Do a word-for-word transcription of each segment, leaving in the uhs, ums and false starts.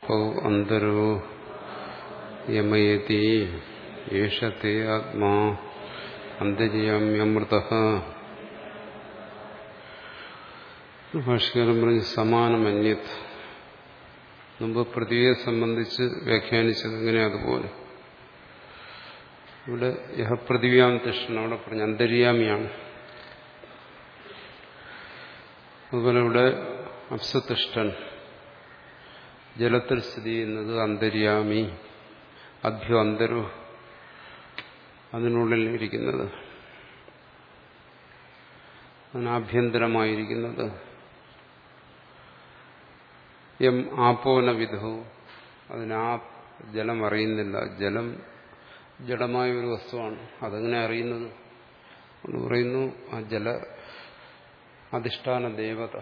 അന്തരോ യമയതി യേഷത്തെ ആത്മാ അന്തര്യാമ്യമൃതഃ. ഭാഷ്യകാരൻ പറഞ്ഞ് സമാനമന്യത്. മുമ്പ് പൃഥ്വിയെ സംബന്ധിച്ച് വ്യാഖ്യാനിച്ചത് എങ്ങനെ അതുപോലെ ഇവിടെ യഹ പൃഥിവ്യാം തിഷ്ഠൻ അവിടെ പറഞ്ഞ അന്തര്യാമിയാണ്. അതുപോലെ ഇവിടെ അപ്സതിഷ്ഠൻ ജലത്തിൽ സ്ഥിതി ചെയ്യുന്നത് അന്തര്യാമി, അഭ്യോ അന്തരോ അതിനുള്ളിൽ ഇരിക്കുന്നത്, അതിനാഭ്യന്തരമായിരിക്കുന്നത്. എം ആപോന വിധവും അതിനാ ജലം അറിയുന്നില്ല. ജലം ജഡമായ ഒരു വസ്തുവാണ്, അതെങ്ങനെ അറിയുന്നത് എന്ന് പറയുന്നു. ആ ജല അധിഷ്ഠാന ദേവത.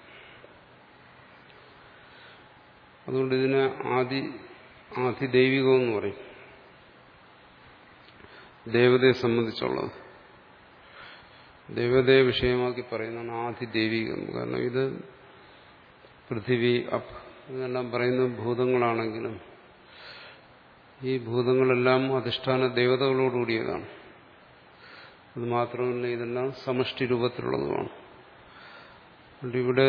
അതുകൊണ്ട് ഇതിന് ആദി ആധിദൈവികമെന്ന് പറയും, ദേവതയെ സംബന്ധിച്ചുള്ളത്. ദേവതയെ വിഷയമാക്കി പറയുന്നതാണ് ആധിദൈവികം. കാരണം ഇത് പൃഥിവി അപ് ഇതെല്ലാം പറയുന്നത് ഭൂതങ്ങളാണെങ്കിലും ഈ ഭൂതങ്ങളെല്ലാം അധിഷ്ഠാന ദേവതകളോടുകൂടിയതാണ്. അത് മാത്രമല്ല ഇതെല്ലാം സമഷ്ടി രൂപത്തിലുള്ളതുമാണ്. അതുകൊണ്ട് ഇവിടെ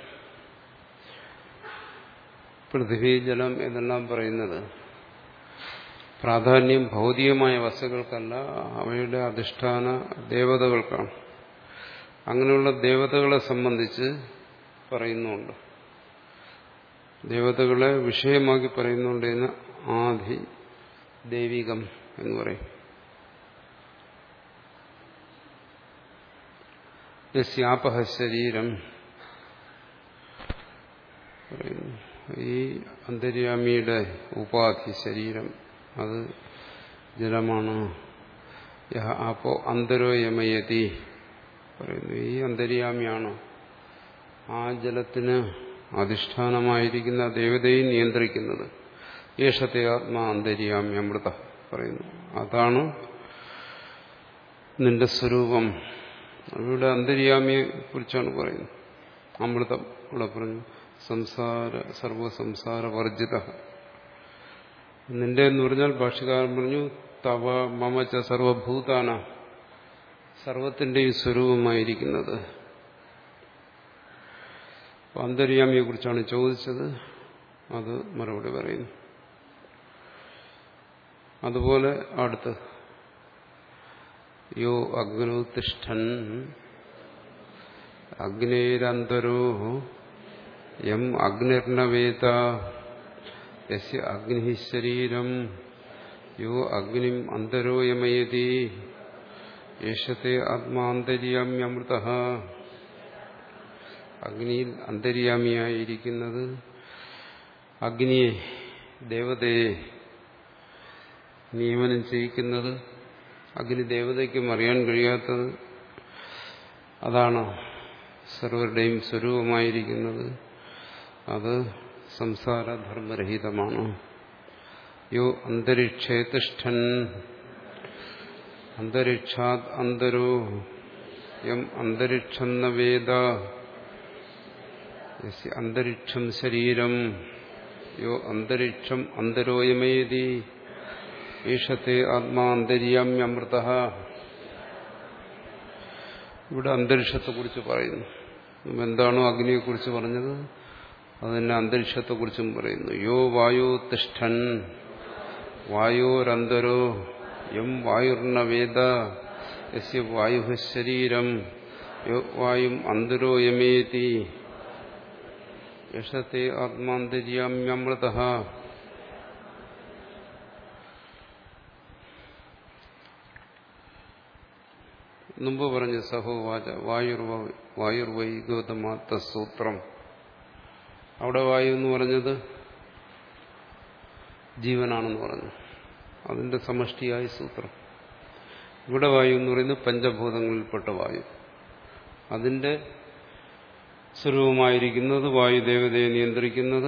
പൃഥിവി ജലം എന്നെല്ലാം പറയുന്നത് പ്രാധാന്യം ഭൗതികമായ വസ്തുക്കൾക്കല്ല, അവയുടെ അധിഷ്ഠാന ദേവതകൾക്കാണ്. അങ്ങനെയുള്ള ദേവതകളെ സംബന്ധിച്ച് പറയുന്നുണ്ട്, ദേവതകളെ വിഷയമാക്കി പറയുന്നുണ്ട്. ഇതിന് ആദി ദൈവികം എന്ന് പറയും. യസ്യാപഹ ശരീരം പറയുന്നു. ഈ അന്തര്യാമിയുടെ ഉപാധി ശരീരം അത് ജലമാണ്. യഹ ആപോ അന്തരോ യമയതി പറയുന്നു. ഈ അന്തര്യാമിയാണ് ആ ജലത്തിന് അധിഷ്ഠാനമായിരിക്കുന്ന ദേവതയെ നിയന്ത്രിക്കുന്നത്. യേഷത്തെ ആത്മാ അന്തര്യാമി അമൃത പറയുന്നു. അതാണ് നിന്റെ സ്വരൂപം. അവിടെ അന്തര്യാമിയെ കുറിച്ചാണ് പറയുന്നത്. അമൃതം ഇവിടെ പറഞ്ഞു. സംസാര സർവസംസാര വർജിത. നിന്റെ എന്ന് പറഞ്ഞാൽ ഭാഷ്യകാരൻ പറഞ്ഞു തവ മമച്ച സർവഭൂതാന, സർവത്തിന്റെയും സ്വരൂപമായിരിക്കുന്നത്. അന്തര്യാമിയെ കുറിച്ചാണ് ചോദിച്ചത്, അത് മറുപടി പറയുന്നു. അതുപോലെ അടുത്ത് യോ അഗ്നോ തിഷ്ഠൻ അഗ്നേരന്തരോ യം അഗ്നിർനവേദ യസ്യ അഗ്നി ശരീരം യോ അഗ്നിം അന്തരോ യമയതി യേഷത്തെ ആത്മാന്തര്യാമ്യമൃതഃ. അഗ്നിയിൽ അന്തര്യാമിയായിരിക്കുന്നത്, അഗ്നിയെ ദേവതയെ നിയമനം ചെയ്യിക്കുന്നത്, അഗ്നി ദേവതയ്ക്കും അറിയാൻ കഴിയാത്തത്, അതാണ് സർവരുടെയും സ്വരൂപമായിരിക്കുന്നത്. അത് സംസാരധർമ്മരഹിതമാണ്. യോ അന്തരിക്ഷേ തിഷ്ഠൻ അന്തരിക്ഷാത് അന്തരോ യം അന്തരിക്ഷം ന വേദ യസ്യ അന്തരിക്ഷം ശരീരം യോ അന്തരിക്ഷം അന്തരോ യമയതി ഈഷത്തെ ആത്മാ അന്തര്യാമ്യമൃതഃ. ഇവിടെ അന്തരീക്ഷത്തെക്കുറിച്ച് പറയുന്നു. എന്താണോ അഗ്നിയെക്കുറിച്ച് പറഞ്ഞത് അതുതന്നെ അന്തരീക്ഷത്തെക്കുറിച്ചും പറയുന്നു. യോ വായോ തിഷ്ഠൻ വായോരന്തരോ യം വായുർന വേദ യസ്യ വായു ശരീരം യോ വായും അന്തരോ യമേതി യശത്തെ ആത്മാന്തര്യാമ്യമൃതഃ. മുമ്പ് പറഞ്ഞ സഹോവാച വായുർവ വായുർവൈ ഗൗതമാത്ത സൂത്രം. അവിടെ വായു എന്ന് പറഞ്ഞത് ജീവനാണെന്ന് പറഞ്ഞു, അതിന്റെ സമഷ്ടിയായ സൂത്രം. ഇവിടെ വായു എന്ന് പറയുന്നത് പഞ്ചഭൂതങ്ങളിൽപ്പെട്ട വായു, അതിന്റെ സ്വരൂപമായിരിക്കുന്നത് വായുദേവതയെ നിയന്ത്രിക്കുന്നത്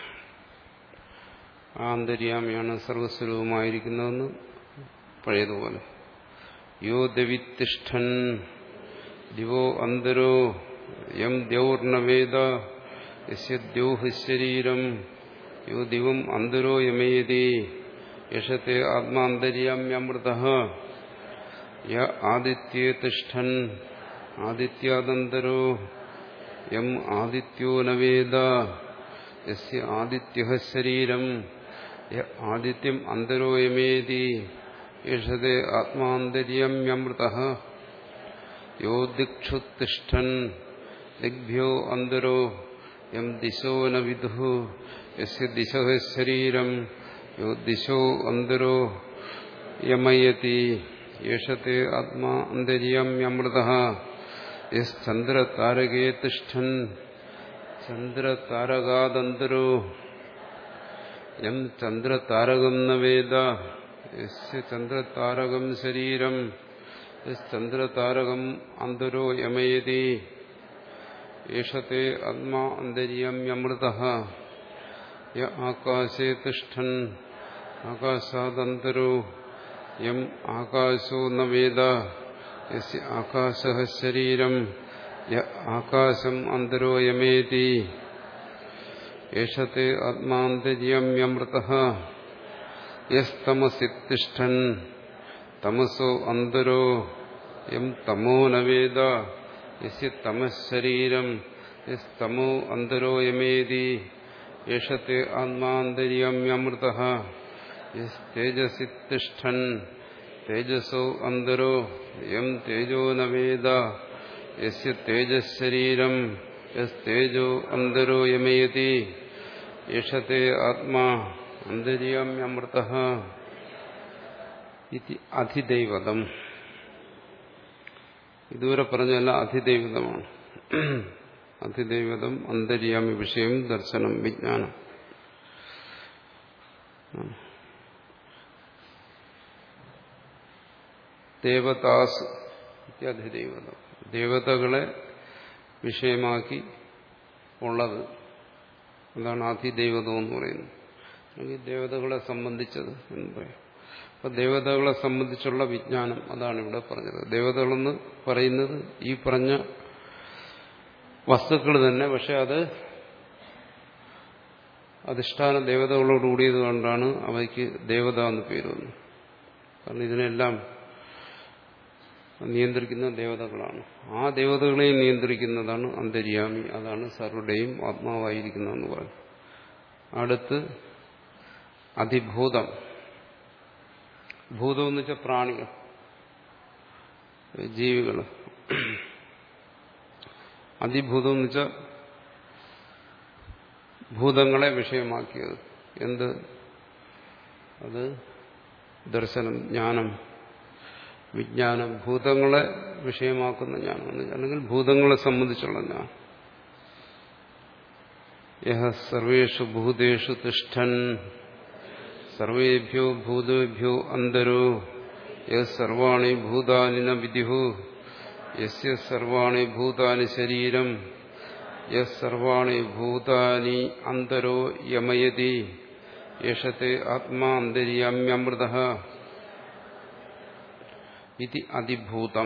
ആ അന്തര്യാമിയാണ് സർവസ്വരൂപമായിരിക്കുന്നതെന്ന് പഴയതുപോലെ. യോ ദവിത്തിഷ്ഠൻ ദിവോ അന്തരോ യം ദ്യൗർണവേദ യസ്യ ദ്യോഹ ശരീരം യോ ദിവം അന്തരോ യമയതി യശത്തെ ആത്മാന്തര്യാമ്യമൃതഃ യ ആദിത്യേ തിഷ്ഠൻ ആദിത്യാദന്തരോ യം ആദിത്യോ ന വേദ യസ്യ ആദിത്യഃ ശരീരം യ ആദിത്യം അന്തരോ യമേതി യശത്തെ ആത്മാന്തര്യാമ്യമൃതഃ യോ ദിക്ഷു തിഷ്ഠൻ ദിഗ്ഭ്യോ അന്തരോ യം ദിശോ ന വിദുഃ യസ്യ ദിശഃ ശരീരം യോ ദിശോ അന്തരോ യമയതി യേഷത്തെ ആത്മാ അന്തര്യാമ്യമൃതഃ യശ്ചന്ദ്രതാരകേ തിഷ്ഠൻ ചന്ദ്രതാരകാദന്തരോ യം ചന്ദ്രതാരകം ന വേദ യസ്യ ചന്ദ്രതാരകം ശരീരം യശ്ചന്ദ്രതാരകം അന്തരോ യമയതി യേഷത്തെ ആത്മാ അന്തര്യാമ്യമൃതഃ യ ആകാശേ തിഷ്ഠൻ ആകാശാദന്തരോ യം ആകാശോ ന വേദ യസ്യ ആകാശഃ ശരീരം യ ആകാശം അന്തരോ യമേതി യേഷത്തെ ആത്മാന്തര്യാമ്യമൃതഃ യസ്തമസി തിഷ്ഠൻ തമസോ അന്തരോ യം തമോ ന വേദ യസ്യ തമഃശരീരം യസ്തമോ അന്തരോ യമേതി യേഷത്തെ ആത്മാന്തര്യാമ്യമൃതഃ യസ്തേജസി തിഷ്ഠൻ തേജസോ അന്തരോ യം തേജോ ന വേദ യസ്യ തേജഃശരീരം യസ്തേജോ അന്തരോ യമയതി യേഷത്തെ ആത്മാ അന്തര്യാമ്യമൃതഃ ഇതി അധിദൈവതം. ഇതുവരെ പറഞ്ഞല്ല അധിദൈവതമാണ്. അധിദൈവതം അന്തര്യാമി വിഷയം ദർശനം വിജ്ഞാനം. ദേവതാസ് അധിദൈവതം, ദേവതകളെ വിഷയമാക്കി ഉള്ളത്. അതാണ് അധിദൈവതം എന്ന് പറയുന്നത്. അല്ലെങ്കിൽ ദേവതകളെ സംബന്ധിച്ചത് എന്ന് പറയാം. അപ്പൊ ദേവതകളെ സംബന്ധിച്ചുള്ള വിജ്ഞാനം അതാണ് ഇവിടെ പറഞ്ഞത്. ദേവതകളെന്ന് പറയുന്നത് ഈ പറഞ്ഞ വസ്തുക്കൾ തന്നെ, പക്ഷെ അത് അധിഷ്ഠാന ദേവതകളോട് കൂടിയത് കൊണ്ടാണ് അവയ്ക്ക് ദേവത എന്ന് പേര് വന്നത്. കാരണം ഇതിനെല്ലാം നിയന്ത്രിക്കുന്ന ദേവതകളാണ്. ആ ദേവതകളെയും നിയന്ത്രിക്കുന്നതാണ് അന്തര്യാമി. അതാണ് സർവരുടെയും ആത്മാവായിരിക്കുന്നതെന്ന് പറഞ്ഞു. അടുത്ത് അധിഭൂതം. ഭൂതം എന്ന് വെച്ചാൽ പ്രാണികൾ, ജീവികൾ. അതിഭൂതം എന്ന് വെച്ചാൽ ഭൂതങ്ങളെ വിഷയമാക്കിയത്. എന്ത്? അത് ദർശനം, ജ്ഞാനം, വിജ്ഞാനം. ഭൂതങ്ങളെ വിഷയമാക്കുന്ന ജ്ഞാനം, അല്ലെങ്കിൽ ഭൂതങ്ങളെ സംബന്ധിച്ചുള്ള ജ്ഞാനം. യഹ സർവേഷു ഭൂതേഷു തിഷ്ഠൻ സർവേഭ്യോ ഭൂതേഭ്യോ അന്തരോ യഹ സർവാണി ഭൂതാനി ന വിദുഃ യസ്യ സർവാണി ഭൂതാനി ശരീരം യഹ സർവാണി ഭൂതാനി അന്തരോ യമയതി യേഷത്തെ ആത്മാ അന്തര്യാമ്യമൃതഃ ഇതി അതിഭൂതം.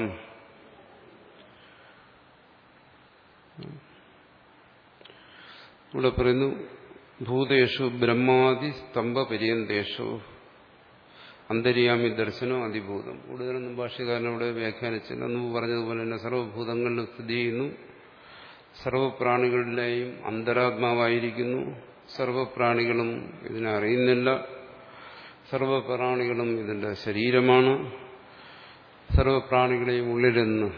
ഇവിടെ പറയുന്നു ഭൂതേഷു ബ്രഹ്മാദി സ്തംഭപര്യന്തേഷു അന്തര്യാമി ദർശനം അതിഭൂതം. കൂടുതലൊന്നും ഭാഷ്യകാരനോട് വ്യാഖ്യാനിച്ചില്ല. മുമ്പ് പറഞ്ഞതുപോലെ തന്നെ സർവ്വഭൂതങ്ങളിലും സ്ഥിതി ചെയ്യുന്നു, സർവപ്രാണികളിലെയും അന്തരാത്മാവായിരിക്കുന്നു. സർവപ്രാണികളും ഇതിനെ അറിയുന്നില്ല. സർവപ്രാണികളും ഇതിന്റെ ശരീരമാണ്. സർവപ്രാണികളെയും ഉള്ളിലെന്ന്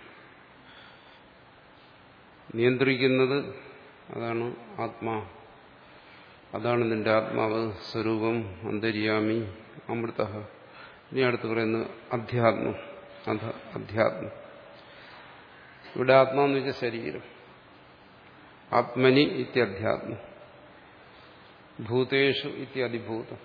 നിയന്ത്രിക്കുന്നത് അതാണ് ആത്മാ. അതാണ് നിന്റെ ആത്മാവ്, സ്വരൂപം, അന്തര്യാമി, അമൃത. ഇനി അടുത്ത് പറയുന്നത് അധ്യാത്മം. അധ അധ്യാത്മം. ഇവിടെ ആത്മാന്ന് വെച്ചാൽ ശരീരം. ആത്മനി ഇത്യധ്യാത്മം, ഭൂതേഷു ഇത്യധിഭൂതം,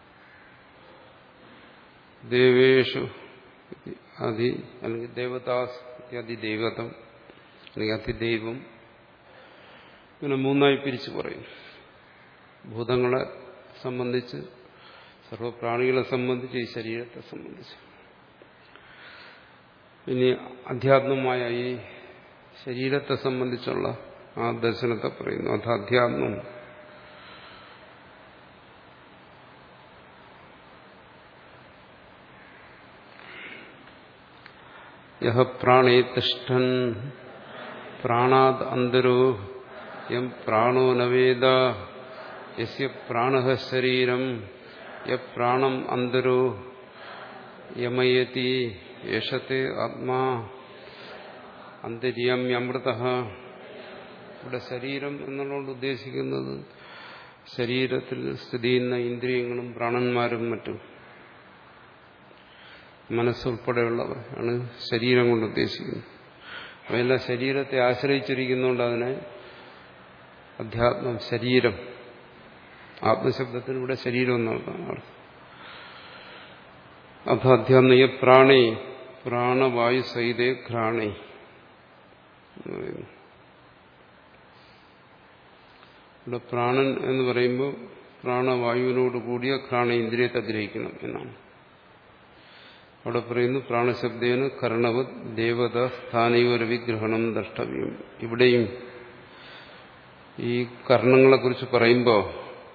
ദേവേഷു അധി അല്ലെങ്കിൽ ദേവതാസ് അതിദൈവതം അല്ലെങ്കിൽ അതിദൈവം. ഇങ്ങനെ മൂന്നായി പിരിച്ചു പറയും. ഭൂതങ്ങളെ സംബന്ധിച്ച്, സർവപ്രാണികളെ സംബന്ധിച്ച്, ഈ ശരീരത്തെ സംബന്ധിച്ച്. ഇനി അധ്യാത്മമായ ഈ ശരീരത്തെ സംബന്ധിച്ചുള്ള ആ ദർശനത്തെ പറയുന്നു. അത് അധ്യാത്മം. യഹ പ്രാണേ തിഷ്ഠൻ പ്രാണാദ് അന്തരോ യം പ്രാണോ നവേദ യസ്യ പ്രാണഃ ശരീരം യപ്രാണം അന്തരോ യമയതി യേഷത്തെ ആത്മാ അന്തര്യാമ്യമൃതഃ. ഇവിടെ ശരീരം എന്നുള്ളതുകൊണ്ട് ഉദ്ദേശിക്കുന്നത് ശരീരത്തിൽ സ്ഥിതി ചെയ്യുന്ന ഇന്ദ്രിയങ്ങളും പ്രാണന്മാരും മറ്റും മനസ്സുൾപ്പെടെയുള്ളവ ആണ് ശരീരം കൊണ്ട് ഉദ്ദേശിക്കുന്നത്. അവയെല്ലാം ശരീരത്തെ ആശ്രയിച്ചിരിക്കുന്നതുകൊണ്ട് അതിനെ അധ്യാത്മം, ശരീരം, ആത്മശബ്ദത്തിന് ഇവിടെ ശരീരം എന്നാണ് അർത്ഥം. അഥ അധ്യാത്മ യ പ്രാണേ പ്രാണവായു സഹിതേ ഘ്രാണേ എന്ന് പറയുന്നു. ഇവിടെ പ്രാണൻ എന്ന് പറയുമ്പോൾ പ്രാണവായുവിനോട് കൂടിയ ഘ്രാണ ഇന്ദ്രിയത്തെ ഗ്രഹിക്കണം എന്നാണ്. അവിടെ പറയുന്നു പ്രാണശബ്ദേന കർണവത് ദേവത സ്ഥാനയോര വിഗ്രഹണം ദ്രഷ്ടവ്യം. ഇവിടെയും ഈ കർണങ്ങളെക്കുറിച്ച് പറയുമ്പോൾ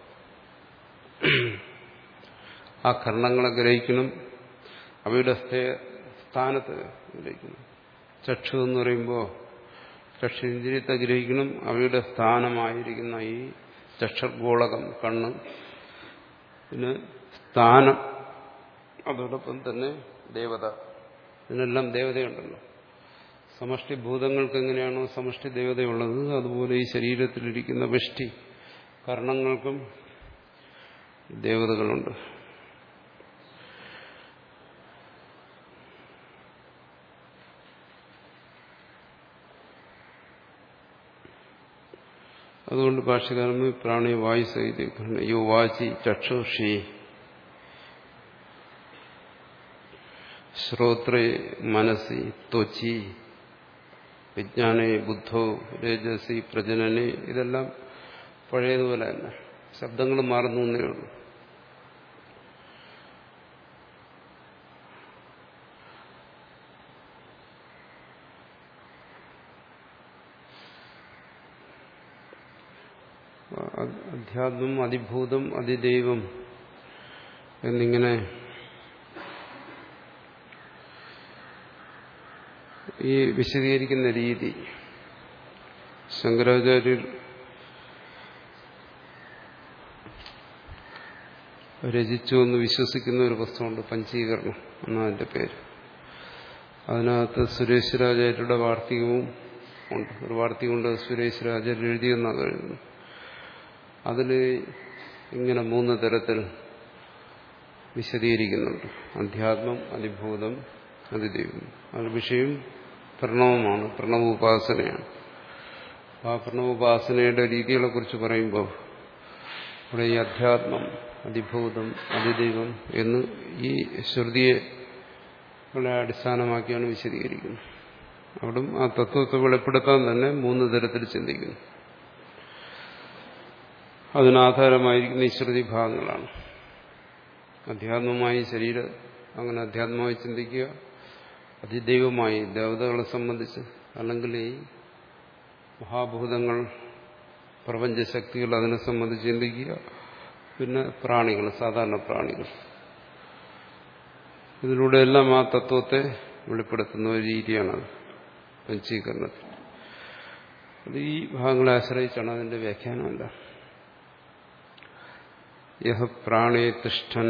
ആ കർണങ്ങളെ ഗ്രഹിക്കണം, അവയുടെ സ്ഥാനത്ത് ഗ്രഹിക്കണം. ചക്ഷു എന്ന് പറയുമ്പോൾ ചക്ഷുന്ദ്രിയത്തെ ഗ്രഹിക്കണം, അവയുടെ സ്ഥാനമായിരിക്കുന്ന ഈ ചക്ഷുർഗോളകം കണ്ണ്, പിന്നെ സ്ഥാനം, അതോടൊപ്പം തന്നെ ദേവത. ഇതിനെല്ലാം ദേവതയുണ്ടല്ലോ. സമഷ്ടി ഭൂതങ്ങൾക്ക് എങ്ങനെയാണോ സമഷ്ടി ദേവതയുള്ളത്, അതുപോലെ ഈ ശരീരത്തിലിരിക്കുന്ന വെഷ്ടി കർണങ്ങൾക്കും ദേവതകളുണ്ട്. അതുകൊണ്ട് ഭാഷ്യകാരൻ പ്രാണി വായു സഹിത യോ വാചി ചക്ഷുഷി ശ്രോത്രേ മനസ്സി ത്വച്ചി വിജ്ഞാനേ ബുദ്ധോ രേജസി പ്രജനനെ, ഇതെല്ലാം പഴയതുപോലെ തന്നെ, ശബ്ദങ്ങൾ മാറുന്നു എന്നേ ഉള്ളൂ. അധ്യാത്മം, അതിഭൂതം, അതിദൈവം എന്നിങ്ങനെ ഈ വിശദീകരിക്കുന്ന രീതി ശങ്കരാചാര്യർ രചിച്ചു എന്ന് വിശ്വസിക്കുന്ന ഒരു പുസ്തകമുണ്ട്, പഞ്ചീകരണം എന്നതിന്റെ പേര്. അതിനകത്ത് സുരേശ്വരാചാര്യരുടെ വാർത്തികവും ഉണ്ട്. ഒരു വാർത്തികമുണ്ട്, സുരേശ്വരാചാര്യർ എഴുതിയെന്നാണ് എഴുതുന്നത്. അതിൽ ഇങ്ങനെ മൂന്ന് തരത്തിൽ വിശദീകരിക്കുന്നുണ്ട്. അധ്യാത്മം, അതിഭൂതം, അതിദൈവം. അത് വിഷയം പ്രണവമാണ്, പ്രണവോപാസനയാണ്. ആ പ്രണവോപാസനയുടെ രീതികളെ കുറിച്ച് പറയുമ്പോൾ ഇവിടെ ഈ അധ്യാത്മം, അതിഭൂതം, അതിദൈവം എന്ന് ഈ ശ്രുതിയെ അടിസ്ഥാനമാക്കിയാണ് വിശദീകരിക്കുന്നത്. അവിടെ ആ തത്വത്തെ വെളിപ്പെടുത്താൻ തന്നെ മൂന്ന് തരത്തിൽ ചിന്തിക്കുന്നു. അതിനാധാരമായിരിക്കുന്ന ഈ ശ്രുതി ഭാഗങ്ങളാണ്. അധ്യാത്മമായി ശരീരം, അങ്ങനെ അധ്യാത്മമായി ചിന്തിക്കുക. അതിദൈവമായി ദേവതകളെ സംബന്ധിച്ച്, അല്ലെങ്കിൽ ഈ മഹാഭൂതങ്ങൾ, പ്രപഞ്ചശക്തികൾ, അതിനെ സംബന്ധിച്ച് ചിന്തിക്കുക. പിന്നെ പ്രാണികൾ, സാധാരണ പ്രാണികൾ. ഇതിലൂടെ എല്ലാം ആ തത്വത്തെ വെളിപ്പെടുത്തുന്ന ഒരു രീതിയാണത് പഞ്ചീകരണത്തിൽ. അത് ഈ ഭാഗങ്ങളെ ആശ്രയിച്ചാണ് അതിന്റെ വ്യാഖ്യാനമല്ല. യഹ പ്രാണേ തിഷ്ഠൻ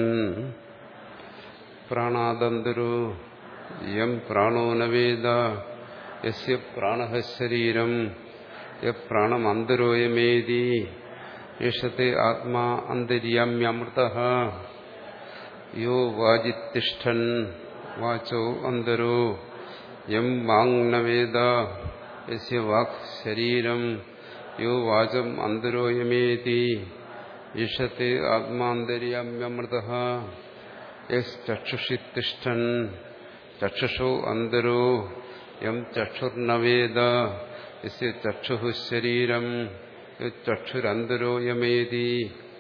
പ്രാണാദന്തരോ യം പ്രാണോ നവേദ യസ്യ പ്രാണഃ ശരീരം യപ്രാണമന്തരോയമേതി യേഷത്തെ ആത്മാ അന്തര്യാമ്യമൃതഃ. യോ വാജിത്തിഷ്ഠൻ വാചോ അന്തരോ യം വാങ് നവേദ യസ്യ വാക് ശരീരം യോ വാചം അന്തരോയമേതി ഈഷത്തെ ആത്മാന്തര്യാമ്യമൃതഃ. യസ് ചക്ഷുഷി തിഷ്ഠൻ ചക്ഷുഷോ അന്തരോ യം ചക്ഷുർനവേദ യസ്യ ചക്ഷുഃ ശരീരം ചക്ഷുരന്തരോ യമേതി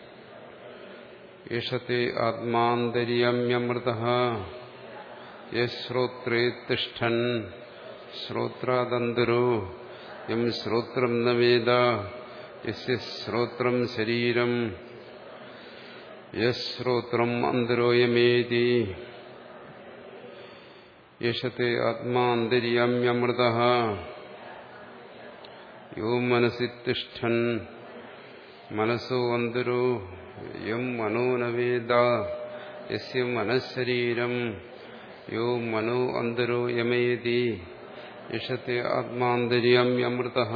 ഈഷത്തെ ആത്മാന്തര്യാമ്യമൃതഃ. യസ് ശ്രോത്രേ തിഷ്ഠൻ ശ്രോത്രാദന്തരോ യം ശ്രോത്രം നവേദ യസ്യ ശ്രോത്രം ശരീരം യസ് ശ്രോത്രം അന്തരോയമേതി യേശത്തെ ആത്മാന്തര്യാമ്യമൃതഃ യോ മനസി തിഷ്ഠൻ മനസ്സോ അന്തരോ യം മനോ ന വേദ യസ്യ മനഃശരീരം യോ മനോ അന്തരോ യമേതി യേശത്തെ ആത്മാന്തര്യാമ്യമൃതഃ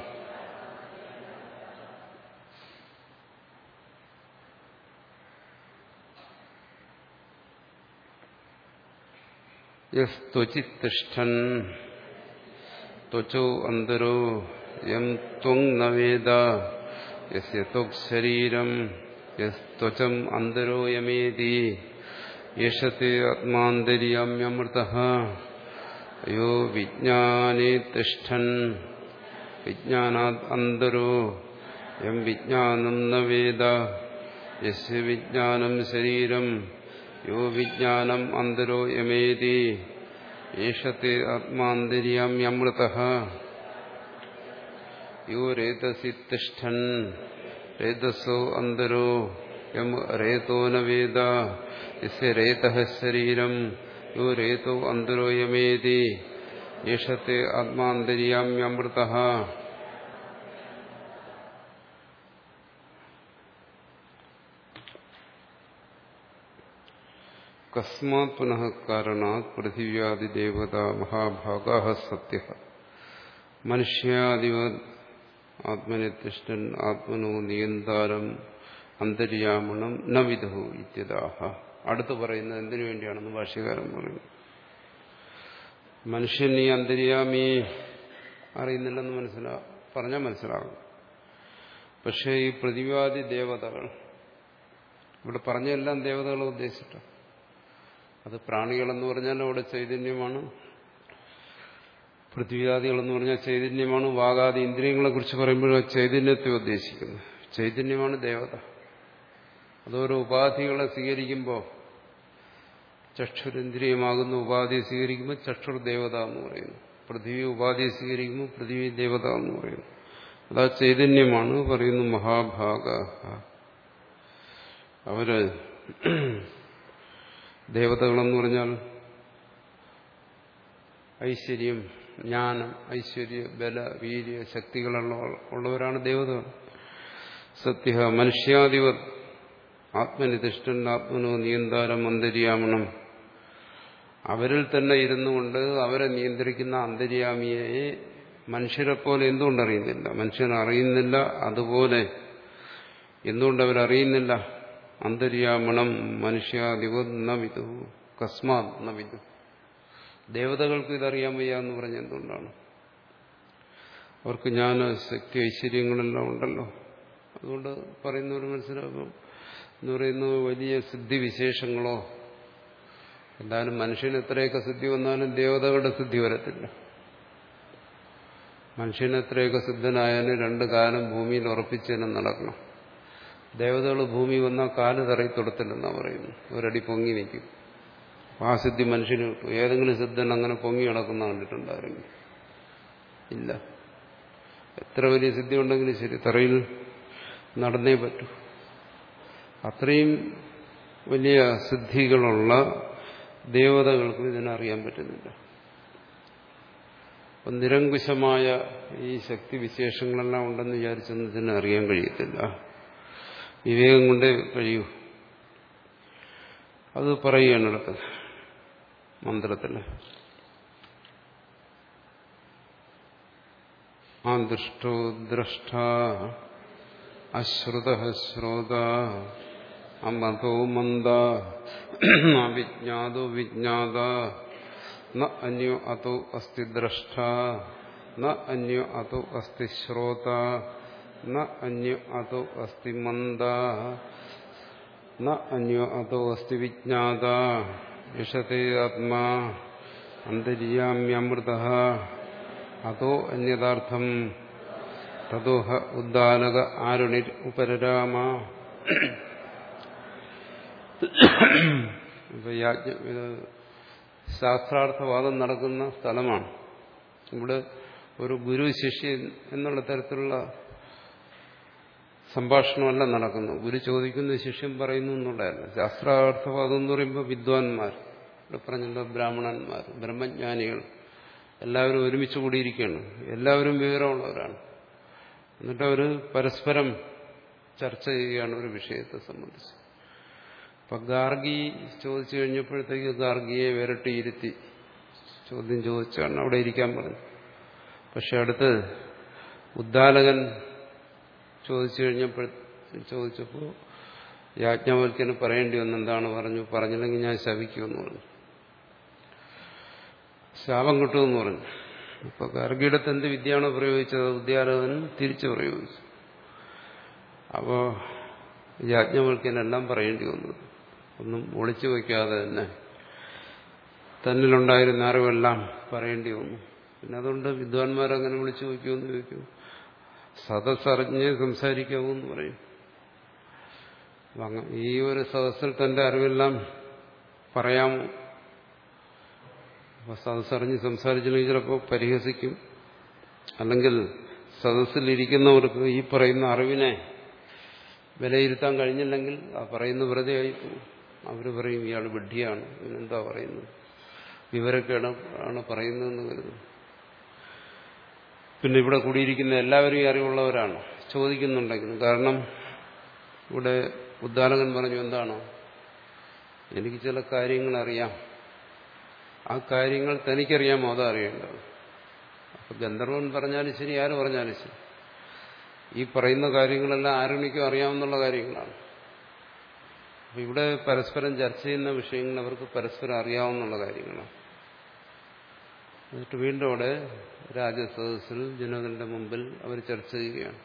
യസ്ത്വചിത്തിഷ്ഠൻ ത്വചോ അന്തരോ യം ത്വം ന വേദ യസ്യ ത്വക് ശരീരം യസ്ത്വചം അന്തരോ യമേതി യേശത്തെ ആത്മാന്തര്യാമ്യമൃതഃ യോ വിജ്ഞാനേ തിഷ്ഠൻ വിജ്ഞാനാത് അന്തരോ യം വിജ്ഞാനം ന വേദ യസ്യ വിജ്ഞാനം ശരീരം യോ വിജ്ഞാനം അന്തരോ യമേതി യേശത്തെ ആത്മാന്തര്യാമ്യമൃതഃ യോ രേതസി തിഷ്ഠൻ രേതസോ അന്തരോ യം രേതോ ന വേദ യസ്യ രേതഃ ശരീരം യോ രേതോ അന്തരോ യമേതി യേശത്തെ ആത്മാന്തര്യാമ്യമൃതഃ കസ്മാത് പുനഃ കാരണാത് പൃഥിവ്യാദിദേവത മഹാഭാഗാഃ സത്യഃ മനുഷ്യാദിവത് ആത്മനി തിഷ്ഠൻ ആത്മനോ നിയന്താരം അന്തര്യാമണം ന വിദുഃ ഇത്യതാഹ. അടുത്ത് പറയുന്നത് എന്തിനു വേണ്ടിയാണെന്ന് ഭാഷ്യകാരൻ പറയുന്നു. മനുഷ്യൻ ഈ അന്തര്യാമിയെ അറിയുന്നില്ലെന്ന് മനസ്സിലാ പറഞ്ഞാൽ മനസ്സിലാകും. പക്ഷേ ഈ പൃഥിവ്യാദി ദേവതകൾ, ഇവിടെ പറഞ്ഞെല്ലാം ദേവതകളെ ഉദ്ദേശിച്ചിട്ടാണ്. അത് പ്രാണികളെന്ന് പറഞ്ഞാൽ അവിടെ ചൈതന്യമാണ്, പൃഥ്വിയാദികളെന്ന് പറഞ്ഞാൽ ചൈതന്യമാണ്. വാഗാദി ഇന്ദ്രിയങ്ങളെ കുറിച്ച് പറയുമ്പോഴും ചൈതന്യത്തെ ഉദ്ദേശിക്കുന്നു. ചൈതന്യമാണ് ദേവത. അതോരോ ഉപാധികളെ സ്വീകരിക്കുമ്പോൾ ചക്ഷുരിന്ദ്രിയമാകുന്ന ഉപാധിയെ സ്വീകരിക്കുമ്പോൾ ചക്ഷുർ ദേവത എന്ന് പറയുന്നു. പൃഥ്വി ഉപാധിയെ സ്വീകരിക്കുമ്പോൾ പൃഥ്വി ദേവത എന്ന് പറയുന്നു. അതാ ചൈതന്യമാണ് പറയുന്നു. മഹാഭാഗ അവര് ദേവതകളെന്ന് പറഞ്ഞാൽ ഐശ്വര്യം, ജ്ഞാനം, ഐശ്വര്യ, ബല, വീര്യ, ശക്തികളുള്ള ഉള്ളവരാണ് ദേവതകൾ. സത്യ മനുഷ്യാധിപ ആത്മനിധിഷ്ഠൻ ആത്മനോ നിയന്താരം അന്തര്യാമണം. അവരിൽ തന്നെ ഇരുന്നു കൊണ്ട് അവരെ നിയന്ത്രിക്കുന്ന അന്തര്യാമിയെ മനുഷ്യരെ പോലെ എന്തുകൊണ്ടറിയുന്നില്ല? മനുഷ്യൻ അറിയുന്നില്ല. അതുപോലെ എന്തുകൊണ്ടവരറിയുന്നില്ല? അന്തര്യാമണം മനുഷ്യാധിപത് ന വിദു കസ്മാത് ന വിദു. ദേവതകൾക്ക് ഇതറിയാൻ വയ്യ എന്ന് പറഞ്ഞ എന്തുകൊണ്ടാണ്? അവർക്ക് ജ്ഞാന ശക്തി ഐശ്വര്യങ്ങളെല്ലാം ഉണ്ടല്ലോ. അതുകൊണ്ട് പറയുന്നവർ മനസ്സിലാക്കും എന്ന് പറയുന്നത് വലിയ സിദ്ധിവിശേഷങ്ങളോ. എന്തായാലും മനുഷ്യന് എത്രയൊക്കെ സിദ്ധി വന്നാലും ദേവതകളുടെ സിദ്ധി വരത്തില്ല. മനുഷ്യന് എത്രയൊക്കെ സിദ്ധനായാലും രണ്ടു കാലം ഭൂമിയിൽ ഉറപ്പിച്ചതിനെ നടക്കണം. ദേവതകൾ ഭൂമി വന്നാൽ കാല് തറയിൽ തൊടത്തില്ലെന്നാണ് പറയുന്നു. ഒരടി പൊങ്ങി നിൽക്കും. ആ സിദ്ധി മനുഷ്യന് കിട്ടും. ഏതെങ്കിലും സിദ്ധൻ അങ്ങനെ പൊങ്ങി കിടക്കുന്ന കണ്ടിട്ടുണ്ടായിരുന്നു? ഇല്ല. എത്ര വലിയ സിദ്ധി ഉണ്ടെങ്കിലും ശരി, തറയിൽ നടന്നേ പറ്റൂ. അത്രയും വലിയ സിദ്ധികളുള്ള ദേവതകൾക്ക് ഇതിനറിയാൻ പറ്റുന്നില്ല. അപ്പം നിരങ്കുശമായ ഈ ശക്തി വിശേഷങ്ങളെല്ലാം ഉണ്ടെന്ന് വിചാരിച്ചൊന്നും ഇതിനെ അറിയാൻ കഴിയത്തില്ല. വിവേകം കൊണ്ടേ കഴിയൂ. അത് പറയുകയാണ് അടുത്ത് മന്ത്രത്തില്. ആ ദൃഷ്ടോ ദ്രഷ്ട അശ്രുത ശ്രോത അമതോ മന്ദ അവിജ്ഞാതോ വിജ്ഞാത ന അന്യോ അതോ അസ്തി ദ്രഷ്ട ന അന്യോ അതോ അസ്തി ശ്രോത ന അന്യോ അതോ അസ്തി മന്ദ ന അന്യോ അതോ അസ്തി വിജ്ഞാത യശതേ ആത്മാ അന്തര്യാമ്യമൃതഃ അതോ അന്യഥാർത്ഥം തതോഹ ഉദ്ദാലക ആരുണിർ ഉപരരാമ. ശാസ്ത്രാർത്ഥവാദം നടക്കുന്ന സ്ഥലമാണ്. ഇവിടെ ഒരു ഗുരു ശിഷ്യൻ എന്നുള്ള തരത്തിലുള്ള സംഭാഷണമല്ല നടക്കുന്നു. ഗുരു ചോദിക്കുന്നു, ശിഷ്യൻ പറയുന്നു എന്നുള്ളതല്ല. ശാസ്ത്രാർത്ഥവാദം എന്ന് പറയുമ്പോൾ വിദ്വാൻമാർ, ഇവിടെ പറഞ്ഞല്ലോ ബ്രാഹ്മണന്മാർ, ബ്രഹ്മജ്ഞാനികൾ എല്ലാവരും ഒരുമിച്ച് കൂടിയിരിക്കുകയാണ്. എല്ലാവരും വിവരമുള്ളവരാണ്. എന്നിട്ട് അവർ പരസ്പരം ചർച്ച ചെയ്യുകയാണ് ഒരു വിഷയത്തെ സംബന്ധിച്ച്. അപ്പൊ ഗാർഗി ചോദിച്ചു കഴിഞ്ഞപ്പോഴത്തേക്ക് ഗാർഗിയെ വിരട്ടിയിരുത്തി ചോദ്യം ചോദിച്ചാണ് അവിടെ ഇരിക്കാൻ പറഞ്ഞു. പക്ഷെ അടുത്ത് ഉദ്ദാലകൻ ചോദിച്ചു കഴിഞ്ഞപ്പോൾ ചോദിച്ചപ്പോൾ യാജ്ഞവൽക്യന് പറയേണ്ടി വന്നു. എന്താണ് പറഞ്ഞു? പറഞ്ഞില്ലെങ്കിൽ ഞാൻ ശപിക്കുമെന്ന് പറഞ്ഞു. ശാപം കിട്ടുമെന്ന് പറഞ്ഞു. അപ്പൊ ഗാർഗിയുടെ എന്ത് വിദ്യയാണോ പ്രയോഗിച്ചത് ഉദ്ദാലകൻ തിരിച്ചു പ്രയോഗിച്ചു. അപ്പോ യാജ്ഞവൽക്യനെല്ലാം പറയേണ്ടി വന്നു. ഒന്നും ഒളിച്ചു വയ്ക്കാതെ തന്നെ തന്നിലുണ്ടായിരുന്ന അറിവെല്ലാം പറയേണ്ടി വന്നു. പിന്നെ അതുകൊണ്ട് വിദ്വാൻമാരങ്ങനെ വിളിച്ചു വയ്ക്കുമെന്ന് ചോദിക്കും. സദസ്സറിഞ്ഞ് സംസാരിക്കാവൂന്ന് പറയും. ഈ ഒരു സദസ്സിൽ തന്റെ അറിവെല്ലാം പറയാമോ? അപ്പൊ സദസ്സറിഞ്ഞ് സംസാരിച്ചില്ലെങ്കിൽ ചിലപ്പോൾ പരിഹസിക്കും. അല്ലെങ്കിൽ സദസ്സിലിരിക്കുന്നവർക്ക് ഈ പറയുന്ന അറിവിനെ വിലയിരുത്താൻ കഴിഞ്ഞില്ലെങ്കിൽ ആ പറയുന്ന വെറുതെ ആയിപ്പോകും. അവർ പറയും ഇയാൾ വിഡ്ഢിയാണ്, ഇവനെന്താ പറയുന്നത്, വിവരക്കേട് ആണ് പറയുന്നതെന്ന് കരുതും. പിന്നെ ഇവിടെ കൂടിയിരിക്കുന്ന എല്ലാവരും ഈ അറിവുള്ളവരാണ് ചോദിക്കുന്നുണ്ടെങ്കിലും. കാരണം ഇവിടെ ഉദ്ദാലകൻ പറഞ്ഞു എന്താണ്, എനിക്ക് ചില കാര്യങ്ങൾ അറിയാം, ആ കാര്യങ്ങൾ തനിക്കറിയാമോ അതാ അറിയേണ്ടത്. അപ്പൊ ഗന്ധർവൻ പറഞ്ഞാലും ശരി, ആര് പറഞ്ഞാലും ശരി, ഈ പറയുന്ന കാര്യങ്ങളെല്ലാം ആരുണിക്കും അറിയാവുന്ന കാര്യങ്ങളാണ്. അപ്പൊ ഇവിടെ പരസ്പരം ചർച്ച ചെയ്യുന്ന വിഷയങ്ങൾ അവർക്ക് പരസ്പരം അറിയാവുന്ന കാര്യങ്ങളാണ്. എന്നിട്ട് വീണ്ടും അവിടെ രാജസദസ്സിൽ ജനങ്ങളുടെ മുമ്പിൽ അവർ ചർച്ച ചെയ്യുകയാണ്.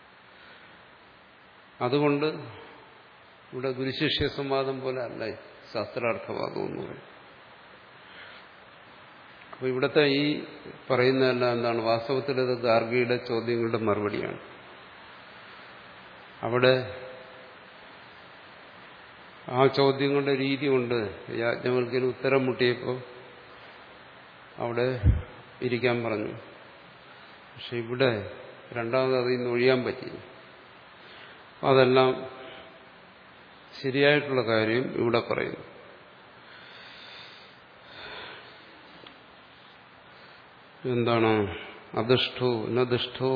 അതുകൊണ്ട് ഇവിടെ ഗുരുശിഷ്യ സംവാദം പോലെ അല്ല ശാസ്ത്രാർത്ഥവാദം എന്ന് പറയും. അപ്പൊ ഇവിടുത്തെ ഈ പറയുന്നതെല്ലാം എന്താണ്? വാസ്തവത്തിൽ ഇത് ഗാർഗിയുടെ ചോദ്യങ്ങളുടെ മറുപടിയാണ്. അവിടെ ആ ചോദ്യങ്ങളുടെ രീതി കൊണ്ട് യാജ്ഞവൽക്യന് ഉത്തരം മുട്ടിയപ്പോൾ അവിടെ ഇരിക്കാൻ പറഞ്ഞു. പക്ഷെ ഇവിടെ രണ്ടാമത് അതിൽ നിന്ന് ഒഴിയാൻ പറ്റി. അതെല്ലാം ശരിയായിട്ടുള്ള കാര്യം ഇവിടെ പറയുന്നു. എന്താണ്? അദുഷ്ടോ ന ദുഷ്ടോ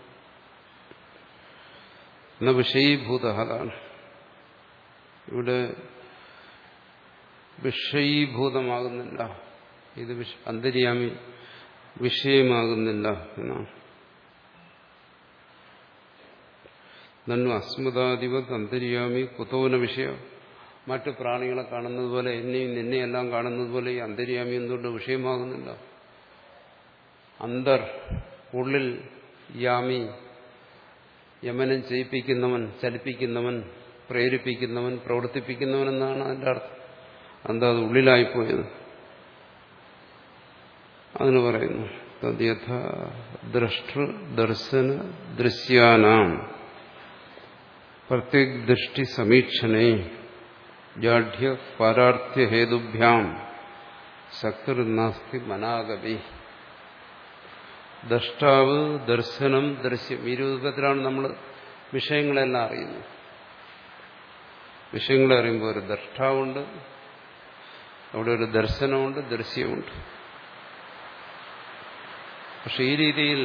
ന വിഷയീഭൂത. അതാണ് ഇവിടെ വിഷയീഭൂതമാകുന്നില്ല, ഇത് അന്തര്യാമി വിഷയമാകുന്നില്ല എന്നാണ്. നന്നു അസ്മദാധിപത് അന്തര്യാമി കുതോന വിഷയം. മറ്റു പ്രാണികളെ കാണുന്നത് പോലെ എന്നെയും നിന്നെയെല്ലാം കാണുന്നത് പോലെ ഈ അന്തര്യാമി എന്തുകൊണ്ട് വിഷയമാകുന്നില്ല? അന്തർ ഉള്ളിൽ, യാമി യമനം ചെയ്യിപ്പിക്കുന്നവൻ, ചലിപ്പിക്കുന്നവൻ, പ്രേരിപ്പിക്കുന്നവൻ, പ്രവർത്തിപ്പിക്കുന്നവൻ എന്നാണ് അതിന്റെ അർത്ഥം. എന്താ അത് ഉള്ളിലായിപ്പോയത്? അതിന് പറയുന്നു തദ്യഥ ദ്രഷ്ടൃ ദർശന ദൃശ്യാനാം പ്രത്യേക ദൃഷ്ടി സമീക്ഷണേ ജാഢ്യ പാരാർത്ഥ്യഹേതുഭ്യാം ശക്തിർനാസ്തി മനാഗവി. ദ്രഷ്ടാവ്, ദർശനം, ദൃശ്യം, ഈ രൂപത്തിലാണ് നമ്മൾ വിഷയങ്ങളെല്ലാം അറിയുന്നത്. വിഷയങ്ങളെ അറിയുമ്പോൾ ഒരു ദ്രഷ്ടാവുണ്ട്, അവിടെ ഒരു ദർശനമുണ്ട്, ദൃശ്യമുണ്ട്. പക്ഷെ ഈ രീതിയിൽ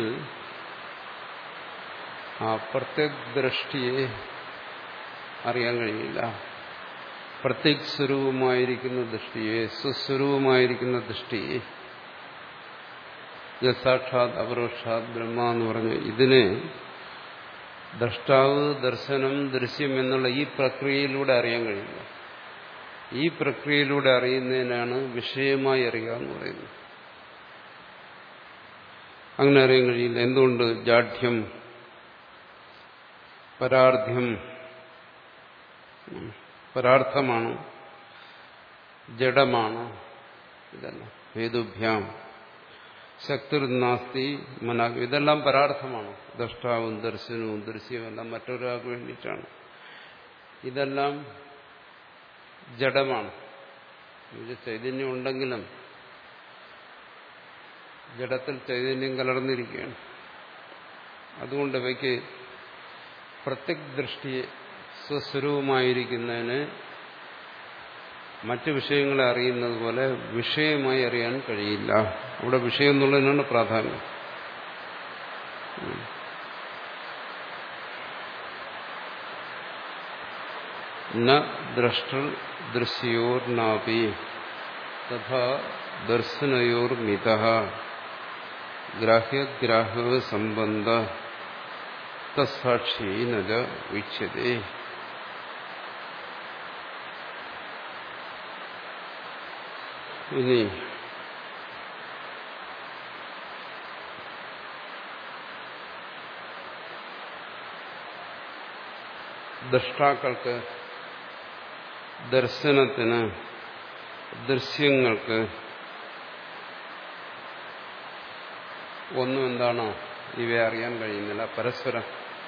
ആ പ്രത്യേക ദൃഷ്ടിയെ അറിയാൻ കഴിയില്ല. പ്രത്യേക സ്വരൂപമായിരിക്കുന്ന ദൃഷ്ടിയെ, സ്വസ്വരൂപമായിരിക്കുന്ന ദൃഷ്ടിയെ, സാക്ഷാത് അപരോക്ഷാത് ബ്രഹ്മ എന്ന് പറഞ്ഞു ഇതിനെ ദ്രഷ്ടാവ്, ദർശനം, ദൃശ്യം എന്നുള്ള ഈ പ്രക്രിയയിലൂടെ അറിയാൻ കഴിയില്ല. ഈ പ്രക്രിയയിലൂടെ അറിയുന്നതിനാണ് വിഷയമായി അറിയുക എന്ന് പറയുന്നത്. അങ്ങനെ അറിയാൻ കഴിയില്ല. എന്തുകൊണ്ട്? ജാഠ്യം, പരാർത്ഥ്യം, പരാർത്ഥമാണ്, ജഡമാണ്, ഇതെല്ലാം ഹേതുഭ്യാം ശക്തിർനാസ്തി മന, ഇതെല്ലാം പരാർത്ഥമാണ്. ദ്രഷ്ടാവും ദർശനവും ദൃശ്യവും എല്ലാം മറ്റൊരാൾക്ക് വേണ്ടിയിട്ടാണ്. ഇതെല്ലാം ജഡമാണ്. ചൈതന്യം ഉണ്ടെങ്കിലും ജഡത്തിൽ ചൈതന്യം കലർന്നിരിക്കുകയാണ്. അതുകൊണ്ട് ഇവയ്ക്ക് പ്രത്യക് ദൃഷ്ടിയെ സ്വസ്വരൂപമായിരിക്കുന്നതിന് മറ്റു വിഷയങ്ങളെ അറിയുന്നത് പോലെ വിഷയമായി അറിയാൻ കഴിയില്ല. അവിടെ വിഷയം എന്നുള്ളതിനാണ് പ്രാധാന്യം. ന ദ്രഷ്ടൃ ദൃശ്യോർനാപി തഥാ ദർശനയോർമിതഃ ഗ്രാഹ്യഗ്രാഹ്യ സംബന്ധ തസ്സാക്ഷി നജ വീക്ഷ്യതേ. ഇനി ദ്രഷ്ടാക്കൾക്ക്, ദർശനത്തിന്, ദൃശ്യങ്ങൾക്ക് ഒന്നും എന്താണോ ഇവയെ അറിയാൻ കഴിയുന്നില്ല. പരസ്പരം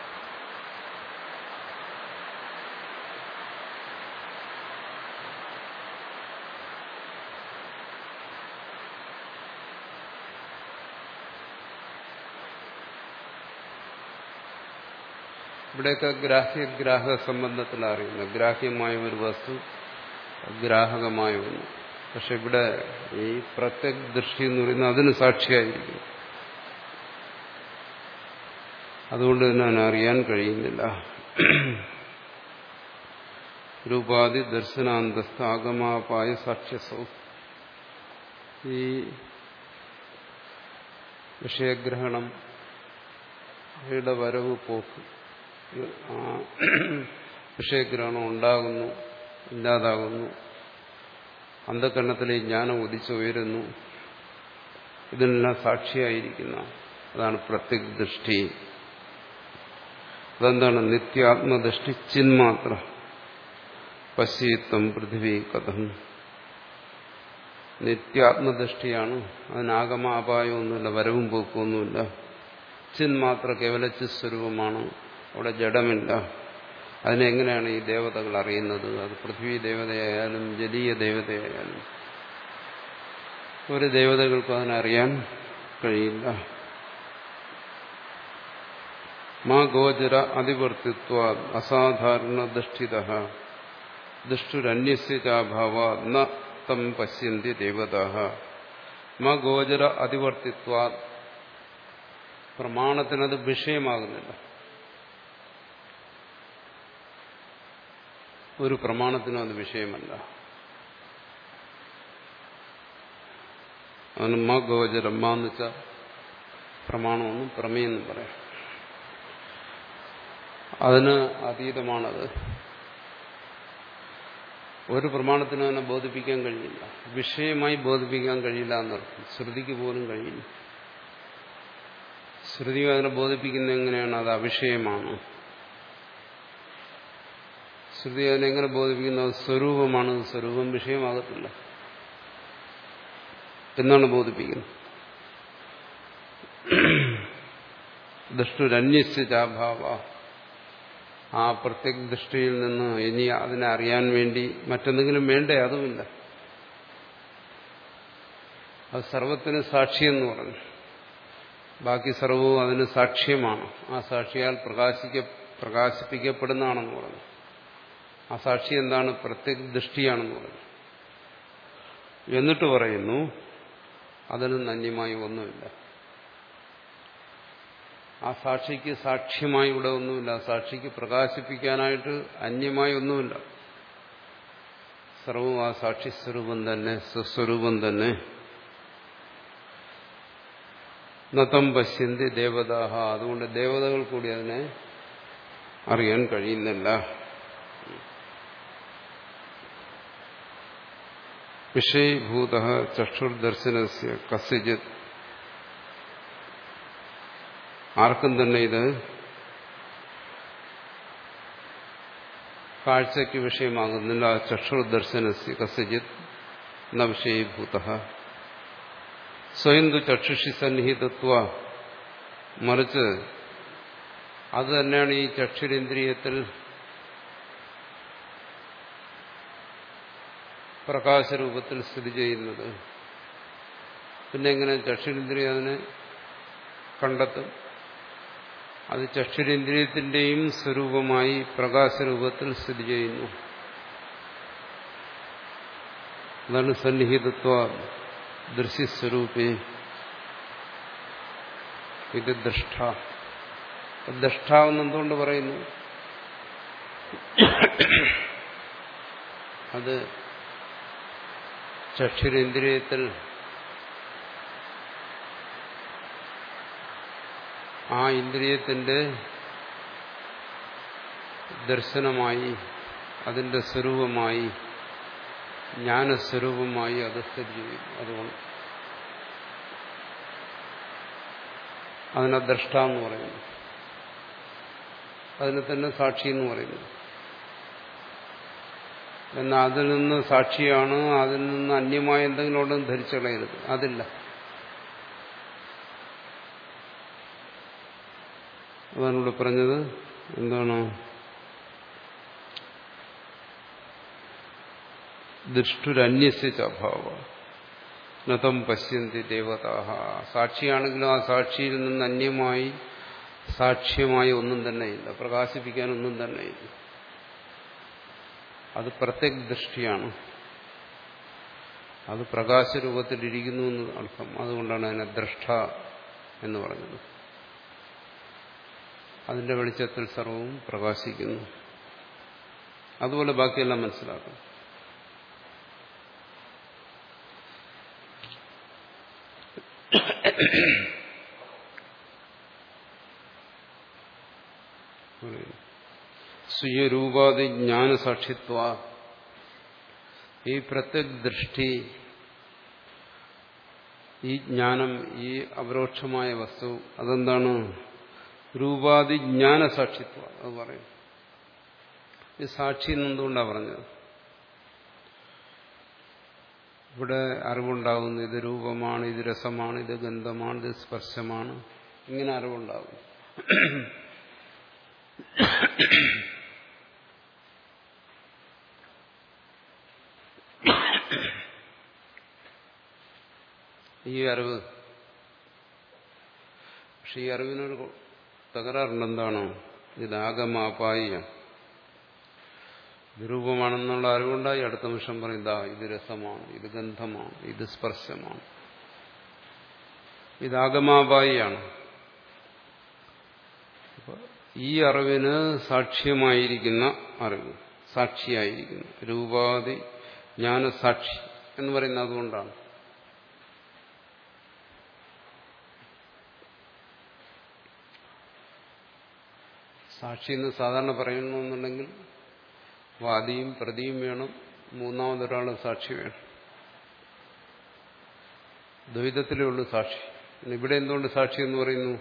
ഇവിടെയൊക്കെ ഗ്രാഹ്യഗ്രാഹക സംബന്ധത്തിൽ അറിയുന്നു. ഗ്രാഹ്യമായ ഒരു വസ്തു, ഗ്രാഹകമായ ഒന്ന്. പക്ഷെ ഇവിടെ ഈ പ്രത്യക് ദൃഷ്ടി എന്ന് പറയുന്നത് അതിന് സാക്ഷിയായിരിക്കും. അതുകൊണ്ട് തന്നെ അവന് അറിയാൻ കഴിയുന്നില്ല. രൂപാദി ദർശനാന്തസ്ഥ ആഗമാപായ സാക്ഷ്യസൗ. ഈ വിഷയഗ്രഹണം, അവയുടെ വരവ് പോക്ക്, വിഷയഗ്രഹണം ഉണ്ടാകുന്നു, ഇല്ലാതാകുന്നു, അന്ധകരണത്തിലെ ജ്ഞാനം ഉദിച്ചുയരുന്നു, ഇതിനെല്ലാം സാക്ഷിയായിരിക്കുന്ന അതാണ് പ്രത്യക് ദൃഷ്ടി. അതെന്താണ്? നിത്യാത്മദൃഷ്ടി ചിന്മാത്ര പശ്യത്വം പൃഥിവി കഥം. നിത്യാത്മദൃഷ്ടിയാണ്. അതിനാഗമ അപായമൊന്നുമില്ല, വരവും പോക്കൊന്നുമില്ല. ചിന്മാത്ര കേവല ചിസ്വരൂപമാണ്. അവിടെ ജഡമില്ല. അതിനെങ്ങനെയാണ് ഈ ദേവതകൾ അറിയുന്നത്? അത് പൃഥ്വി ദേവതയായാലും ജലീയ ദേവതയായാലും ഒരു ദേവതകൾക്കും അതിനറിയാൻ കഴിയില്ല. മാ ഗോചര അതിവർത്തിത്വ അസാധാരണ ദൃഷ്ടിത ദൃഷ്ടുരന്യസ്യ ചാഭാവ ന തം പശ്യന്തി ദേവതാഃ. മാ ഗോചര അതിവർത്തിത്വ, പ്രമാണത്തിനത് വിഷയമാകുന്നില്ല. ഒരു പ്രമാണത്തിനും അത് വിഷയമല്ല. അതിന് മ ഗോചരം, മ എന്ന് വെച്ചാൽ പ്രമാണമെന്നും പ്രമേയെന്നും പറയാം. അതിന് അതീതമാണത്. ഒരു പ്രമാണത്തിനും അതിനെ ബോധിപ്പിക്കാൻ കഴിയില്ല. വിഷയമായി ബോധിപ്പിക്കാൻ കഴിയില്ല എന്നർത്ഥം. ശ്രുതിക്ക് പോലും കഴിയില്ല. ശ്രുതി അതിനെ ബോധിപ്പിക്കുന്നത് എങ്ങനെയാണ്? അത് അവിഷയമാണ്. ശ്രുതി അതിനെങ്ങനെ ബോധിപ്പിക്കുന്നത്? സ്വരൂപമാണ്. സ്വരൂപം വിഷയമാകത്തില്ല എന്നാണ് ബോധിപ്പിക്കുന്നത്. ദൃഷ്ടുരന്യസ്യ ചാഭാവ, ആ പ്രത്യക് ദൃഷ്ടിയിൽ നിന്ന് ഇനി അതിനെ അറിയാൻ വേണ്ടി മറ്റെന്തെങ്കിലും വേണ്ടേ? അതുമില്ല. അത് സർവത്തിന് സാക്ഷിയെന്ന് പറഞ്ഞു. ബാക്കി സർവവും അതിന് സാക്ഷ്യമാണ്. ആ സാക്ഷിയാൽ പ്രകാശിക്ക പ്രകാശിപ്പിക്കപ്പെടുന്നതാണെന്ന് പറഞ്ഞു. ആ സാക്ഷി എന്താണ്? പ്രത്യക് ദൃഷ്ടിയാണെന്ന് പറഞ്ഞു. എന്നിട്ട് പറയുന്നു അതിന് അന്യമായി ഒന്നുമില്ല. ആ സാക്ഷിക്ക് സാക്ഷ്യമായി ഇവിടെ ഒന്നുമില്ല. സാക്ഷിക്ക് പ്രകാശിപ്പിക്കാനായിട്ട് അന്യമായി ഒന്നുമില്ല. സർവവും ആ സാക്ഷിസ്വരൂപം തന്നെ, സ്വസ്വരൂപം തന്നെ. നതം പശ്യന്തി ദേവതാഃ. അതുകൊണ്ട് ദേവതകൾ കൂടി അതിനെ അറിയാൻ കഴിയുന്നില്ല. വിഷയീഭൂതഃ ചക്ഷുർദർശനസ്യ കസ്യചിത്, ആർക്കും തന്നെ ഇത് കാഴ്ചയ്ക്ക് വിഷയമാകുന്നില്ല. ചക്ഷുർദർശനസ്യ കസ്യചിത് ന വിഷയീഭൂതഃ സ്വയം തു ചക്ഷുഷി സന്നിഹിതത്വ. മറിച്ച് അത് തന്നെയാണ് ഈ ചക്ഷുരേന്ദ്രിയത്തിൽ പ്രകാശരൂപത്തിൽ സ്ഥിതി ചെയ്യുന്നത്. പിന്നെ എങ്ങനെ ചക്ഷുരേന്ദ്രിയം അതിനെ കണ്ടെത്തും? അത് ചക്ഷുരേന്ദ്രിയത്തിന്റെയും സ്വരൂപമായി പ്രകാശരൂപത്തിൽ സ്ഥിതി ചെയ്യുന്നു. അതാണ് സന്നിഹിതത്വ ദൃശ്യസ്വരൂപേ ഇത് ദൃഷ്ട. ദൃഷ്ടാവെന്ന് എന്തുകൊണ്ട് പറയുന്നു? അത് ചക്ഷുരേന്ദ്രിയത്തിൽ ആ ഇന്ദ്രിയത്തിന്റെ ദർശനമായി, അതിന്റെ സ്വരൂപമായി, ജ്ഞാനസ്വരൂപമായി അത് സ്ഥിതി ചെയ്യും. അതുകൊണ്ട് അതിനെ ദ്രഷ്ട എന്ന് പറയുന്നു. അതിനെ തന്നെ സാക്ഷി എന്ന് പറയുന്നു. എന്നാൽ അതിൽ നിന്ന് സാക്ഷിയാണ്, അതിൽ നിന്ന് അന്യമായ എന്തെങ്കിലും ഉണ്ടെന്ന് ധരിച്ചു കളയരുത്. അതില്ല. അതാണ് ഇവിടെ പറഞ്ഞത്. എന്താണ്? ദൃഷ്ടുരന്യസ്യ അഭാവ നതം പശ്യന്തി ദേവതാഹ. സാക്ഷിയാണെങ്കിലും ആ സാക്ഷിയിൽ നിന്ന് അന്യമായി സാക്ഷ്യമായി ഒന്നും തന്നെയില്ല, പ്രകാശിപ്പിക്കാനൊന്നും തന്നെയില്ല. അത് പ്രത്യേക ദൃഷ്ടിയാണ്. അത് പ്രകാശരൂപത്തിലിരിക്കുന്നു എന്ന് അർത്ഥം. അതുകൊണ്ടാണ് അതിനെ ദ്രഷ്ട എന്ന് പറഞ്ഞത്. അതിന്റെ വെളിച്ചത്തിൽ സർവവും പ്രകാശിക്കുന്നു. അതുപോലെ ബാക്കിയെല്ലാം മനസ്സിലാക്കും. സ്വയരൂപാദി ജ്ഞാനസാക്ഷിത്വ. ഈ പ്രത്യക് ദൃഷ്ടി, ഈ ജ്ഞാനം, ഈ അപരോക്ഷമായ വസ്തു, അതെന്താണ്? രൂപാദി ജ്ഞാനസാക്ഷിത്വ. അത് പറയും. ഈ സാക്ഷി എന്നെന്തുകൊണ്ടാണ് പറഞ്ഞത്? ഇവിടെ അറിവുണ്ടാകുന്നു. ഇത് രൂപമാണ്, ഇത് രസമാണ്, ഇത് ഗന്ധമാണ്, ഇത് സ്പർശമാണ്. ഇങ്ങനെ അറിവുണ്ടാകും. ഈ അറിവ്, പക്ഷെ ഈ അറിവിനൊരു തകരാറുണ്ട്. എന്താണ്? ഇത് ആഗമാപായ ഇത് രൂപമാണെന്നുള്ള അറിവുണ്ടായി. അടുത്ത നിമിഷം പറയും ഇതാ ഇത് രസമാണ്, ഇത് ഗന്ധമാണ്, ഇത് സ്പർശമാണ്. ഇത് ആഗമാപായിയാണ്. ഈ അറിവിന് സാക്ഷ്യമായിരിക്കുന്ന അറിവ്, സാക്ഷിയായിരിക്കുന്നു. രൂപാദി ജ്ഞാനസാക്ഷി എന്ന് പറയുന്നത് അതുകൊണ്ടാണ്. സാക്ഷി എന്ന് സാധാരണ പറയണമെന്നുണ്ടെങ്കിൽ വാദിയും പ്രതിയും വേണം, മൂന്നാമതൊരാളും സാക്ഷി വേണം. ദ്വൈതത്തിലേ ഉള്ളൂ സാക്ഷി. ഇവിടെ എന്തുകൊണ്ട് സാക്ഷി എന്ന് പറയുന്നു?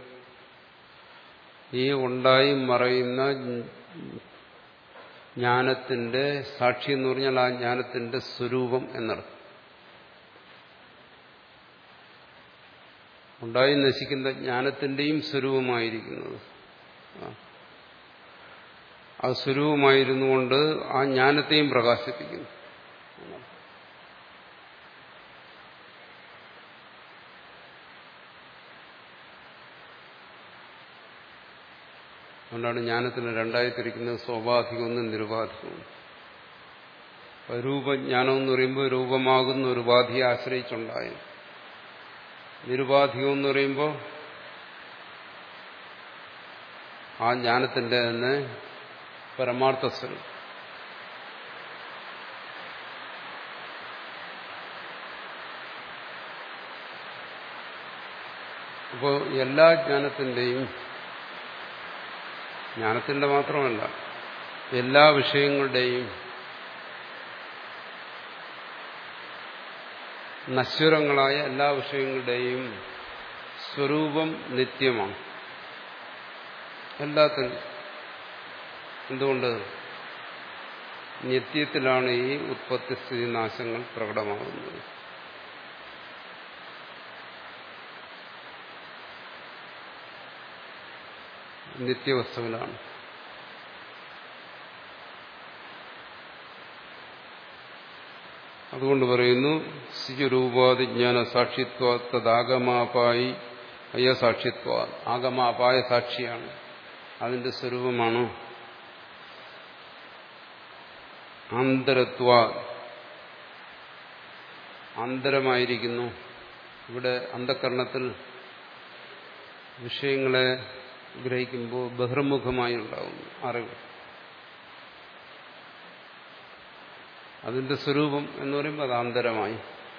ഈ ഉണ്ടായി മറയുന്ന ജ്ഞാനത്തിന്റെ സാക്ഷി എന്ന് പറഞ്ഞാൽ ആ ജ്ഞാനത്തിന്റെ സ്വരൂപം എന്നർത്ഥം. ഉണ്ടായി നശിക്കുന്ന ജ്ഞാനത്തിന്റെയും സ്വരൂപമായിരിക്കുന്നത്. ആ സ്വരൂപമായിരുന്നു കൊണ്ട് ആ ജ്ഞാനത്തെയും പ്രകാശിപ്പിക്കുന്നു. അതുകൊണ്ടാണ് ജ്ഞാനത്തിന് രണ്ടായി തിരിക്കുന്നത്, സ്വാഭാവികമെന്നും നിരുപാധികവും. രൂപജ്ഞാനം എന്ന് പറയുമ്പോൾ രൂപമാകുന്ന ഒരു ഉപാധിയെ ആശ്രയിച്ചുണ്ടായി. നിരുപാധികം എന്ന് പറയുമ്പോൾ ആ ജ്ഞാനത്തിന്റെ തന്നെ പരമാർത്ഥ സ്വരൂപം. അപ്പോൾ എല്ലാ ജ്ഞാനത്തിന്റെയും, ജ്ഞാനത്തിന്റെ മാത്രമല്ല എല്ലാ വിഷയങ്ങളുടെയും നശ്വരങ്ങളായ എല്ലാ വിഷയങ്ങളുടെയും സ്വരൂപം നിത്യമാണ്. എല്ലാത്തിനും. എന്തുകൊണ്ട്? നിത്യത്തിലാണ് ഈ ഉത്പത്തി സ്ഥിതി നാശങ്ങൾ പ്രകടമാകുന്നത്. നിത്യവസ്തുവിലാണ്. അതുകൊണ്ട് പറയുന്നു സിജുരൂപാദി ജ്ഞാന സാക്ഷിത്വ തദാഗമാപായി അയ്യസാക്ഷിത്വ. ആഗമാപായ സാക്ഷിയാണ്, അതിന്റെ സ്വരൂപമാണ്. ആന്തരത്വ ആന്തരമായിരിക്കുന്നു. ഇവിടെ അന്ധകരണത്തിൽ വിഷയങ്ങളെ ഗ്രഹിക്കുമ്പോൾ ബഹിർമുഖമായി ഉണ്ടാകുന്നു അറിവ്. അതിന്റെ സ്വരൂപം എന്ന് പറയുമ്പോൾ അത് ആന്തരമായി.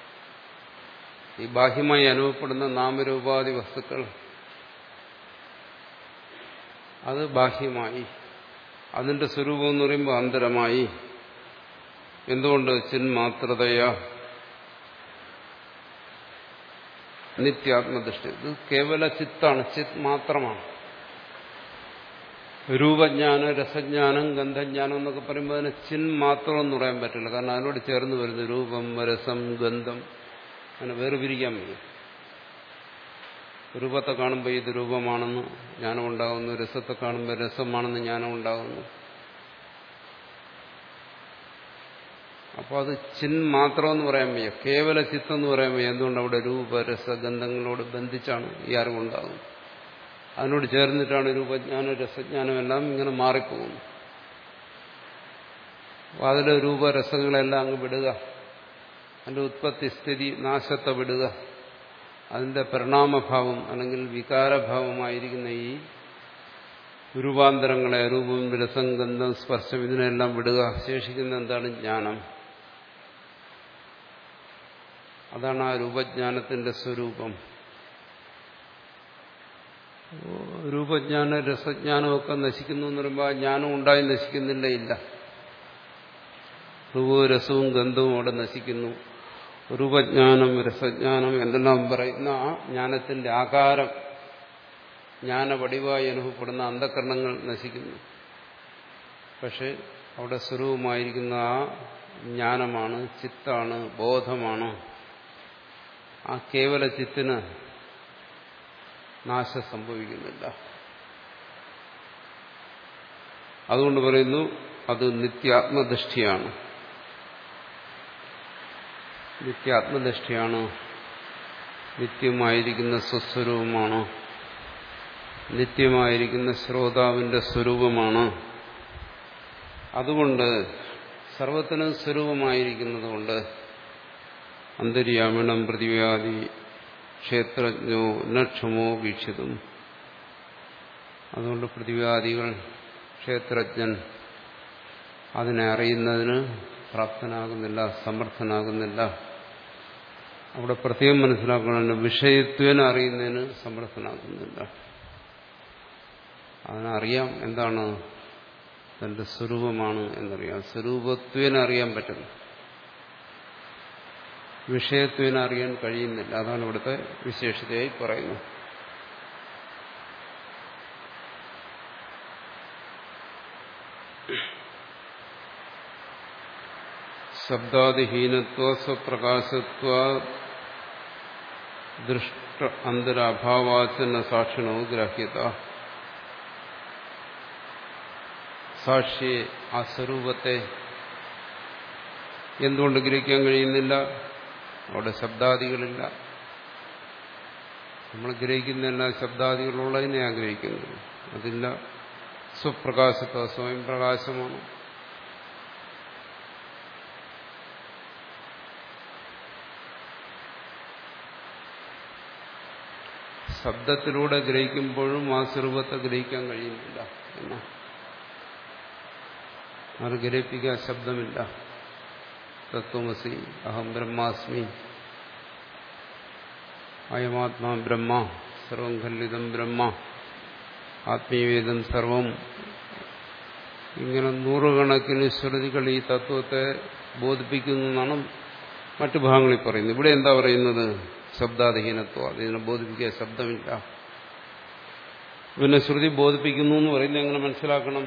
ഈ ബാഹ്യമായി അനുഭവപ്പെടുന്ന നാമരൂപാദി വസ്തുക്കൾ അത് ബാഹ്യമായി. അതിന്റെ സ്വരൂപം എന്ന് പറയുമ്പോൾ ആന്തരമായി. എന്തുകൊണ്ട്? ചിന്മാത്രതയാ നിത്യാത്മദൃഷ്ടി. ഇത് കേവല ചിത്താണ്, ചിത് മാത്രമാണ്. രൂപജ്ഞാനം, രസജ്ഞാനം, ഗന്ധജ്ഞാനം എന്നൊക്കെ പറയുമ്പോൾ അതിന് ചിൻ മാത്രം എന്ന് പറയാൻ പറ്റില്ല. കാരണം അതിനോട് ചേർന്ന് വരുന്നു രൂപം, രസം, ഗന്ധം. അങ്ങനെ വേർപിരിക്കാൻ വയ്യ. രൂപത്തെ കാണുമ്പോൾ ഇത് രൂപമാണെന്ന് ജ്ഞാനം ഉണ്ടാകുന്നു, രസത്തെ കാണുമ്പോൾ രസമാണെന്ന് ജ്ഞാനം ഉണ്ടാകുന്നു. അപ്പോൾ അത് ചിൻ മാത്രമെന്ന് പറയാൻ വയ്യ, കേവല ചിത്തെന്ന് പറയാൻ വയ്യ. എന്തുകൊണ്ട്? അവിടെ രൂപ, രസഗന്ധങ്ങളോട് ബന്ധിച്ചാണ് ഈ അറിവുണ്ടാകുന്നത്. അതിനോട് ചേർന്നിട്ടാണ് രൂപജ്ഞാനം, രസജ്ഞാനം എല്ലാം ഇങ്ങനെ മാറിപ്പോകുന്നു. അപ്പോൾ അതിലെ രൂപരസങ്ങളെല്ലാം അങ്ങ് വിടുക, അതിന്റെ ഉത്പത്തി, സ്ഥിതി, നാശത്തെ വിടുക, അതിന്റെ പരിണാമഭാവം അല്ലെങ്കിൽ വികാരഭാവമായിരിക്കുന്ന ഈ രൂപാന്തരങ്ങളെ, രൂപം, രസം, ഗന്ധം, സ്പർശം ഇതിനെല്ലാം വിടുക. ശേഷിക്കുന്ന എന്താണ്? ജ്ഞാനം. അതാണ് ആ രൂപജ്ഞാനത്തിന്റെ സ്വരൂപം. രൂപജ്ഞാനം, രസജ്ഞാനമൊക്കെ നശിക്കുന്നു എന്ന് പറയുമ്പോൾ ആ ജ്ഞാനം ഉണ്ടായി നശിക്കുന്നില്ല, ഇല്ല. രൂപവും രസവും ഗന്ധവും അവിടെ നശിക്കുന്നു. രൂപജ്ഞാനം, രസജ്ഞാനം എന്തെല്ലാം പറയുന്ന ആ ജ്ഞാനത്തിന്റെ ആകാരം, ജ്ഞാനവടിവായി അനുഭവപ്പെടുന്ന അന്ധകരണങ്ങൾ നശിക്കുന്നു. പക്ഷെ അവിടെ സ്വരൂപമായിരിക്കുന്ന ആ ജ്ഞാനമാണ്, ചിത്താണ്, ബോധമാണ്. ആ കേവല ചിത്തിന് നാശം സംഭവിക്കുന്നില്ല. അതുകൊണ്ട് പറയുന്നു അത് നിത്യാത്മദൃഷ്ടിയാണ്. നിത്യാത്മദൃഷ്ടിയാണ്, നിത്യമായിരിക്കുന്ന സ്വസ്വരൂപമാണ്, നിത്യമായിരിക്കുന്ന ശ്രോതാവിന്റെ സ്വരൂപമാണ്. അതുകൊണ്ട് സർവത്തിനും സ്വരൂപമായിരിക്കുന്നത് കൊണ്ട് അന്തര്യാമിണം പൃഥിവ്യാദി ക്ഷേത്രജ്ഞോ നക്ഷമോ വീക്ഷിതും. അതുകൊണ്ട് പൃഥിവ്യാദികൾ, ക്ഷേത്രജ്ഞൻ അതിനെ അറിയുന്നതിന് പ്രാപ്തനാകുന്നില്ല, സമർത്ഥനാകുന്നില്ല. അവിടെ പ്രത്യേകം മനസ്സിലാക്കണം, വിഷയത്വേന അറിയുന്നതിന് സമർത്ഥനാകുന്നില്ല. അതിനറിയാം എന്താണ് തന്റെ സ്വരൂപമാണ് എന്നറിയാം. സ്വരൂപത്വേന അറിയാൻ പറ്റുന്നു, വിഷയത്വേന അറിയാൻ കഴിയുന്നില്ല. അതാണ് ഇവിടുത്തെ വിശേഷതയായി പറയുന്നത്. ശബ്ദാദിഹീനത്വ സ്വപ്രകാശത്വ ദൃഷ്ട അന്തരഭാവാചന സാക്ഷിണോ ഗ്രാഹ്യത. സാക്ഷിയെ, ആ സ്വരൂപത്തെ എന്തുകൊണ്ട് ഗ്രഹിക്കാൻ കഴിയുന്നില്ല? അവിടെ ശബ്ദാദികളില്ല. നമ്മൾ ഗ്രഹിക്കുന്നതല്ല, ശബ്ദാദികളുള്ളതിനെ ആഗ്രഹിക്കുന്നത്. അതില്ല. സ്വപ്രകാശത്വ, സ്വയം പ്രകാശമാണ്. ശബ്ദത്തിലൂടെ ഗ്രഹിക്കുമ്പോഴും ആ സ്വരൂപത്തെ ഗ്രഹിക്കാൻ കഴിയുന്നില്ല എന്നാ. അത് ഗ്രഹിപ്പിക്കാൻ ശബ്ദമില്ല. തത്വമസി, അഹം ബ്രഹ്മാസ്മി, അയമാത്മാ ബ്രഹ്മ, സർവം ഖല്ലിതം ബ്രഹ്മ, ആത്മീയവേദം സർവം. ഇങ്ങനെ നൂറുകണക്കിന് ശ്രുതികൾ ഈ തത്വത്തെ ബോധിപ്പിക്കുന്നു എന്നാണ് മറ്റു ഭാഗങ്ങളിൽ പറയുന്നത്. ഇവിടെ എന്താ പറയുന്നത്? ശബ്ദാധീനത്വം. അതിനെ ബോധിപ്പിക്കാൻ ശബ്ദമില്ല. പിന്നെ ശ്രുതി ബോധിപ്പിക്കുന്നു എന്ന് പറയുന്നത് എങ്ങനെ മനസ്സിലാക്കണം?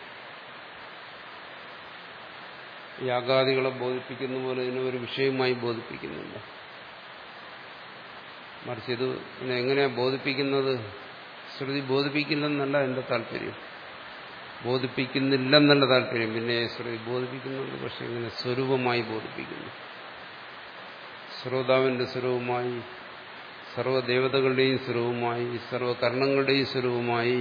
യാഗാദികളെ ബോധിപ്പിക്കുന്ന പോലെ ഇതിനെ ഒരു വിഷയമായി ബോധിപ്പിക്കുന്നില്ല. മറിച്ച് ഇത് എങ്ങനെയാ ബോധിപ്പിക്കുന്നത്? ശ്രുതി ബോധിപ്പിക്കില്ലെന്നല്ല എന്റെ താല്പര്യം, ബോധിപ്പിക്കുന്നില്ലെന്നല്ല താല്പര്യം. പിന്നെ ശ്രുതി ബോധിപ്പിക്കുന്നുണ്ട്, പക്ഷെ ഇങ്ങനെ സ്വരൂപമായി ബോധിപ്പിക്കുന്നു. ശ്രോതാവിന്റെ സ്വരൂപമായി, സർവ്വദേവതകളുടെയും സ്വരൂപമായി, സർവ്വകർണങ്ങളുടെയും സ്വരൂപമായി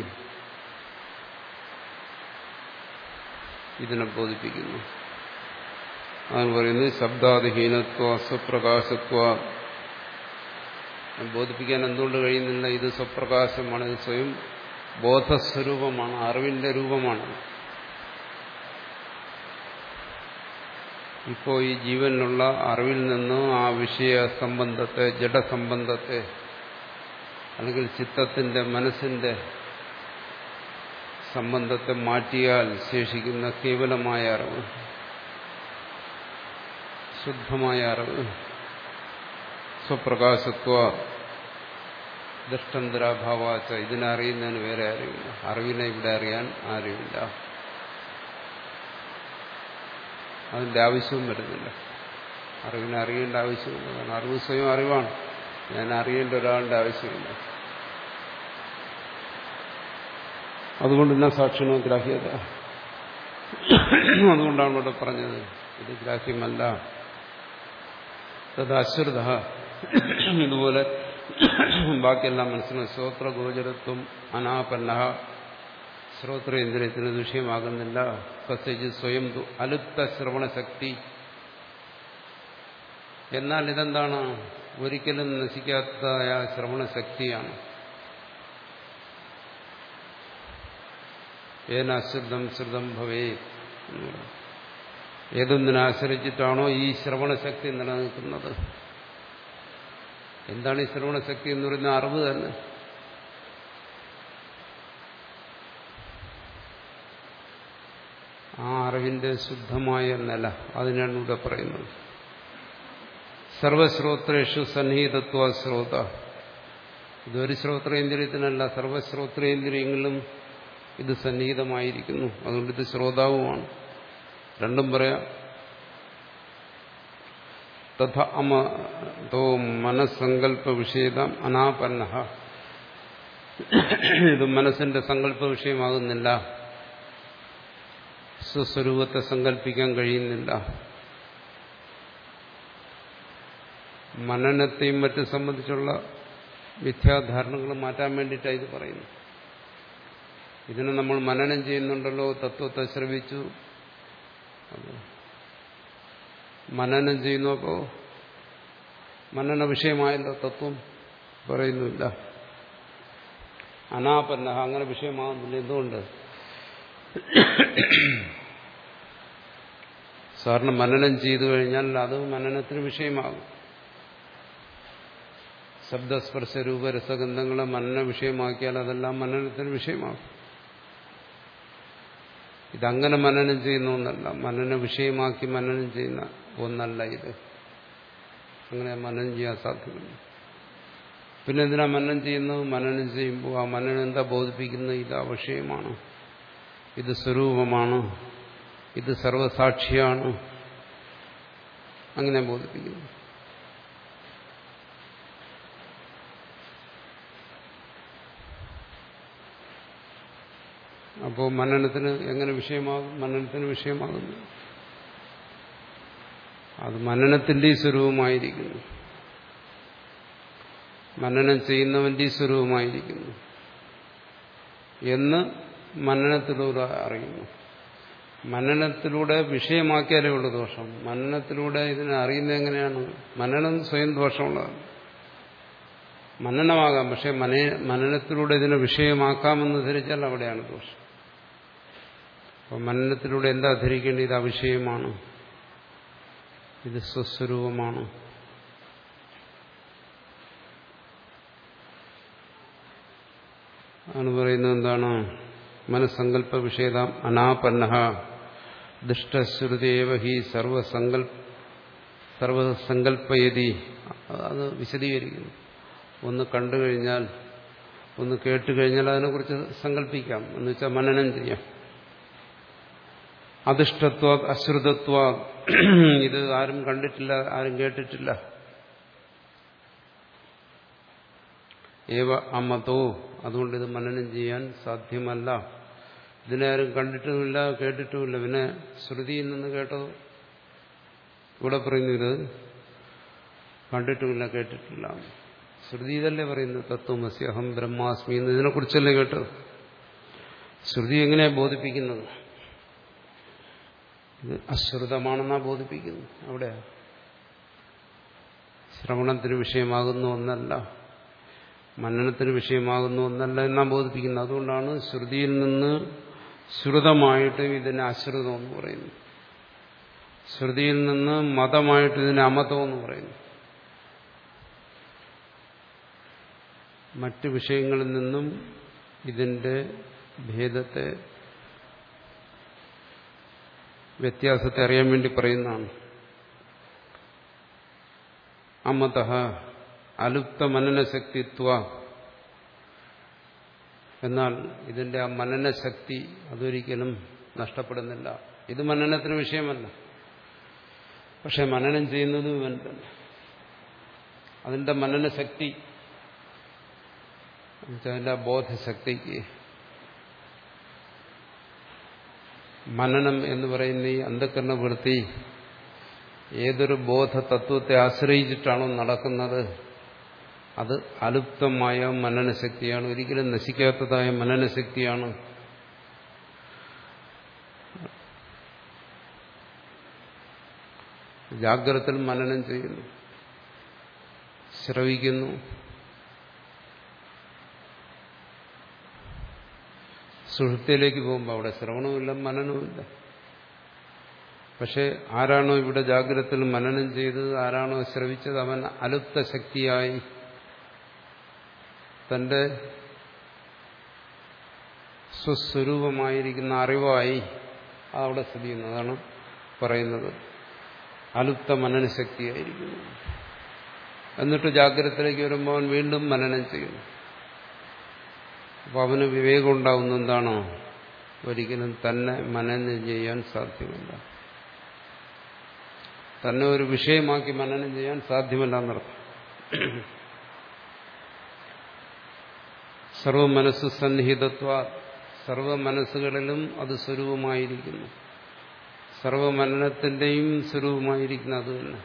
ഇതിനെ ബോധിപ്പിക്കുന്നു. അതാണ് പറയുന്നത് ശബ്ദാദിഹീനത്വ സ്വപ്രകാശത്വ. ബോധിപ്പിക്കാൻ എന്തുകൊണ്ട് കഴിയുന്നില്ല? ഇത് സ്വപ്രകാശമാണ്, ഇത് സ്വയം ബോധസ്വരൂപമാണ്, അറിവിന്റെ രൂപമാണ്. ഇപ്പോൾ ഈ ജീവനിലുള്ള അറിവിൽ നിന്ന് ആ വിഷയ സംബന്ധത്തെ, ജഡസംബന്ധത്തെ, അല്ലെങ്കിൽ ചിത്തത്തിന്റെ മനസ്സിന്റെ സംബന്ധത്തെ മാറ്റിയാൽ ശേഷിക്കുന്ന കേവലമായ അറിവ്, ശുദ്ധമായ അറിവ്, സ്വപ്രകാശത്വ ദൃഷ്ടന്തരാഭാവാച്ച. ഇതിനറിയുന്നതിന് വേറെ അറിവില്ല. അറിവിനെ ഇവിടെ അറിയാൻ ആരുമില്ല. അതിന്റെ ആവശ്യവും വരുന്നില്ല. അറിവിനെ അറിയേണ്ട ആവശ്യമില്ല. കാരണം അറിവ് സ്വയം അറിവാണ്. ഞാൻ അറിയേണ്ട ഒരാളുടെ ആവശ്യമില്ല. അതുകൊണ്ട് ഇന്ന സാക്ഷിണോ ഗ്രാഹ്യത. അതുകൊണ്ടാണ് ഇവിടെ പറഞ്ഞത് ഇത് ഗ്രാഹ്യമല്ല. തത് അശ്രുത. ഇതുപോലെ ബാക്കിയെല്ലാം മനസ്സിലാക്കും. ശ്രോത്രഗോചരത്വം അനാപന്ന. ശ്രോത്രേന്ദ്രിയത്തിന് വിഷയമാകുന്നില്ല. കസ്യജി സ്വയം അലുപ്ത ശ്രവണശക്തി. എന്നാൽ ഇതെന്താണ്? ഒരിക്കലും നശിക്കാത്തതായ ശ്രവണശക്തിയാണ്. ഏന അശ്രുതം ശ്രുതം ഭവേ. ഏതൊന്നിനെ ആശ്രയിച്ചിട്ടാണോ ഈ ശ്രവണശക്തി നിലനിൽക്കുന്നത്? എന്താണ് ഈ ശ്രവണശക്തി എന്ന് പറയുന്ന? അറിവ് തന്നെ. ആ അറിവിന്റെ ശുദ്ധമായ നില, അതിനാണ് ഇവിടെ പറയുന്നത്. സർവശ്രോത്രേഷു സന്നിഹിതത്വ ശ്രോത. ഇതൊരു ശ്രോത്രേന്ദ്രിയത്തിനല്ല, സർവശ്രോത്രേന്ദ്രിയങ്ങളിലും ഇത് സന്നിഹിതമായിരിക്കുന്നു. അതുകൊണ്ട് ഇത് ശ്രോതാവുമാണ്. രണ്ടും പറയാം. തഥ അമതോ മനസ്സങ്കല്പ വിഷയതാം അനാപന്ന. ഇത് മനസ്സിന്റെ സങ്കല്പ വിഷയമാകുന്നില്ല. സ്വസ്വരൂപത്തെ സങ്കല്പിക്കാൻ കഴിയുന്നില്ല. മനനത്തെയും മറ്റും സംബന്ധിച്ചുള്ള മിഥ്യാധാരണകൾ മാറ്റാൻ വേണ്ടിയിട്ടാണ് ഇത് പറയുന്നു. ഇതിനെ നമ്മൾ മനനം ചെയ്യുന്നുണ്ടല്ലോ, തത്വത്തെ ശ്രവിച്ചു, മനനം ചെയ്യുന്നു. അപ്പോ മനന വിഷയമായല്ലോ, തത്വം പറയുന്നില്ല. അനാപന്ന, അങ്ങനെ വിഷയമാകുന്നില്ല. എന്തുകൊണ്ട്? സാറിന് മനനം ചെയ്തു കഴിഞ്ഞാൽ അത് മനനത്തിന് വിഷയമാകും. ശബ്ദസ്പർശ രൂപ രസഗന്ധങ്ങളെ മനന വിഷയമാക്കിയാൽ അതെല്ലാം മനനത്തിന് വിഷയമാകും. ഇതങ്ങനെ മനനം ചെയ്യുന്ന ഒന്നല്ല. മനന വിഷയമാക്കി മനനം ചെയ്യുന്ന ഒന്നല്ല ഇത്. അങ്ങനെ മനനം ചെയ്യാൻ സാധ്യമല്ല. പിന്നെ എന്തിനാ മനനം ചെയ്യുന്നത്? മനനം ചെയ്യുമ്പോൾ ആ മനനം എന്താ ബോധിപ്പിക്കുന്നത്? ഇത് ആ വിഷയമാണ്, ഇത് സ്വരൂപമാണ്, ഇത് സർവസാക്ഷിയാണ്, അങ്ങനെ ബോധിപ്പിക്കുന്നു. അപ്പോൾ മനനത്തിന് എങ്ങനെ വിഷയമാകും? മനനത്തിന് വിഷയമാകുന്നു. അത് മനനത്തിന്റെ സ്വരൂപമായിരിക്കുന്നു, മനനം ചെയ്യുന്നവന്റെ സ്വരൂപമായിരിക്കുന്നു എന്ന് മനനത്തിലൂടെ അറിയുന്നു. മനനത്തിലൂടെ വിഷയമാക്കിയാലേ ഉള്ളൂ ദോഷം. മനനത്തിലൂടെ ഇതിനെ അറിയുന്നത് എങ്ങനെയാണ്? മനനം സ്വയം ദോഷമുള്ളതാണ്. മനനമാകാം, പക്ഷെ മന മനനത്തിലൂടെ ഇതിനെ വിഷയമാക്കാമെന്ന് ധരിച്ചാൽ അവിടെയാണ് ദോഷം. അപ്പോൾ മനനത്തിലൂടെ എന്താ ധരിക്കേണ്ടത്? ഇത് അവിഷയമാണ്, ഇത് സ്വസ്വരൂപമാണ്. ആണ് പറയുന്നത് എന്താണ്? മനസ്സങ്കല്പ വിഷയതാം അനാപന്ന ദുഷ്ടശ്രുതേവ ഹി സർവസങ്കല്പ സർവസങ്കല്പയതി. അത് വിശദീകരിക്കുന്നു. ഒന്ന് കണ്ടു കഴിഞ്ഞാൽ, ഒന്ന് കേട്ടുകഴിഞ്ഞാൽ അതിനെക്കുറിച്ച് സങ്കല്പിക്കാം, എന്ന് വെച്ചാൽ മനനം ചെയ്യാം. അധിഷ്ഠത്വ അശ്രുതത്വ, ഇത് ആരും കണ്ടിട്ടില്ല, ആരും കേട്ടിട്ടില്ല. ഏവ അമതോ, അതുകൊണ്ട് ഇത് മനനം ചെയ്യാൻ സാധ്യമല്ല. ഇതിനെ ആരും കണ്ടിട്ടുമില്ല, കേട്ടിട്ടുമില്ല. പിന്നെ ശ്രുതിയിൽ നിന്ന് കേട്ടത് ഇവിടെ പറയുന്നു, ഇത് കണ്ടിട്ടുമില്ല, കേട്ടിട്ടില്ല. ശ്രുതി ഇതല്ലേ പറയുന്നത്? തത്വമസി അഹം ബ്രഹ്മാസ്മി എന്ന് ഇതിനെക്കുറിച്ചല്ലേ കേട്ടത്? ശ്രുതി എങ്ങനെയാണ് ബോധിപ്പിക്കുന്നത്? ഇത് അശ്രുതമാണെന്നാ ബോധിപ്പിക്കുന്നു. അവിടെ ശ്രവണത്തിന് വിഷയമാകുന്ന ഒന്നല്ല, മനനത്തിന് വിഷയമാകുന്ന ഒന്നല്ല എന്നാ ബോധിപ്പിക്കുന്നത്. അതുകൊണ്ടാണ് ശ്രുതിയിൽ നിന്ന് ശ്രുതമായിട്ട് ഇതിനെ അശ്രുതം എന്ന് പറയുന്നു, ശ്രുതിയിൽ നിന്ന് മതമായിട്ട് ഇതിനെ അമതം എന്ന് പറയുന്നു. മറ്റ് വിഷയങ്ങളിൽ നിന്നും ഇതിന്റെ ഭേദത്തെ, വ്യത്യാസത്തെ അറിയാൻ വേണ്ടി പറയുന്നതാണ്. അമതഃ അലുപ്ത മനനശക്തിത്വ. എന്നാൽ ഇതിന്റെ ആ മനനശക്തി അതൊരിക്കലും നഷ്ടപ്പെടുന്നില്ല. ഇത് മനനത്തിന് വിഷയമല്ല, പക്ഷെ മനനം ചെയ്യുന്നതും ഇവൻ തന്നെ. അതിന്റെ മനനശക്തി, അതിന്റെ ബോധശക്തിക്ക് മനനം എന്ന് പറയുന്ന ഈ അന്ധകരണ വൃത്തി ഏതൊരു ബോധ തത്വത്തെ ആശ്രയിച്ചിട്ടാണോ നടക്കുന്നത് അത് അലുപ്തമായ മനനശക്തിയാണ്, ഒരിക്കലും നശിക്കാത്തതായ മനനശക്തിയാണ്. ജാഗ്രതത്തിൽ മനനം ചെയ്യുന്നു, ശ്രവിക്കുന്നു, സുഷുപ്തിയിലേക്ക് പോകുമ്പോൾ അവിടെ ശ്രവണവുമില്ല, മനനവുമില്ല. പക്ഷെ ആരാണോ ഇവിടെ ജാഗ്രതത്തിൽ മനനം ചെയ്തത്, ആരാണോ ശ്രവിച്ചത്, അവൻ അലുപ്ത ശക്തിയായി തന്റെ സ്വസ്വരൂപമായിരിക്കുന്ന അറിവായി അവിടെ സ്ഥിതി ചെയ്യുന്നു. അതാണ് പറയുന്നത്, അലുപ്ത മനനശക്തിയായിരിക്കുന്നു. എന്നിട്ട് ജാഗ്രതത്തിലേക്ക് വരുമ്പോൾ അവൻ വീണ്ടും മനനം ചെയ്യുന്നു. അപ്പോൾ അവന് വിവേകം ഉണ്ടാവുന്ന എന്താണോ, ഒരിക്കലും തന്നെ മനനം ചെയ്യാൻ സാധ്യമല്ല, തന്നെ ഒരു വിഷയമാക്കി മനനം ചെയ്യാൻ സാധ്യമല്ല എന്നർത്ഥം. സർവ മനസ്സ് സന്നിഹിതത്വ, സർവ മനസ്സുകളിലും അത് സ്വരൂപമായിരിക്കുന്നു, സർവ മനനത്തിന്റെയും സ്വരൂപമായിരിക്കുന്നു അത് തന്നെ.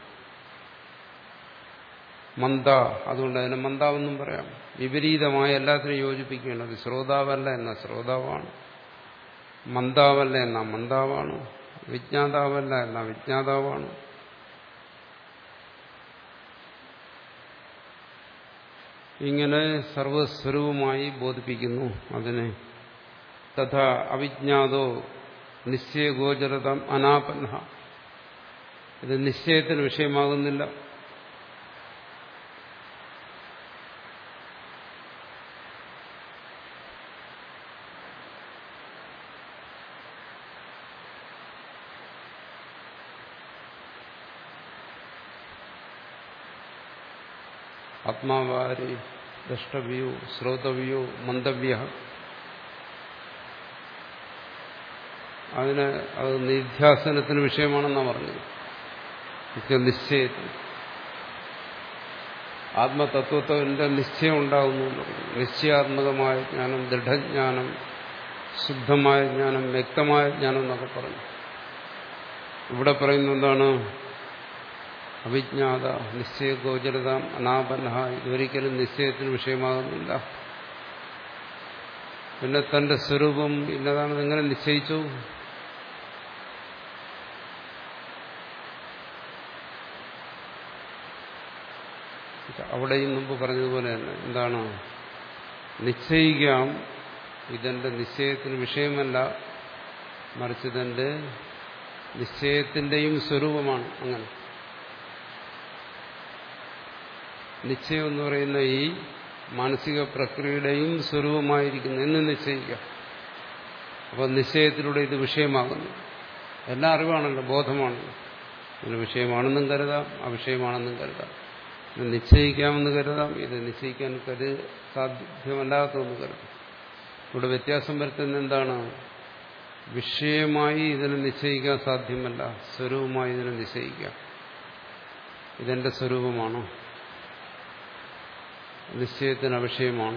മന്ദ, അതുകൊണ്ട് അതിനെ മന്ദാവെന്നും പറയാം. വിപരീതമായ എല്ലാത്തിനും യോജിപ്പിക്കേണ്ടത് ശ്രോതാവല്ല എന്ന ശ്രോതാവാണ്, മന്ദാവല്ല എന്ന മന്ദാവാണ്, വിജ്ഞാതാവല്ല എന്ന വിജ്ഞാതാവാണ്. ഇങ്ങനെ സർവസ്വരൂപമായി ബോധിപ്പിക്കുന്നു അതിനെ. തഥാ അവിജ്ഞാതോ നിശ്ചയഗോചരതം അനാപന്ന, ഇത് നിശ്ചയത്തിന് വിഷയമാകുന്നില്ല. ആത്മാവാരി ദ്രഷ്ടവ്യോ ശ്രോതവ്യോ മന്തവ്യ, അതിന് അത് നിധ്യാസനത്തിന് വിഷയമാണെന്നാണ് പറഞ്ഞത്. നിശ്ചയത്തിൽ ആത്മതത്വത്തിന്റെ നിശ്ചയം ഉണ്ടാകുന്നു എന്ന് പറഞ്ഞു. നിശ്ചയാത്മകമായ ജ്ഞാനം, ദൃഢജ്ഞാനം, ശുദ്ധമായ ജ്ഞാനം, വ്യക്തമായ ജ്ഞാനം എന്നൊക്കെ പറഞ്ഞു. ഇവിടെ പറയുന്ന എന്താണ്? അവിജ്ഞാത നിശ്ചയഗോചരത അനാപന്ന, ഇതൊരിക്കലും നിശ്ചയത്തിന് വിഷയമാകുന്നില്ല. പിന്നെ തന്റെ സ്വരൂപം ഇന്നതാണെന്ന് എങ്ങനെ നിശ്ചയിച്ചു? അവിടെയും മുമ്പ് പറഞ്ഞതുപോലെ തന്നെ എന്താണ്? നിശ്ചയിക്കാം, ഇതെന്റെ നിശ്ചയത്തിന് വിഷയമല്ല, മറിച്ച് ഇതെന്റെ നിശ്ചയത്തിന്റെയും സ്വരൂപമാണ്. അങ്ങനെ നിശ്ചയം എന്ന് പറയുന്ന ഈ മാനസിക പ്രക്രിയയുടെയും സ്വരൂപമായിരിക്കുന്നു എന്ന് നിശ്ചയിക്കാം. അപ്പോൾ നിശ്ചയത്തിലൂടെ ഇത് വിഷയമാകുന്നു. എല്ലാ അറിവാണല്ലോ, ബോധമാണല്ലോ. ഇതിന് വിഷയമാണെന്നും കരുതാം, അവിഷയമാണെന്നും കരുതാം. ഇത് നിശ്ചയിക്കാമെന്ന് കരുതാം, ഇത് നിശ്ചയിക്കാൻ കരു സാധ്യമല്ലാത്തതെന്ന് കരുതാം. ഇവിടെ വ്യത്യാസം വരുത്തുന്ന എന്താണ്? വിഷയമായി ഇതിനെ നിശ്ചയിക്കാൻ സാധ്യമല്ല, സ്വരൂപമായി ഇതിനെ നിശ്ചയിക്കാം. ഇതെന്റെ സ്വരൂപമാണോ, നിശ്ചയത്തിന് അവിഷയമാണോ,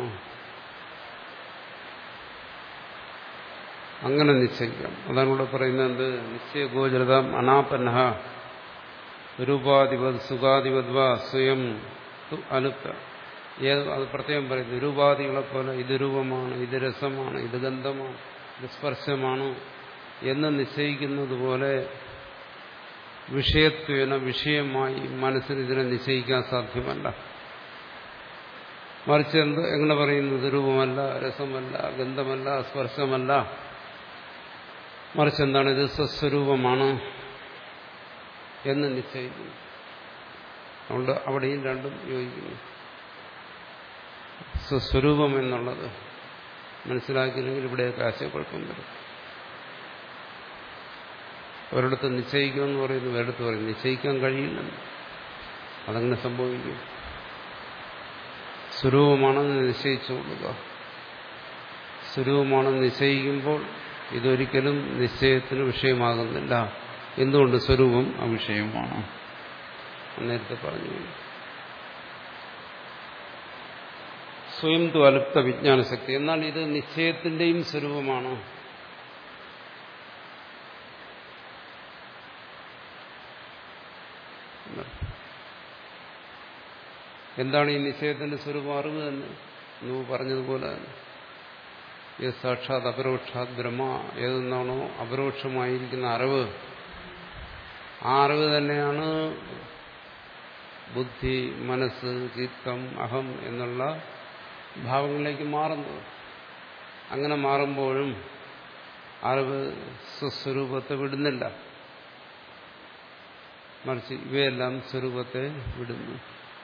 അങ്ങനെ നിശ്ചയിക്കാം. അതാണ് ഇവിടെ പറയുന്നത്. നിശ്ചയഗോചരത അനാപന്ന രൂപാധിപത് സുഖാധിപത് സ്വയം അലുപ്ത. ഏത് അത് പ്രത്യേകം പറയുന്നു. രൂപാധികളെ പോലെ ഇത് രൂപമാണ്, ഇത് രസമാണ്, ഇത് ഗന്ധമാണ്, ഇത് സ്പർശമാണ് എന്ന് നിശ്ചയിക്കുന്നത് പോലെ വിഷയത്വേന വിഷയമായി മനസ്സിന് ഇതിനെ നിശ്ചയിക്കാൻ സാധ്യമല്ല. മറിച്ച് എന്ത് എങ്ങനെ പറയുന്നത്? രൂപമല്ല, രസമല്ല, ഗന്ധമല്ല, സ്പർശമല്ല, മറിച്ച് എന്താണ്? ഇത് സ്വസ്വരൂപമാണ് എന്ന് നിശ്ചയിക്കുന്നു. അതുകൊണ്ട് അവിടെയും രണ്ടും യോജിക്കുന്നു. സ്വസ്വരൂപം എന്നുള്ളത് മനസ്സിലാക്കിയില്ലെങ്കിൽ ഇവിടെയൊക്കെ ആശയക്കുഴപ്പം വരും. ഒരിടത്ത് നിശ്ചയിക്കുമെന്ന് പറയുന്നു, ഒരിടത്ത് പറയും നിശ്ചയിക്കാൻ കഴിയില്ലെന്ന്. അതങ്ങനെ സംഭവിക്കും. സ്വരൂപമാണെന്ന് നിശ്ചയിച്ചുകൊള്ളുക. സ്വരൂപമാണെന്ന് നിശ്ചയിക്കുമ്പോൾ ഇതൊരിക്കലും നിശ്ചയത്തിന് വിഷയമാകുന്നില്ല. എന്തുകൊണ്ട്? സ്വരൂപം അവിഷയമാണ്. നേരത്തെ പറഞ്ഞു. സ്വയം തു അലുപ്ത വിജ്ഞാനശക്തി. എന്നാൽ ഇത് നിശ്ചയത്തിന്റെയും സ്വരൂപമാണ്. എന്താണ് ഈ നിശ്ചയത്തിന്റെ സ്വരൂപം? അറിവ് തന്നെ. നിങ്ങൾ പറഞ്ഞതുപോലെ ഈ സാക്ഷാത് അപരോക്ഷാത് ബ്രഹ്മ ഏതെന്നാണോ അപരോക്ഷമായിരിക്കുന്ന അറിവ്, ആ അറിവ് തന്നെയാണ് ബുദ്ധി, മനസ്സ്, ചിത്തം, അഹം എന്നുള്ള ഭാവങ്ങളിലേക്ക് മാറുന്നത്. അങ്ങനെ മാറുമ്പോഴും അറിവ് സ്വസ്വരൂപത്തെ വിടുന്നില്ല, മറിച്ച് ഇവയെല്ലാം സ്വരൂപത്തെ വിടുന്നു.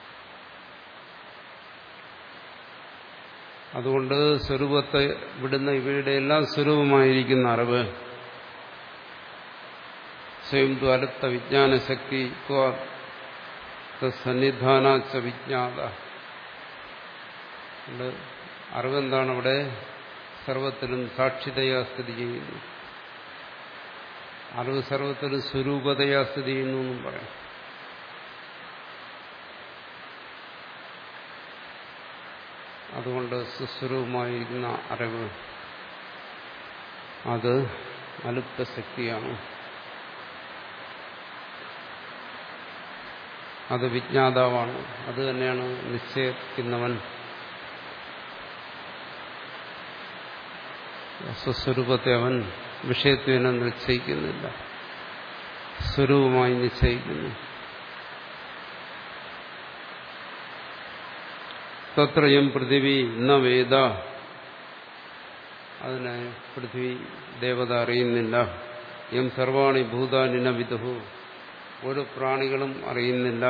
അതുകൊണ്ട് സ്വരൂപത്തെ വിടുന്ന ഇവയുടെ എല്ലാം സ്വരൂപമായിരിക്കുന്ന അറിവ് സ്വയം തു അലുപ്ത വിജ്ഞാനശക്തി സന്നിധാനാച്ച വിജ്ഞാത. അറിവെന്താണ്? അവിടെ സർവത്തിലും സാക്ഷിതയാ സ്ഥിതി ചെയ്യുന്നു. അറിവ് സർവത്തിലും സ്വരൂപതയാ സ്ഥിതി ചെയ്യുന്നു എന്നും പറയാം. അതുകൊണ്ട് സുസ്വരൂപമായിരിക്കുന്ന അറിവ് അത് അലുപ്ത ശക്തിയാണ്. അത് വിജ്ഞാതാവാണ്. അത് തന്നെയാണ് നിശ്ചയിക്കുന്നവൻ. സ്വസ്വരൂപത്തെ അവൻ വിഷയത്വേന നിശ്ചയിക്കുന്നില്ല, സ്വരൂപമായി നിശ്ചയിക്കുന്നു. തത്രയം പൃഥിവി ന വേദ. അതിനെ പൃഥ്വി ദേവത അറിയുന്നില്ല. യം സർവാണി ഭൂതാനി ന വിദുഹു. ഒരു പ്രാണികളും അറിയുന്നില്ല.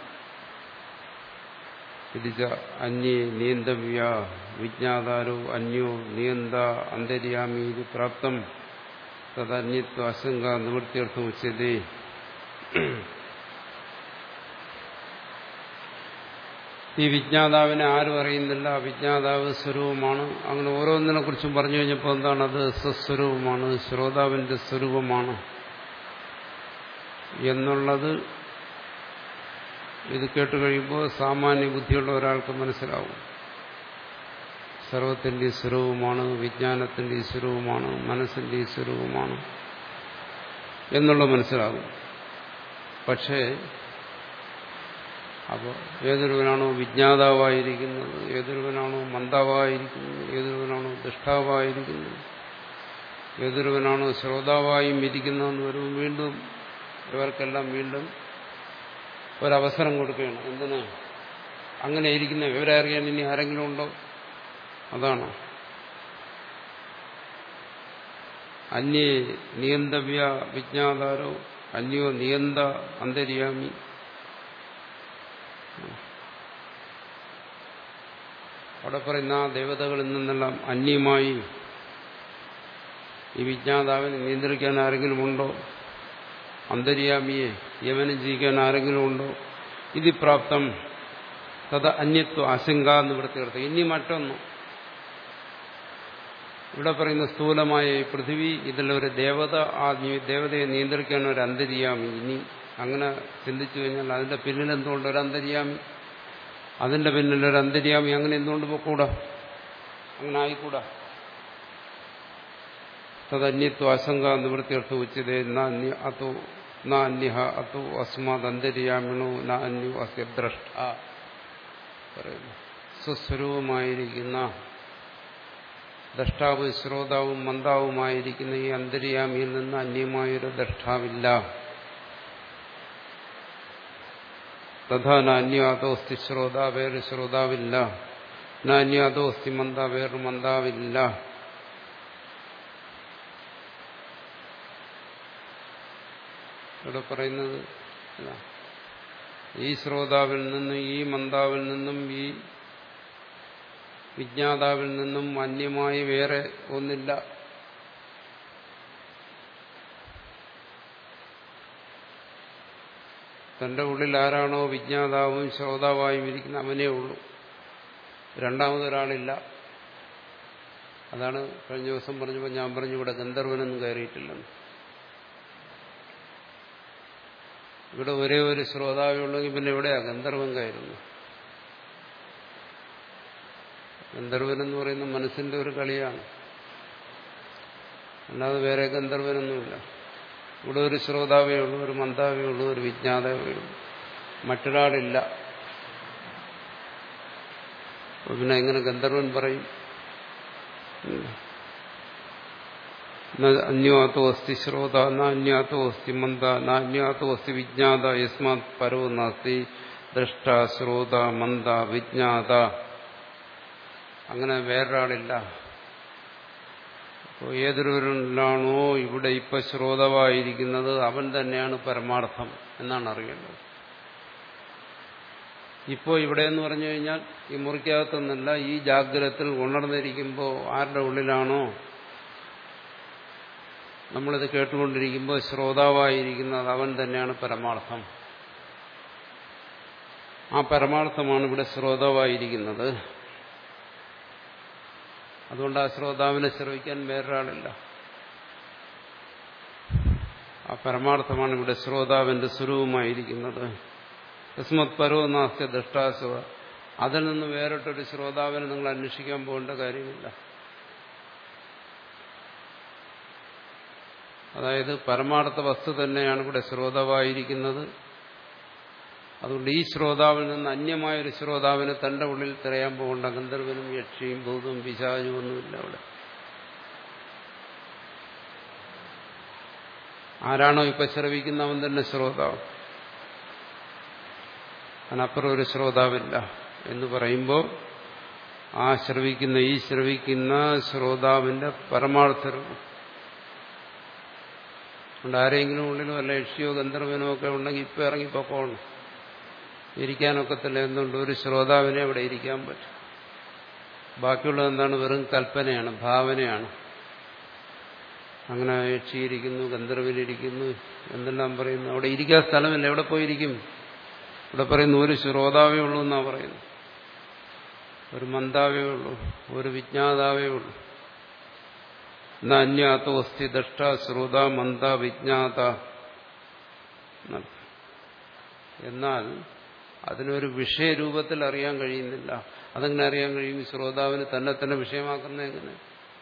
ഇതിച്ച അന്യേ നിയന്തവ്യ വിജ്ഞാതാരോ അന്യോ നിയന്ത അന്തര്യാമി ഇത് പ്രാപ്തം തദന്യത്വ ആശങ്ക നിവൃത്തിയർത്ഥം ഉച്യതേ. ഈ വിജ്ഞാതാവിനെ ആരും അറിയുന്നില്ല. വിജ്ഞാതാവ് സ്വരൂപമാണ്. അങ്ങനെ ഓരോന്നിനെ കുറിച്ചും പറഞ്ഞു കഴിഞ്ഞപ്പോൾ എന്താണ്? അത് സ്വസ്വരൂപമാണ്, ശ്രോതാവിന്റെ സ്വരൂപമാണ് എന്നുള്ളത് ഇത് കേട്ടുകഴിയുമ്പോൾ സാമാന്യ ബുദ്ധിയുള്ള ഒരാൾക്ക് മനസ്സിലാവും. സർവത്തിന്റെ സ്വരൂപമാണ്, വിജ്ഞാനത്തിന്റെ സ്വരൂപമാണ്, മനസ്സിന്റെ സ്വരൂപമാണ് എന്നുള്ള മനസ്സിലാകും. പക്ഷേ അപ്പോൾ ഏതൊരുവനാണോ വിജ്ഞാതാവായിരിക്കുന്നത്, ഏതൊരുവനാണോ മന്ദാവായിരിക്കുന്നത്, ഏതൊരുവനാണോ ദൃഷ്ടാവായിരിക്കുന്നത്, ഏതൊരുവനാണോ ശ്രോതാവായും ഇരിക്കുന്നതെന്ന് വരുമ്പോൾ വീണ്ടും ഇവർക്കെല്ലാം വീണ്ടും ഒരവസരം കൊടുക്കുകയാണ്. എന്തിന്? അങ്ങനെ ഇരിക്കുന്ന വിവരം അറിയാൻ ഇനി ആരെങ്കിലും ഉണ്ടോ? അതാണ് അന്യേ നിയന്തവ്യ വിജ്ഞാതാരോ അന്യോ നിയന്ത അന്തര്യാമി. അവിടെ പറയുന്ന ആ ദേവതകളിൽ നിന്നെല്ലാം അന്യമായി ഈ വിജ്ഞാതാവിനെ നിയന്ത്രിക്കാൻ ആരെങ്കിലും ഉണ്ടോ? അന്തര്യാമിയെ യമനം ജീവിക്കാൻ ആരെങ്കിലും ഉണ്ടോ? ഇത് പ്രാപ്തം തത് അന്യത്വ ആശങ്ക എന്ന് വൃത്തിയെടുത്ത്. ഇനി മറ്റൊന്ന് ഇവിടെ പറയുന്ന സ്ഥൂലമായ ഈ പൃഥിവി, ഇതിലൊരു ദേവത, ആ ദേവതയെ നിയന്ത്രിക്കാൻ ഒരു അന്തര്യാമി. ഇനി അങ്ങനെ ചിന്തിച്ചു കഴിഞ്ഞാൽ അതിന്റെ പിന്നിൽ എന്തുകൊണ്ട് ഒരു അന്തര്യാമി, അതിന്റെ പിന്നിലൊരു അന്തര്യാമി, അങ്ങനെ എന്തുകൊണ്ട് പോയിക്കൂടാ? അങ്ങനെ ആയിക്കൂടാ? തദന്യത്വ ആശങ്ക നിവൃത്തിയർത്ഥ ഉച്ചതേ അതോ നാന്യഹ അതോ അസ്മാത് അന്തര്യാമിണോ ന അന്യോ അസ്യ ദ്രഷ്ട. പറയുന്നു സ്വസ്വരൂപമായിരിക്കുന്ന ദ്രഷ്ടാവ് ശ്രോതാവും മന്ദാവുമായിരിക്കുന്ന ഈ അന്തര്യാമിയിൽ നിന്ന് അന്യമായൊരു ദ്രഷ്ടാവില്ല. തഥാ നാന്യാതോ അസ്തി ശ്രോത, വേറെ ശ്രോതാവില്ല. നാന്യാതോ അസ്തി മന്ദ, വേറൊരു മന്ദാവില്ല. ഇവിടെ പറയുന്നത് ഈ ശ്രോതാവിൽ നിന്നും ഈ മന്ദാവിൽ നിന്നും ഈ വിജ്ഞാതാവിൽ നിന്നും അന്യമായി വേറെ ഒന്നില്ല. തന്റെ ഉള്ളിൽ ആരാണോ വിജ്ഞാതാവും ശ്രോതാവായും ഇരിക്കുന്ന അവനേ ഉള്ളൂ, രണ്ടാമതൊരാളില്ല. അതാണ് കഴിഞ്ഞ ദിവസം പറഞ്ഞപ്പോൾ ഞാൻ പറഞ്ഞു ഇവിടെ ഗന്ധർവനൊന്നും കയറിയിട്ടില്ലെന്ന്. ഇവിടെ ഒരേ ഒരു ശ്രോതാവേ ഉള്ളെങ്കിൽ പിന്നെ എവിടെയാ ഗന്ധർവൻ കയറുന്നു? ഗന്ധർവനെന്ന് പറയുന്ന മനസ്സിന്റെ ഒരു കളിയാണ്, അല്ലാതെ വേറെ ഗന്ധർവനൊന്നുമില്ല. ഇവിടെ ഒരു ശ്രോതാവേ ഉള്ളൂ, ഒരു മന്ദാവേ ഉള്ളൂ, ഒരു വിജ്ഞാതാവേ ഉള്ളൂ, മറ്റൊരാളില്ല. പിന്നെ എങ്ങനെ ഗന്ധർവൻ പറയും? അന്യാതോ അസ്തി ശ്രോത, നാന്യാതോ അസ്തി മന്ദ, നാന്യാതോ അസ്തി വിജ്ഞാത, യസ്മാത് പരോ നാസ്തി ദ്രഷ്ട ശ്രോത മന്ദ വിജ്ഞാത. അങ്ങനെ വേറൊരാളില്ല. അപ്പോൾ ഏതൊരുവരിലാണോ ഇവിടെ ഇപ്പൊ ശ്രോതവായിരിക്കുന്നത് അവൻ തന്നെയാണ് പരമാർത്ഥം എന്നാണ് അറിയേണ്ടത്. ഇപ്പോൾ ഇവിടെ എന്ന് പറഞ്ഞു കഴിഞ്ഞാൽ ഈ മുറിക്കകത്തൊന്നല്ല, ഈ ജാഗ്രതത്തിൽ ഉണർന്നിരിക്കുമ്പോൾ ആരുടെ ഉള്ളിലാണോ നമ്മളിത് കേട്ടുകൊണ്ടിരിക്കുമ്പോൾ ശ്രോതാവായിരിക്കുന്നത് അവൻ തന്നെയാണ് പരമാർത്ഥം. ആ പരമാർത്ഥമാണ് ഇവിടെ ശ്രോതാവായിരിക്കുന്നത്. അതുകൊണ്ട് ആ ശ്രോതാവിനെ ശ്രവിക്കാൻ വേറൊരാളില്ല. ആ പരമാർത്ഥമാണ് ഇവിടെ ശ്രോതാവിന്റെ സ്വരൂപമായിരിക്കുന്നത്. തസ്മത് പരോ നാസ്തി ദ്രഷ്ടാശ്രവ. അതിൽ നിന്ന് വേറിട്ടൊരു ശ്രോതാവിനെ നിങ്ങൾ അന്വേഷിക്കാൻ പോകേണ്ട കാര്യമില്ല. അതായത് പരമാർത്ഥ വസ്തു തന്നെയാണ് ഇവിടെ ശ്രോതാവായിരിക്കുന്നത്. അതുകൊണ്ട് ഈ ശ്രോതാവിൽ നിന്ന് അന്യമായൊരു ശ്രോതാവിനെ തന്റെ ഉള്ളിൽ തിരയാൻ പോകേണ്ട. ഗന്ധർവനും യക്ഷിയും ഭൂതവും പിശാചും ഒന്നുമില്ല അവിടെ. ആരാണോ ഇപ്പൊ ശ്രവിക്കുന്നവൻ തന്നെ ശ്രോതാവ്, അതിനപ്പുറം ഒരു ശ്രോതാവില്ല എന്ന് പറയുമ്പോൾ ആ ശ്രവിക്കുന്ന ഈ ശ്രവിക്കുന്ന ശ്രോതാവിന്റെ പരമാർത്ഥരൂപം. അതുകൊണ്ട് ആരെങ്കിലും ഉള്ളിലോ അല്ല യക്ഷിയോ ഗന്ധർവനോ ഒക്കെ ഉണ്ടെങ്കിൽ ഇപ്പൊ ഇറങ്ങിപ്പോക്കോണം. ഇരിക്കാനൊക്കത്തില്ല. എന്തുകൊണ്ട്? ഒരു ശ്രോതാവിനെ അവിടെ ഇരിക്കാൻ പറ്റും. ബാക്കിയുള്ളത് എന്താണ്? വെറും കൽപ്പനയാണ്, ഭാവനയാണ്. അങ്ങനെ യക്ഷിയിരിക്കുന്നു, ഗന്ധർവനിരിക്കുന്നു എന്തെല്ലാം പറയുന്നു. അവിടെ ഇരിക്കാൻ സ്ഥലമില്ല. എവിടെ പോയിരിക്കും? ഇവിടെ പറയുന്നു ഒരു ശ്രോതാവേ ഉള്ളൂ എന്നാ പറയുന്നു, ഒരു മന്ദാവേ ഉള്ളൂ, ഒരു വിജ്ഞാതാവേ ഉള്ളൂ. അന്യാതോ അസ്തി ദ്രഷ്ട ശ്രോത മന്ദ വിജ്ഞാത. എന്നാൽ അതിനൊരു വിഷയരൂപത്തിൽ അറിയാൻ കഴിയുന്നില്ല. അതെങ്ങനെ അറിയാൻ കഴിയും? ശ്രോതാവിന് തന്നെ തന്നെ വിഷയമാക്കുന്ന എങ്ങനെ?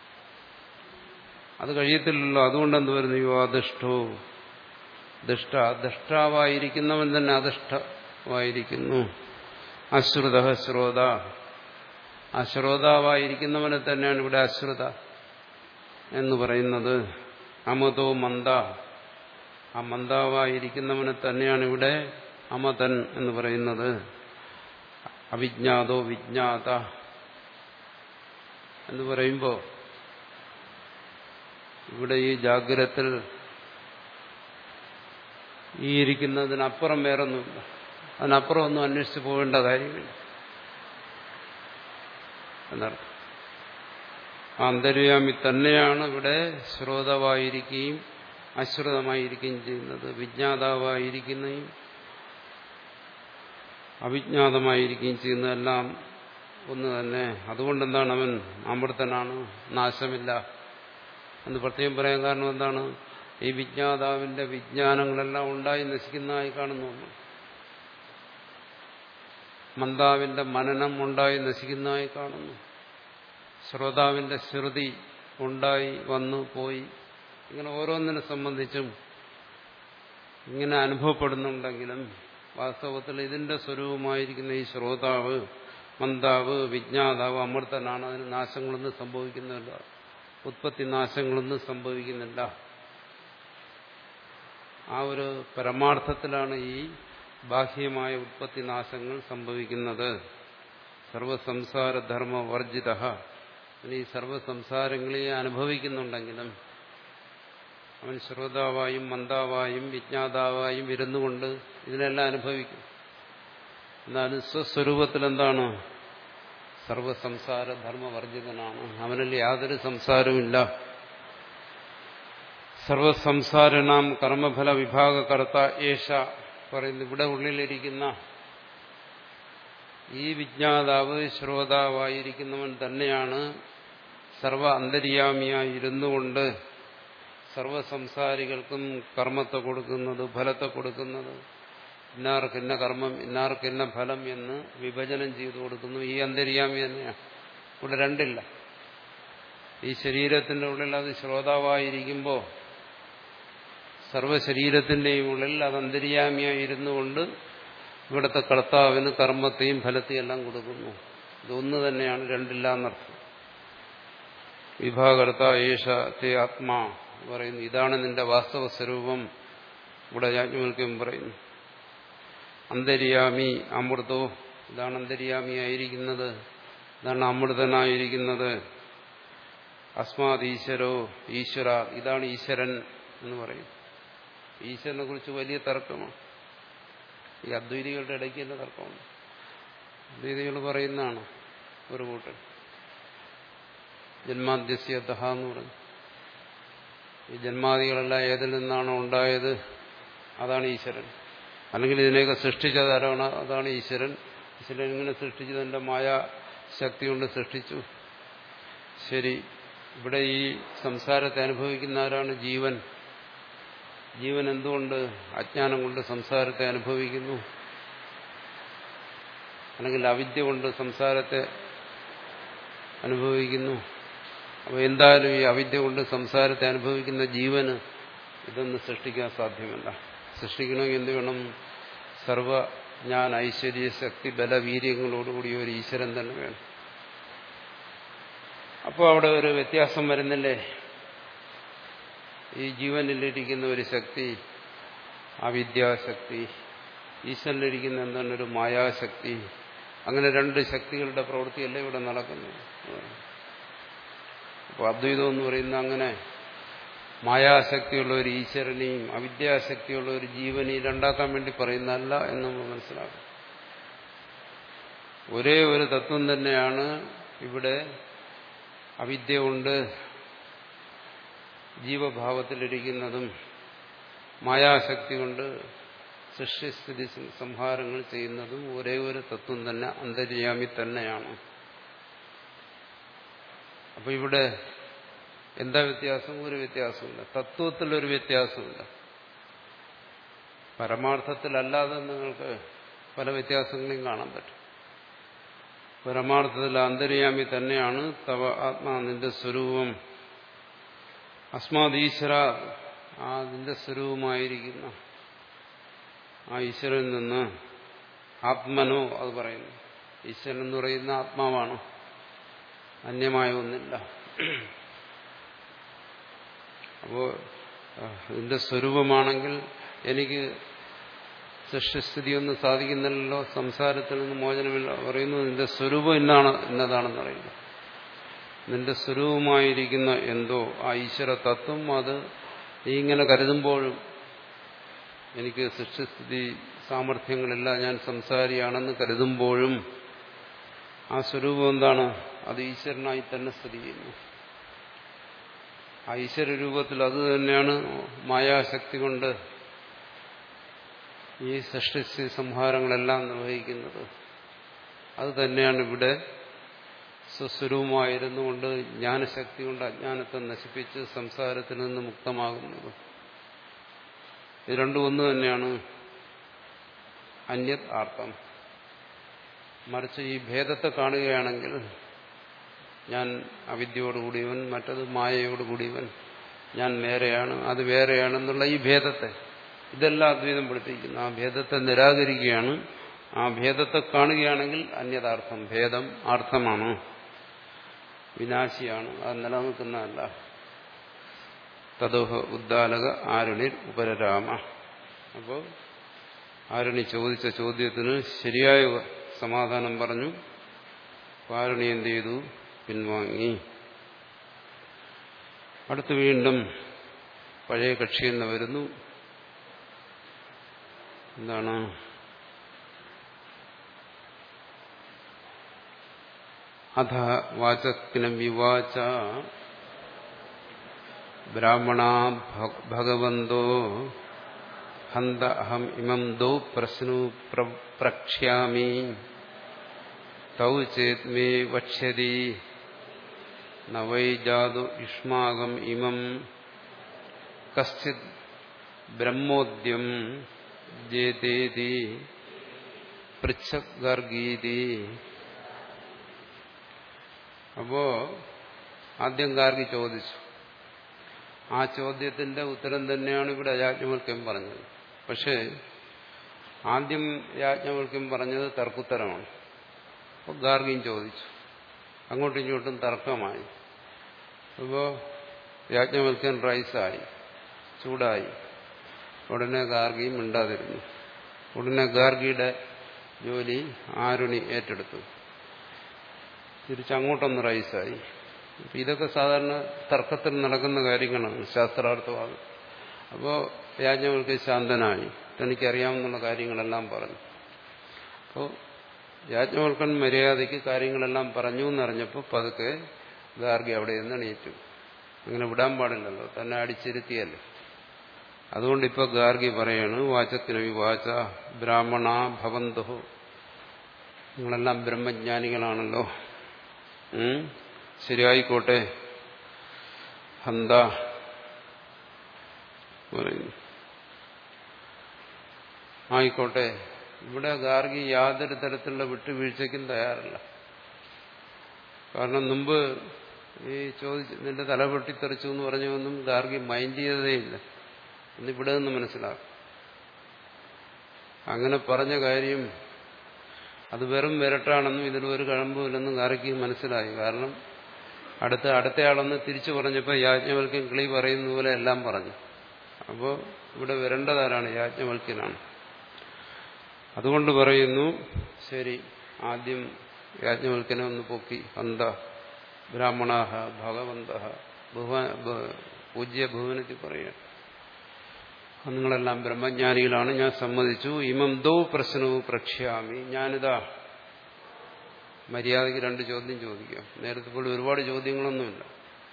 അത് കഴിയത്തില്ലല്ലോ. അതുകൊണ്ടെന്ത് വരുന്നു? യോ അദൃഷ്ടോ ദൃഷ്ട. ദൃഷ്ടാവായിരിക്കുന്നവൻ തന്നെ അദൃഷ്ടമായിരിക്കുന്നു. അശ്രുത ശ്രോത. അശ്രോതാവായിരിക്കുന്നവനെ തന്നെയാണ് ഇവിടെ അശ്രുത എന്ന് പറയുന്നത്. അമതോ മന്ദ. ആ മന്ദാവായിരിക്കുന്നവനെ തന്നെയാണ് ഇവിടെ അമതൻ എന്ന് പറയുന്നത്. അവിജ്ഞാതോ വിജ്ഞാത എന്ന് പറയുമ്പോൾ ഇവിടെ ഈ ജാഗ്രതത്തിൽ ഈ ഇരിക്കുന്നതിനപ്പുറം വേറൊന്നുമില്ല. അതിനപ്പുറം ഒന്നും അന്വേഷിച്ച് പോകേണ്ട കാര്യമില്ല എന്നർത്ഥം. അന്തര്യാമി തന്നെയാണ് ഇവിടെ ശ്രോതാവായിരിക്കുകയും അശ്രുതമായിരിക്കുകയും ചെയ്യുന്നത്. വിജ്ഞാതാവായിരിക്കുന്നതും അവിജ്ഞാതമായിരിക്കുകയും ചെയ്യുന്നതെല്ലാം ഒന്ന് തന്നെ. അതുകൊണ്ടെന്താണ് അവൻ അമൃതനാണ്, നാശമില്ല എന്ന് പ്രത്യേകം പറയാൻ കാരണം എന്താണ്? ഈ വിജ്ഞാതാവിന്റെ വിജ്ഞാനങ്ങളെല്ലാം ഉണ്ടായി നശിക്കുന്നതായി കാണുന്നു. മന്ദാവിന്റെ മനനം ഉണ്ടായി നശിക്കുന്നതായി കാണുന്നു. ശ്രോതാവിന്റെ ശ്രുതി ഉണ്ടായി വന്നു പോയി. ഇങ്ങനെ ഓരോന്നിനെ സംബന്ധിച്ചും ഇങ്ങനെ അനുഭവപ്പെടുന്നുണ്ടെങ്കിലും വാസ്തവത്തിൽ ഇതിന്റെ സ്വരൂപമായിരിക്കുന്ന ഈ ശ്രോതാവ്, മന്ദാവ്, വിജ്ഞാതാവ് അമൃതനാണ്. അതിന് നാശങ്ങളൊന്നും സംഭവിക്കുന്നില്ല, ഉത്പത്തി നാശങ്ങളൊന്നും സംഭവിക്കുന്നില്ല. ആ ഒരു പരമാർത്ഥത്തിലാണ് ഈ ബാഹ്യമായ ഉത്പത്തിനാശങ്ങൾ സംഭവിക്കുന്നത് സർവസംസാരധർമ്മവർജിത. ഈ സർവസംസാരങ്ങളെ അനുഭവിക്കുന്നുണ്ടെങ്കിലും അവൻ ശ്രോതാവായും മന്ദാവായും വിജ്ഞാതാവായും ഇരുന്നുകൊണ്ട് ഇതിനെല്ലാം അനുഭവിക്കും. എന്നാലും സ്വസ്വരൂപത്തിൽ എന്താണ്? സർവസംസാര ധർമ്മവർജിതനാണ്. അവനിൽ യാതൊരു സംസാരവുമില്ല. സർവസംസാരണാം കർമ്മഫല വിഭാഗകർത്ത ഏഷ പറയുന്നു. ഇവിടെ ഉള്ളിലിരിക്കുന്ന ഈ വിജ്ഞാതാവ് ശ്രോതാവായിരിക്കുന്നവൻ തന്നെയാണ് സർവ അന്തര്യാമിയായി ഇരുന്നുകൊണ്ട് സർവസംസാരികൾക്കും കർമ്മത്തെ കൊടുക്കുന്നത്, ഫലത്തെ കൊടുക്കുന്നത്. ഇന്നാർക്കിന്ന കർമ്മം ഇന്നാർക്കിന്ന ഫലം എന്ന് വിഭജനം ചെയ്തു കൊടുക്കുന്നു. ഈ അന്തര്യാമി തന്നെയാണ്. ഇവിടെ രണ്ടില്ല. ഈ ശരീരത്തിന്റെ ഉള്ളിൽ അത് ശ്രോതാവായിരിക്കുമ്പോൾ സർവശരീരത്തിന്റെയും ഉള്ളിൽ അത് അന്തര്യാമിയായി ഇരുന്നു കൊണ്ട് ഇവിടുത്തെ കർത്താവിന് കർമ്മത്തെയും ഫലത്തെയും എല്ലാം കൊടുക്കുന്നു. ഇതൊന്നു തന്നെയാണ്, രണ്ടില്ല എന്നർത്ഥം. വിഭാഗകർത്ത ഏഷ തേ ആത്മാ പറയുന്നു. ഇതാണ് നിന്റെ വാസ്തവ സ്വരൂപം. ഇവിടെ യാജ്ഞവൽക്യം പറയുന്നു. അന്തര്യാമി അമൃതോ, ഇതാണ് അന്തര്യാമിയായിരിക്കുന്നത്, ഇതാണ് അമൃതനായിരിക്കുന്നത്. അസ്മാത് ഈശ്വരോ ഈശ്വര, ഇതാണ് ഈശ്വരൻ എന്ന് പറയും. ഈശ്വരനെ കുറിച്ച് വലിയ തർക്കമാണ്. ഈ അദ്വൈതികളുടെ ഇടയ്ക്ക് തന്നെ തർക്കമാണ്. അദ്വൈതികൾ പറയുന്നതാണ് ഒരു കൂട്ടൻ. ജന്മാദ്യസ്യതഃ എന്ന് പറഞ്ഞു. ഈ ജന്മാദികളെല്ലാം ഏതിൽ നിന്നാണോ ഉണ്ടായത് അതാണ് ഈശ്വരൻ. അല്ലെങ്കിൽ ഇതിനെയൊക്കെ സൃഷ്ടിച്ചതാരാണ്? അതാണ് ഈശ്വരൻ. ഈശ്വരൻ ഇങ്ങനെ സൃഷ്ടിച്ചു, തന്റെ മായാശക്തി കൊണ്ട് സൃഷ്ടിച്ചു. ശരി, ഇവിടെ ഈ സംസാരത്തെ അനുഭവിക്കുന്ന ആരാണ്? ജീവൻ. ജീവൻ എന്തുകൊണ്ട്? അജ്ഞാനം കൊണ്ട് സംസാരത്തെ അനുഭവിക്കുന്നു. അല്ലെങ്കിൽ അവിദ്യ കൊണ്ട് സംസാരത്തെ അനുഭവിക്കുന്നു. അപ്പോൾ എന്തായാലും ഈ അവിദ്യ കൊണ്ട് സംസാരത്തെ അനുഭവിക്കുന്ന ജീവന് ഇതൊന്നും സൃഷ്ടിക്കാൻ സാധ്യമല്ല. സൃഷ്ടിക്കണമെങ്കിൽ എന്ത് വേണം? സർവജ്ഞാന ഐശ്വര്യ ശക്തി ബലവീര്യങ്ങളോടുകൂടി ഒരു ഈശ്വരൻ തന്നെ വേണം. അപ്പോൾ അവിടെ ഒരു വ്യത്യാസം വരുന്നില്ലേ? ഈ ജീവനിലിരിക്കുന്ന ഒരു ശക്തി അവിദ്യാശക്തി, ഈശ്വരനിലിരിക്കുന്ന എന്താണ്? ഒരു മായാശക്തി. അങ്ങനെ രണ്ട് ശക്തികളുടെ പ്രവൃത്തിയല്ലേ ഇവിടെ നടക്കുന്നത്. അപ്പോൾ അദ്വൈതം എന്ന് പറയുന്ന അങ്ങനെ മായാശക്തിയുള്ള ഒരു ഈശ്വരനെയും അവിദ്യാശക്തിയുള്ള ഒരു ജീവനെയും രണ്ടാക്കാൻ വേണ്ടി പറയുന്നതല്ല എന്ന് നമ്മൾ മനസ്സിലാക്കും. ഒരേ ഒരു തത്വം തന്നെയാണ് ഇവിടെ. അവിദ്യ കൊണ്ട് ജീവഭാവത്തിലിരിക്കുന്നതും മായാശക്തി കൊണ്ട് സൃഷ്ടിസ്ഥിതി സംഹാരങ്ങൾ ചെയ്യുന്നതും ഒരേ ഒരു തത്വം തന്നെ, അന്തര്യാമി തന്നെയാണ്. അപ്പൊ ഇവിടെ എന്താ വ്യത്യാസം? ഒരു വ്യത്യാസമില്ല. തത്വത്തിലൊരു വ്യത്യാസമില്ല. പരമാർത്ഥത്തിലല്ലാതെ നിങ്ങൾക്ക് പല വ്യത്യാസങ്ങളെയും കാണാൻ പറ്റും. പരമാർത്ഥത്തിൽ അന്തര്യാമി തന്നെയാണ് തവ ആത്മാ, നിന്റെ സ്വരൂപം. അസ്മാത് ഈശ്വര, ആ നിന്റെ സ്വരൂപമായിരിക്കുന്ന ആ ഈശ്വരനിൽ നിന്ന് ആത്മനോ, അത് പറയുന്നു. ഈശ്വരൻ എന്ന് പറയുന്ന ആത്മാവാണ്, അന്യമായ ഒന്നില്ല. അപ്പോൾ ഇതിന്റെ സ്വരൂപമാണെങ്കിൽ എനിക്ക് സൃഷ്ടിസ്ഥിതിയൊന്നും സാധിക്കുന്നില്ലല്ലോ, സംസാരത്തിൽ നിന്ന് മോചനമില്ല. പറയുന്നു നിന്റെ സ്വരൂപം ഇന്നാണ്, ഇന്നതാണെന്ന് പറയുന്നു. നിന്റെ സ്വരൂപമായിരിക്കുന്ന എന്തോ ആ ഈശ്വര തത്വം, അത് നീ ഇങ്ങനെ കരുതുമ്പോഴും എനിക്ക് സൃഷ്ടിസ്ഥിതി സാമർഥ്യങ്ങളില്ല, ഞാൻ സംസാരിയാണെന്ന് കരുതുമ്പോഴും ആ സ്വരൂപം എന്താണ്? അത് ഈശ്വരനായി തന്നെ സ്ഥിതി ചെയ്യുന്നു. ആ ഈശ്വര രൂപത്തിൽ അത് തന്നെയാണ് മായാശക്തി കൊണ്ട് ഈ സൃഷ്ടി സംഹാരങ്ങളെല്ലാം നിർവഹിക്കുന്നത്. അത് തന്നെയാണ് ഇവിടെ സ്വസ്വരൂപമായിരുന്നു കൊണ്ട് ജ്ഞാനശക്തി കൊണ്ട് അജ്ഞാനത്തെ നശിപ്പിച്ച് സംസാരത്തിൽ നിന്ന് മുക്തമാകുന്നത്. ഇത് രണ്ടും ഒന്ന് തന്നെയാണ്. അന്യത് ആർത്തം. മറിച്ച് ഈ ഭേദത്തെ കാണുകയാണെങ്കിൽ ഞാൻ അവിദ്യയോടുകൂടിയവൻ, മറ്റത് മായയോടുകൂടിയവൻ, ഞാൻ വേറെയാണ് അത് വേറെയാണെന്നുള്ള ഈ ഭേദത്തെ, ഇതെല്ലാം അദ്വൈതം പഠിപ്പിക്കുന്നു. ആ ഭേദത്തെ നിരാകരിക്കുകയാണ്. ആ ഭേദത്തെ കാണുകയാണെങ്കിൽ അന്യതാർത്ഥം, ഭേദം ആർത്ഥമാണ്, വിനാശിയാണ്, അത് നിലനിൽക്കുന്നതല്ല. തദോഹ ഉദ്ദാലക ആരുണിർ ഉപരരാമ. അപ്പോൾ ആരണി ചോദിച്ച ചോദ്യത്തിന് ശരിയായ സമാധാനം പറഞ്ഞു. ആരണി എന്ത് ചെയ്തു? പിൻവാങ്ങി. അടുത്ത് വീണ്ടും പഴയ കക്ഷി എന്ന് വരുന്നു. എന്താണ്? അധ വാചക്കിനം വിവാച ബ്രാഹ്മണ ഭഗവന്തോ ഹന്ത അഹം ഇമം ദൗ പ്രശ്നു പ്രക്ഷ്യാമി തൗ ചേത് മേ വക്ഷ്യതി ന വൈ ജാതു യുഷ്മാകം ഇമം കശ്ചിത് ബ്രഹ്മോദ്യം ജേതേതി പൃച്ഛക് ഗാർഗീതി. അപ്പോ ആദ്യം ഗാർഗി ചോദിച്ചു. ആ ചോദ്യത്തിന്റെ ഉത്തരം തന്നെയാണ് ഇവിടെ യാജ്ഞവൽക്യം പറഞ്ഞത്. പക്ഷേ ആദ്യം യാജ്ഞവൽക്യം പറഞ്ഞത് തർക്കുത്തരമാണ്. അപ്പോൾ ഗാർഗിയും ചോദിച്ചു. അങ്ങോട്ടും ഇങ്ങോട്ടും തർക്കമായി. അപ്പോൾ യാജ്ഞവൽക്യൻ റൈസായി, ചൂടായി. ഉടനെ ഗാർഗിയും മിണ്ടാതിരുന്നു. ഉടനെ ഗാർഗിയുടെ ജോലി ആരുണി ഏറ്റെടുത്തു. തിരിച്ചങ്ങോട്ടൊന്ന് റൈസായി. ഇതൊക്കെ സാധാരണ തർക്കത്തിൽ നടക്കുന്ന കാര്യങ്ങളാണ്, ശാസ്ത്രാർത്ഥമാണ്. അപ്പോൾ യാജ്ഞവൽക്യൻ ശാന്തനായി, തനിക്കറിയാവുന്ന കാര്യങ്ങളെല്ലാം പറഞ്ഞു. അപ്പോൾ യാജ്ഞവൽക്കൻ മര്യാദയ്ക്ക് കാര്യങ്ങളെല്ലാം പറഞ്ഞു എന്നറിഞ്ഞപ്പോൾ പതുക്കെ ഗാർഗി അവിടെ നിന്ന് എണീറ്റു. അങ്ങനെ വിടാൻ പാടില്ലല്ലോ, തന്നെ അടിച്ചിരുത്തിയല്ലോ. അതുകൊണ്ട് ഇപ്പോൾ ഗാർഗി പറയാണ്, വാചത്തിന് വിവാച ബ്രാഹ്മണ ഭവന്തോ, നിങ്ങളെല്ലാം ബ്രഹ്മജ്ഞാനികളാണല്ലോ, ശരിയായിക്കോട്ടെ. ഹന്ത പറയുന്നു, ആയിക്കോട്ടെ. ഇവിടെ ഗാർഗി യാതൊരു തരത്തിലുള്ള വിട്ടുവീഴ്ചയ്ക്കും തയ്യാറല്ല. കാരണം മുമ്പ് ഈ ചോദിച്ചു നിന്റെ തല പൊട്ടിത്തെറിച്ചു എന്ന് പറഞ്ഞൊന്നും ഗാർഗി മൈൻഡ് ചെയ്തതേയില്ല. ഇന്നിവിടെ നിന്ന് മനസ്സിലാക്കും. അങ്ങനെ പറഞ്ഞ കാര്യം അത് വെറും വിരട്ടാണെന്നും ഇതിൽ ഒരു കഴമ്പുമില്ലെന്നും ഗാർഗിക്ക് മനസ്സിലായി. കാരണം അടുത്ത അടുത്തയാളൊന്ന് തിരിച്ചു പറഞ്ഞപ്പോൾ യാജ്ഞവൽക്യൻ കിളി പറയുന്ന പോലെ എല്ലാം പറഞ്ഞു. അപ്പോൾ ഇവിടെ വരേണ്ടതാരാണ്? യാജ്ഞവൽക്യനാണ്. അതുകൊണ്ട് പറയുന്നു, ശരി, ആദ്യം യാജ്ഞവൽക്യനെ ഒന്ന് പൊക്കി. ഹന്ത ബ്രാഹ്മണാഹ ഭഗവന്ത പൂജ്യ ഭുവനത്തിൽ പറയുക, നിങ്ങളെല്ലാം ബ്രഹ്മജ്ഞാനികളാണ്, ഞാൻ സമ്മതിച്ചു. ഇമം ദൗ പ്രശ്നവും പ്രക്ഷ്യാമി, ഞാനിതാ മര്യാദയ്ക്ക് രണ്ട് ചോദ്യം ചോദിക്കാം. നേരത്തെ പോലെ ഒരുപാട് ചോദ്യങ്ങളൊന്നുമില്ല.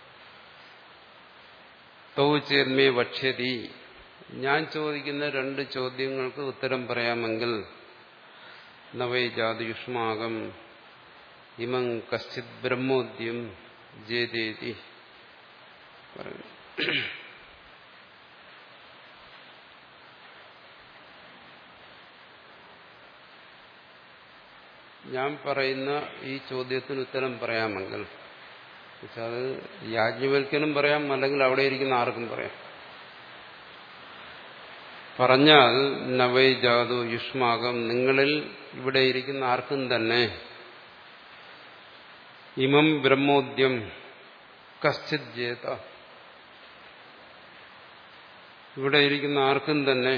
തൗ ചേന്മേ വക്ഷ്യതി, ഞാൻ ചോദിക്കുന്ന രണ്ട് ചോദ്യങ്ങൾക്ക് ഉത്തരം പറയാമെങ്കിൽ നവൈ ജാതി യുഷ്മാകം ഇമം കശ്ചിത് ബ്രഹ്മോദ്യം ജേതേതി. ഞാൻ പറയുന്ന ഈ ചോദ്യത്തിന് ഉത്തരം പറയാമെങ്കിൽ, അത് യാജ്ഞവൽക്യനും പറയാം, അല്ലെങ്കിൽ അവിടെ ഇരിക്കുന്ന ആർക്കും പറയാം. പറഞ്ഞാൽ നവൈ ജാതു യുഷ്മാകം, നിങ്ങളിൽ ഇവിടെ ഇരിക്കുന്ന ആർക്കും തന്നെ ഇമം ബ്രഹ്മോദ്യം കശ്ചിത് ജേത, ഇവിടെ ഇരിക്കുന്ന ആർക്കും തന്നെ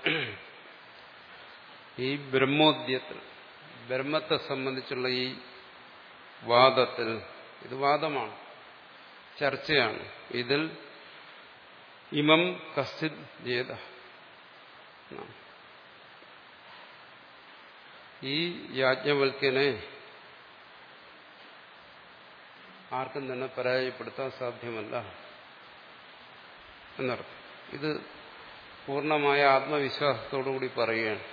ഈ ബ്രഹ്മോദ്യത്തിൽ, ബ്രഹ്മത്തെ സംബന്ധിച്ചുള്ള ഈ വാദത്തിൽ, ഇത് വാദമാണ്, ചർച്ചയാണ്, ഇതിൽ ഇമം കശ്ചിത് ജേത, ഈ യാജ്ഞവൽക്യനെ ആർക്കും തന്നെ പരാജയപ്പെടുത്താൻ സാധ്യമല്ല എന്നർത്ഥം. ഇത് പൂർണ്ണമായ ആത്മവിശ്വാസത്തോടുകൂടി പറയുകയാണ്.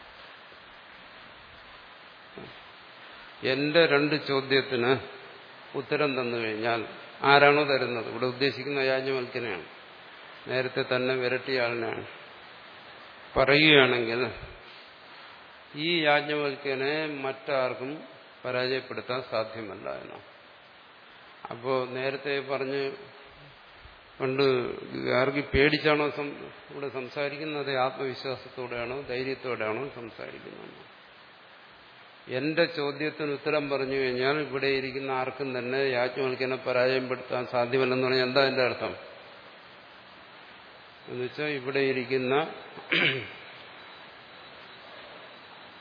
എന്റെ രണ്ട് ചോദ്യത്തിന് ഉത്തരം തന്നു കഴിഞ്ഞാൽ ആരാണോ തരുന്നത്, ഇവിടെ ഉദ്ദേശിക്കുന്ന യാജ്ഞവൽക്യനെയാണ്, നേരത്തെ തന്നെ വിരട്ടിയ ആളിനാണ്, പറയുകയാണെങ്കിൽ ഈ യാജ്ഞവൽക്യനെ മറ്റാർക്കും പരാജയപ്പെടുത്താൻ സാധ്യമല്ല എന്നാണ്. അപ്പോൾ നേരത്തെ പറഞ്ഞ് പണ്ട് ഗാർഗി പേടിച്ചാണോ ഇവിടെ സംസാരിക്കുന്നത്, ആത്മവിശ്വാസത്തോടെയാണോ ധൈര്യത്തോടെയാണോ സംസാരിക്കുന്നത്? എന്റെ ചോദ്യത്തിന് ഉത്തരം പറഞ്ഞു കഴിഞ്ഞാൽ ഇവിടെ ഇരിക്കുന്ന ആർക്കും തന്നെ യാജ്ഞവൽക്യനെ പരാജയപ്പെടുത്താൻ സാധ്യമല്ലെന്ന് പറഞ്ഞാൽ എന്താ എന്റെ അർത്ഥം എന്നുവെച്ചാൽ ഇവിടെ ഇരിക്കുന്ന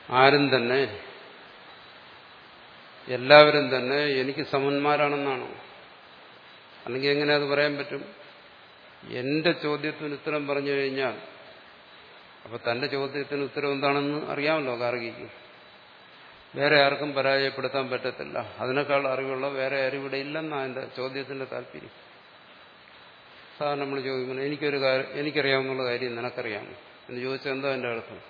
ആരും തന്നെ എല്ലാവരും തന്നെ എനിക്ക് സമന്മാരാണെന്നാണോ? അല്ലെങ്കിൽ എങ്ങനെ അത് പറയാൻ പറ്റും? എന്റെ ചോദ്യത്തിന് ഉത്തരം പറഞ്ഞു കഴിഞ്ഞാൽ അപ്പൊ തന്റെ ചോദ്യത്തിന് ഉത്തരം എന്താണെന്ന് അറിയാമല്ലോ ഗാർഗിക്ക്. വേറെ ആർക്കും പരാജയപ്പെടുത്താൻ പറ്റത്തില്ല. അതിനേക്കാൾ അറിവുള്ള വേറെ ആരും ഇവിടെ ഇല്ലെന്നാണ് എന്റെ ചോദ്യത്തിന്റെ താല്പര്യം. സാധാരണ നമ്മൾ ചോദിക്കുന്നത് എനിക്കൊരു കാര്യം എനിക്കറിയാവുന്ന കാര്യം നിനക്കറിയാമോ എന്ന് ചോദിച്ചാൽ എന്താ എന്റെ അർത്ഥം?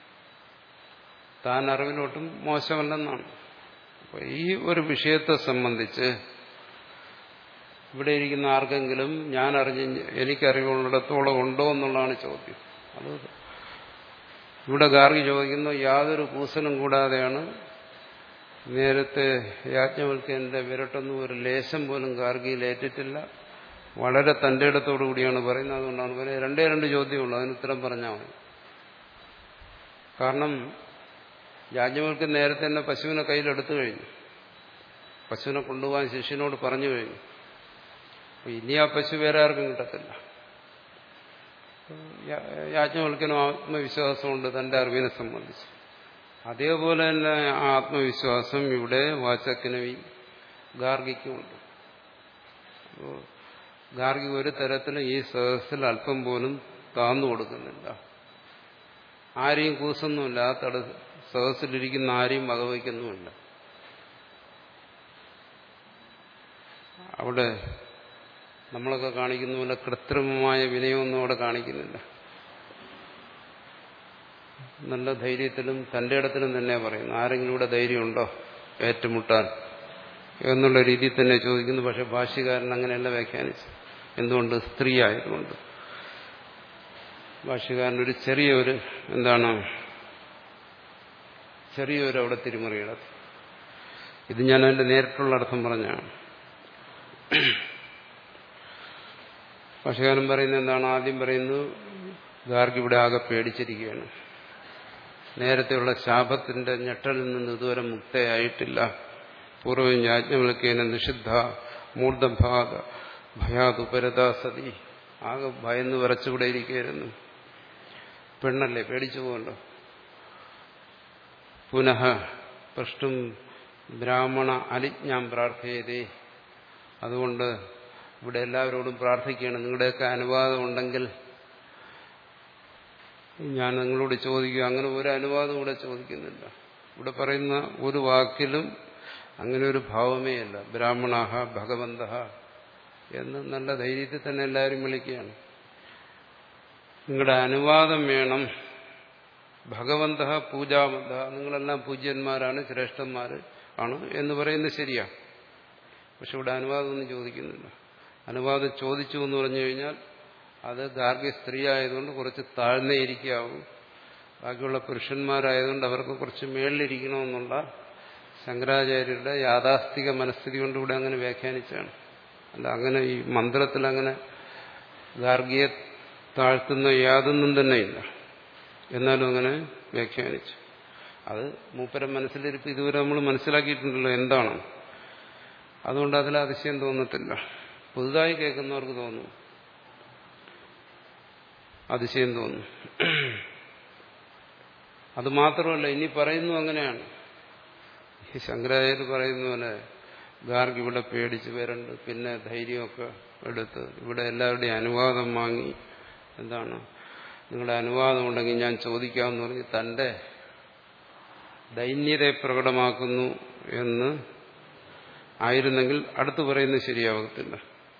താൻ അറിവിലോട്ടും മോശമല്ലെന്നാണ്. അപ്പൊ ഈ ഒരു വിഷയത്തെ സംബന്ധിച്ച് ഇവിടെ ഇരിക്കുന്ന ആർക്കെങ്കിലും ഞാൻ അറിഞ്ഞ് എനിക്കറിവുള്ളിടത്തോളം ഉണ്ടോ എന്നുള്ളതാണ് ചോദ്യം. അത് ഇവിടെ ഗാർഗി ചോദിക്കുന്നു. യാതൊരു കൂസലും കൂടാതെയാണ്. നേരത്തെ യാജ്ഞവൽക്യന്റെ വിരട്ടൊന്നും ഒരു ലേശം പോലും ഗാർഗിയിൽ ഏറ്റിട്ടില്ല. വളരെ തന്റെ ഇടത്തോടു കൂടിയാണ് പറയുന്നത്. അതുകൊണ്ടാണ് പറയുന്നത് രണ്ടേ രണ്ട് ചോദ്യമുള്ളൂ, അതിന് ഉത്തരം പറഞ്ഞാൽ മതി. കാരണം യാജ്ഞവൽക്യൻ നേരത്തെ തന്നെ പശുവിനെ കയ്യിലെടുത്തു കഴിഞ്ഞു. പശുവിനെ കൊണ്ടുപോകാൻ ശിഷ്യനോട് പറഞ്ഞു കഴിഞ്ഞു. ഇനി ആ പശു വേറെ ആർക്കും കിട്ടത്തില്ല. യാജ്ഞവൽക്കനും ആത്മവിശ്വാസമുണ്ട് തന്റെ അറിവിനെ സംബന്ധിച്ച്. അതേപോലെ തന്നെ ആ ആത്മവിശ്വാസം ഇവിടെ വാചക്കിനും ഗാർഗിക്കുമുണ്ട്. ഗാർഗി ഒരു തരത്തിലും ഈ സദസ്സിൽ അല്പം പോലും താന്നു കൊടുക്കുന്നില്ല. ആരെയും കൂസൊന്നുമില്ല. ആ തട സദസ്സിലിരിക്കുന്ന ആരെയും വകവയ്ക്കുന്നുമില്ല. അവിടെ നമ്മളൊക്കെ കാണിക്കുന്ന പോലെ കൃത്രിമമായ വിനയമൊന്നും അവിടെ കാണിക്കുന്നില്ല. നല്ല ധൈര്യത്തിലും തന്റെ ഇടത്തിലും തന്നെ പറയുന്നു. ആരെങ്കിലും ഇവിടെ ധൈര്യമുണ്ടോ ഏറ്റുമുട്ടാൻ എന്നുള്ള രീതിയിൽ തന്നെ ചോദിക്കുന്നു. പക്ഷെ ഭാഷ്യകാരൻ അങ്ങനെയല്ല വ്യാഖ്യാനിച്ചു. എന്തുകൊണ്ട്? സ്ത്രീ ആയതുകൊണ്ട്. ഭാഷ്യകാരനൊരു ചെറിയൊരു എന്താണ് ചെറിയൊരു അവിടെ തിരിമറിയിടത്ത്. ഇത് ഞാൻ അതിന്റെ നേരിട്ടുള്ള അർത്ഥം പറഞ്ഞാണ്. ഭാഷ്യകാരൻ പറയുന്നത് എന്താണ്? ആദ്യം പറയുന്നത് ഗാർഗി ഇവിടെ ആകെ പേടിച്ചിരിക്കുകയാണ്. നേരത്തെയുള്ള ശാപത്തിന്റെ ഞെട്ടലിൽ നിന്ന് ഇതുവരെ മുക്തയായിട്ടില്ല. പൂർവ്വം യാജ്ഞവൽക്യേന നിഷിദ്ധ മൂർധഭാഗ ഭയാതുപരതാ സതി. ആകെ ഭയന്ന് വിറച്ചുകൂടെ ഇരിക്കുകയായിരുന്നു. പെണ്ണല്ലേ, പേടിച്ചു പോകണ്ടോ. പുനഃ പ്രഷ്ടും ബ്രാഹ്മണ അലിജ്ഞാം പ്രാർത്ഥയതേ. അതുകൊണ്ട് ഇവിടെ എല്ലാവരോടും പ്രാർത്ഥിക്കുകയാണ്. നിങ്ങളുടെയൊക്കെ അനുവാദം ഉണ്ടെങ്കിൽ ഞാൻ നിങ്ങളോട് ചോദിക്കുക. അങ്ങനെ ഒരു അനുവാദം ഇവിടെ ചോദിക്കുന്നില്ല. ഇവിടെ പറയുന്ന ഒരു വാക്കിലും അങ്ങനെ ഒരു ഭാവമേ അല്ല. ബ്രാഹ്മണാഹ ഭഗവന്തഃ എന്ന് നല്ല ധൈര്യത്തിൽ തന്നെ എല്ലാവരും വിളിക്കുകയാണ്. നിങ്ങളുടെ അനുവാദം വേണം. ഭഗവന്തഃ പൂജാവന്തഃ, നിങ്ങളെല്ലാം പൂജ്യന്മാരാണ്, ശ്രേഷ്ഠന്മാർ ആണ് എന്ന് പറയുന്നത് ശരിയാ. പക്ഷെ ഇവിടെ അനുവാദമൊന്നും ചോദിക്കുന്നില്ല. അനുവാദം ചോദിച്ചു എന്ന് പറഞ്ഞു കഴിഞ്ഞാൽ അത് ഗാർഗ്യ സ്ത്രീ ആയതുകൊണ്ട് കുറച്ച് താഴ്ന്നേ ഇരിക്കാവും. ബാക്കിയുള്ള പുരുഷന്മാരായതുകൊണ്ട് അവർക്ക് കുറച്ച് മേളിലിരിക്കണമെന്നുള്ള ശങ്കരാചാര്യരുടെ യാഥാസ്ഥിക മനസ്ഥിതി കൊണ്ട് ഇവിടെ അങ്ങനെ വ്യാഖ്യാനിച്ചാണ്. അല്ല, അങ്ങനെ ഈ മന്ത്രത്തിൽ അങ്ങനെ ഗാർഗിയെ താഴ്ത്തുന്ന യാതൊന്നും തന്നെയില്ല. എന്നാലും അങ്ങനെ വ്യാഖ്യാനിച്ചു. അത് മൂപ്പരം മനസ്സിലിരിപ്പ് ഇതുവരെ നമ്മൾ മനസ്സിലാക്കിയിട്ടുണ്ടല്ലോ എന്താണ്. അതുകൊണ്ട് അതിൽ അതിശയം തോന്നത്തില്ല. പുതുതായി കേൾക്കുന്നവർക്ക് തോന്നും, അതിശയം തോന്നും. അത് മാത്രമല്ല, ഇനി പറയുന്നു അങ്ങനെയാണ്. ഈ ശങ്കരാചാര്യർ പറയുന്ന പോലെ ഗാർഗി ഇവിടെ പേടിച്ച് വരണ്ട്, പിന്നെ ധൈര്യമൊക്കെ എടുത്ത് ഇവിടെ എല്ലാവരുടെയും അനുവാദം വാങ്ങി, എന്താണ് നിങ്ങളുടെ അനുവാദം ഉണ്ടെങ്കിൽ ഞാൻ ചോദിക്കാമെന്ന് പറഞ്ഞ് തന്റെ ദൈന്യതയെ പ്രകടമാക്കുന്നു എന്ന് ആയിരുന്നെങ്കിൽ അടുത്ത് പറയുന്നത് ശരിയാവത്തില്ല.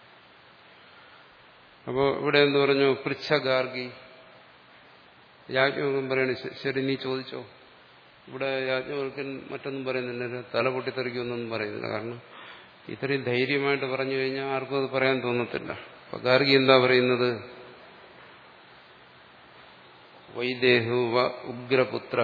അപ്പോൾ ഇവിടെ എന്ത് പറഞ്ഞു? പൃച്ഛ ഗാർഗി. യാജ്ഞവൽക്കൻ പറയണ ശരി നീ ചോദിച്ചോ. ഇവിടെ യാജ്ഞവൽക്കൻ മറ്റൊന്നും പറയുന്നില്ല, തല പൊട്ടിത്തെറിക്കുമെന്നൊന്നും പറയുന്നില്ല. കാരണം ഇത്രയും ധൈര്യമായിട്ട് പറഞ്ഞു കഴിഞ്ഞാൽ ആർക്കും അത് പറയാൻ തോന്നത്തില്ല. അപ്പൊ ഗാർഗി എന്താ പറയുന്നത്? വൈദേഹു വ ഉഗ്രപുത്ര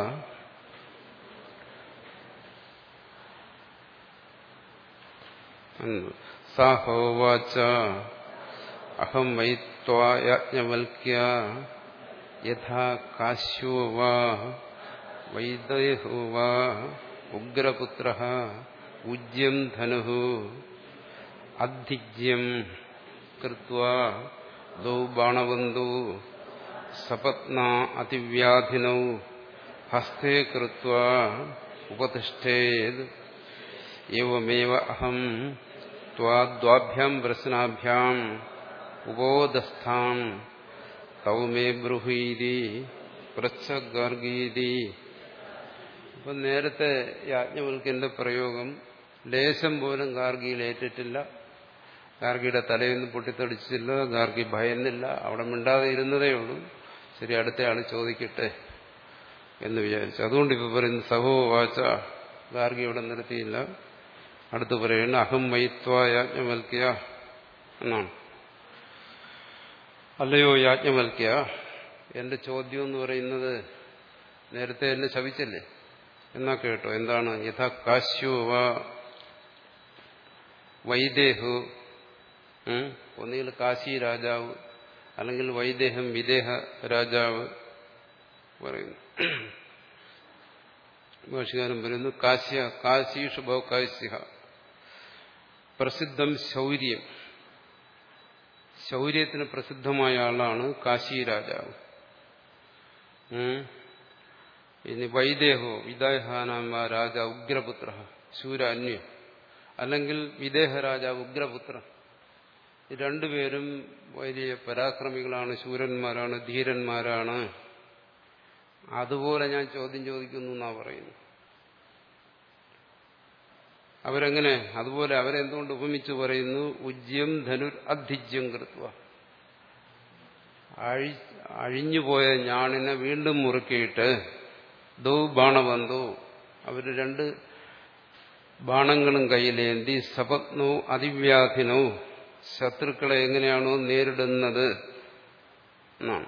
സാഹോവാച അഹം വൈ ത്വാ യാജ്ഞവൽക്യ യഥാ കാശ്യോ വാ വൈദേഹോ വാ ഉഗ്രപുത്ര ഉജ്യം ധനുഃ അധിജ്യം കൃത്വാ ദൗ ബാണവന്തോ സപത്നാ അതിവ്യാധിനൗ ഹസ്തേ കൃത്വാ ഉപതിഷ്ഠേത് ഏവമേവ അഹം ത്വാദ്വാഭ്യാം പ്രശ്നാഭ്യാം ഉപോദസ്ഥാം തൗ മേ ബ്രൂഹീതി പൃച്ഛഗാർഗീതി. അപ്പം നേരത്തെ യാജ്ഞവൽക്യന്റെ പ്രയോഗം ലേശം പോലും ഗാർഗിയിൽ ഏറ്റിട്ടില്ല. ഗാർഗിയുടെ തലയൊന്നും പൊട്ടിത്തെടിച്ചില്ല. ഗാർഗി ഭയന്നില്ല. അവിടെ മിണ്ടാതെ ഇരുന്നതേ ഉള്ളൂ. ശരി, അടുത്തയാൾ ചോദിക്കട്ടെ എന്ന് വിചാരിച്ചു. അതുകൊണ്ട് ഇപ്പൊ പറയുന്നു സഹോ വാച. ഗാർഗി അവിടെ നിർത്തിയില്ല. അടുത്ത് പറയുന്നു അഹം മയിത്വ യാജ്ഞവൽക്യ എന്നാണ്. അല്ലയോ യാജ്ഞവൽക്യ, എന്റെ ചോദ്യം എന്ന് പറയുന്നത് നേരത്തെ എന്നെ ശപിച്ചല്ലേ എന്നാ കേട്ടോ. എന്താണ്? യഥാ കാശ്യോ വാ വൈദേഹു, ഒന്നുകിൽ കാശി രാജാവ് അല്ലെങ്കിൽ വൈദേഹം വിദേഹ രാജാവ് പറയുന്നു. ഭാഷകാരൻ പറയുന്നു കാശ്യ കാശീഷു ഭൗ കാശ്യ പ്രസിദ്ധം ശൗര്യം. ശൗര്യത്തിന് പ്രസിദ്ധമായ ആളാണ് കാശി രാജാവ്. ഇനി വൈദേഹോ വിദേഹാനാമ രാജ ഉഗ്രപുത്ര ശൂരാന്യ, അല്ലെങ്കിൽ വിദേഹ രാജാവ് ഉഗ്രപുത്രൻ. ഈ രണ്ടുപേരും വലിയ പരാക്രമികളാണ്, ശൂരന്മാരാണ്, ധീരന്മാരാണ്. അതുപോലെ ഞാൻ ചോദ്യം ചോദിക്കുന്നു എന്നാ പറയുന്നു. അവരെങ്ങനെ? അതുപോലെ അവരെന്തുകൊണ്ട് ഉപമിച്ചു പറയുന്നു? ഉജ്യം ധനുർ അധിജ്യം കൃത്വ. അഴി അഴിഞ്ഞുപോയ ഞാണിനെ വീണ്ടും മുറുക്കിയിട്ട് ദൗ ബാണബന്ധു, അവര് രണ്ട് ബാണങ്ങളും കയ്യിലേന്തി സപത്നോ അതിവ്യാധിനോ, ശത്രുക്കളെ എങ്ങനെയാണോ നേരിടുന്നത് എന്നാണ്.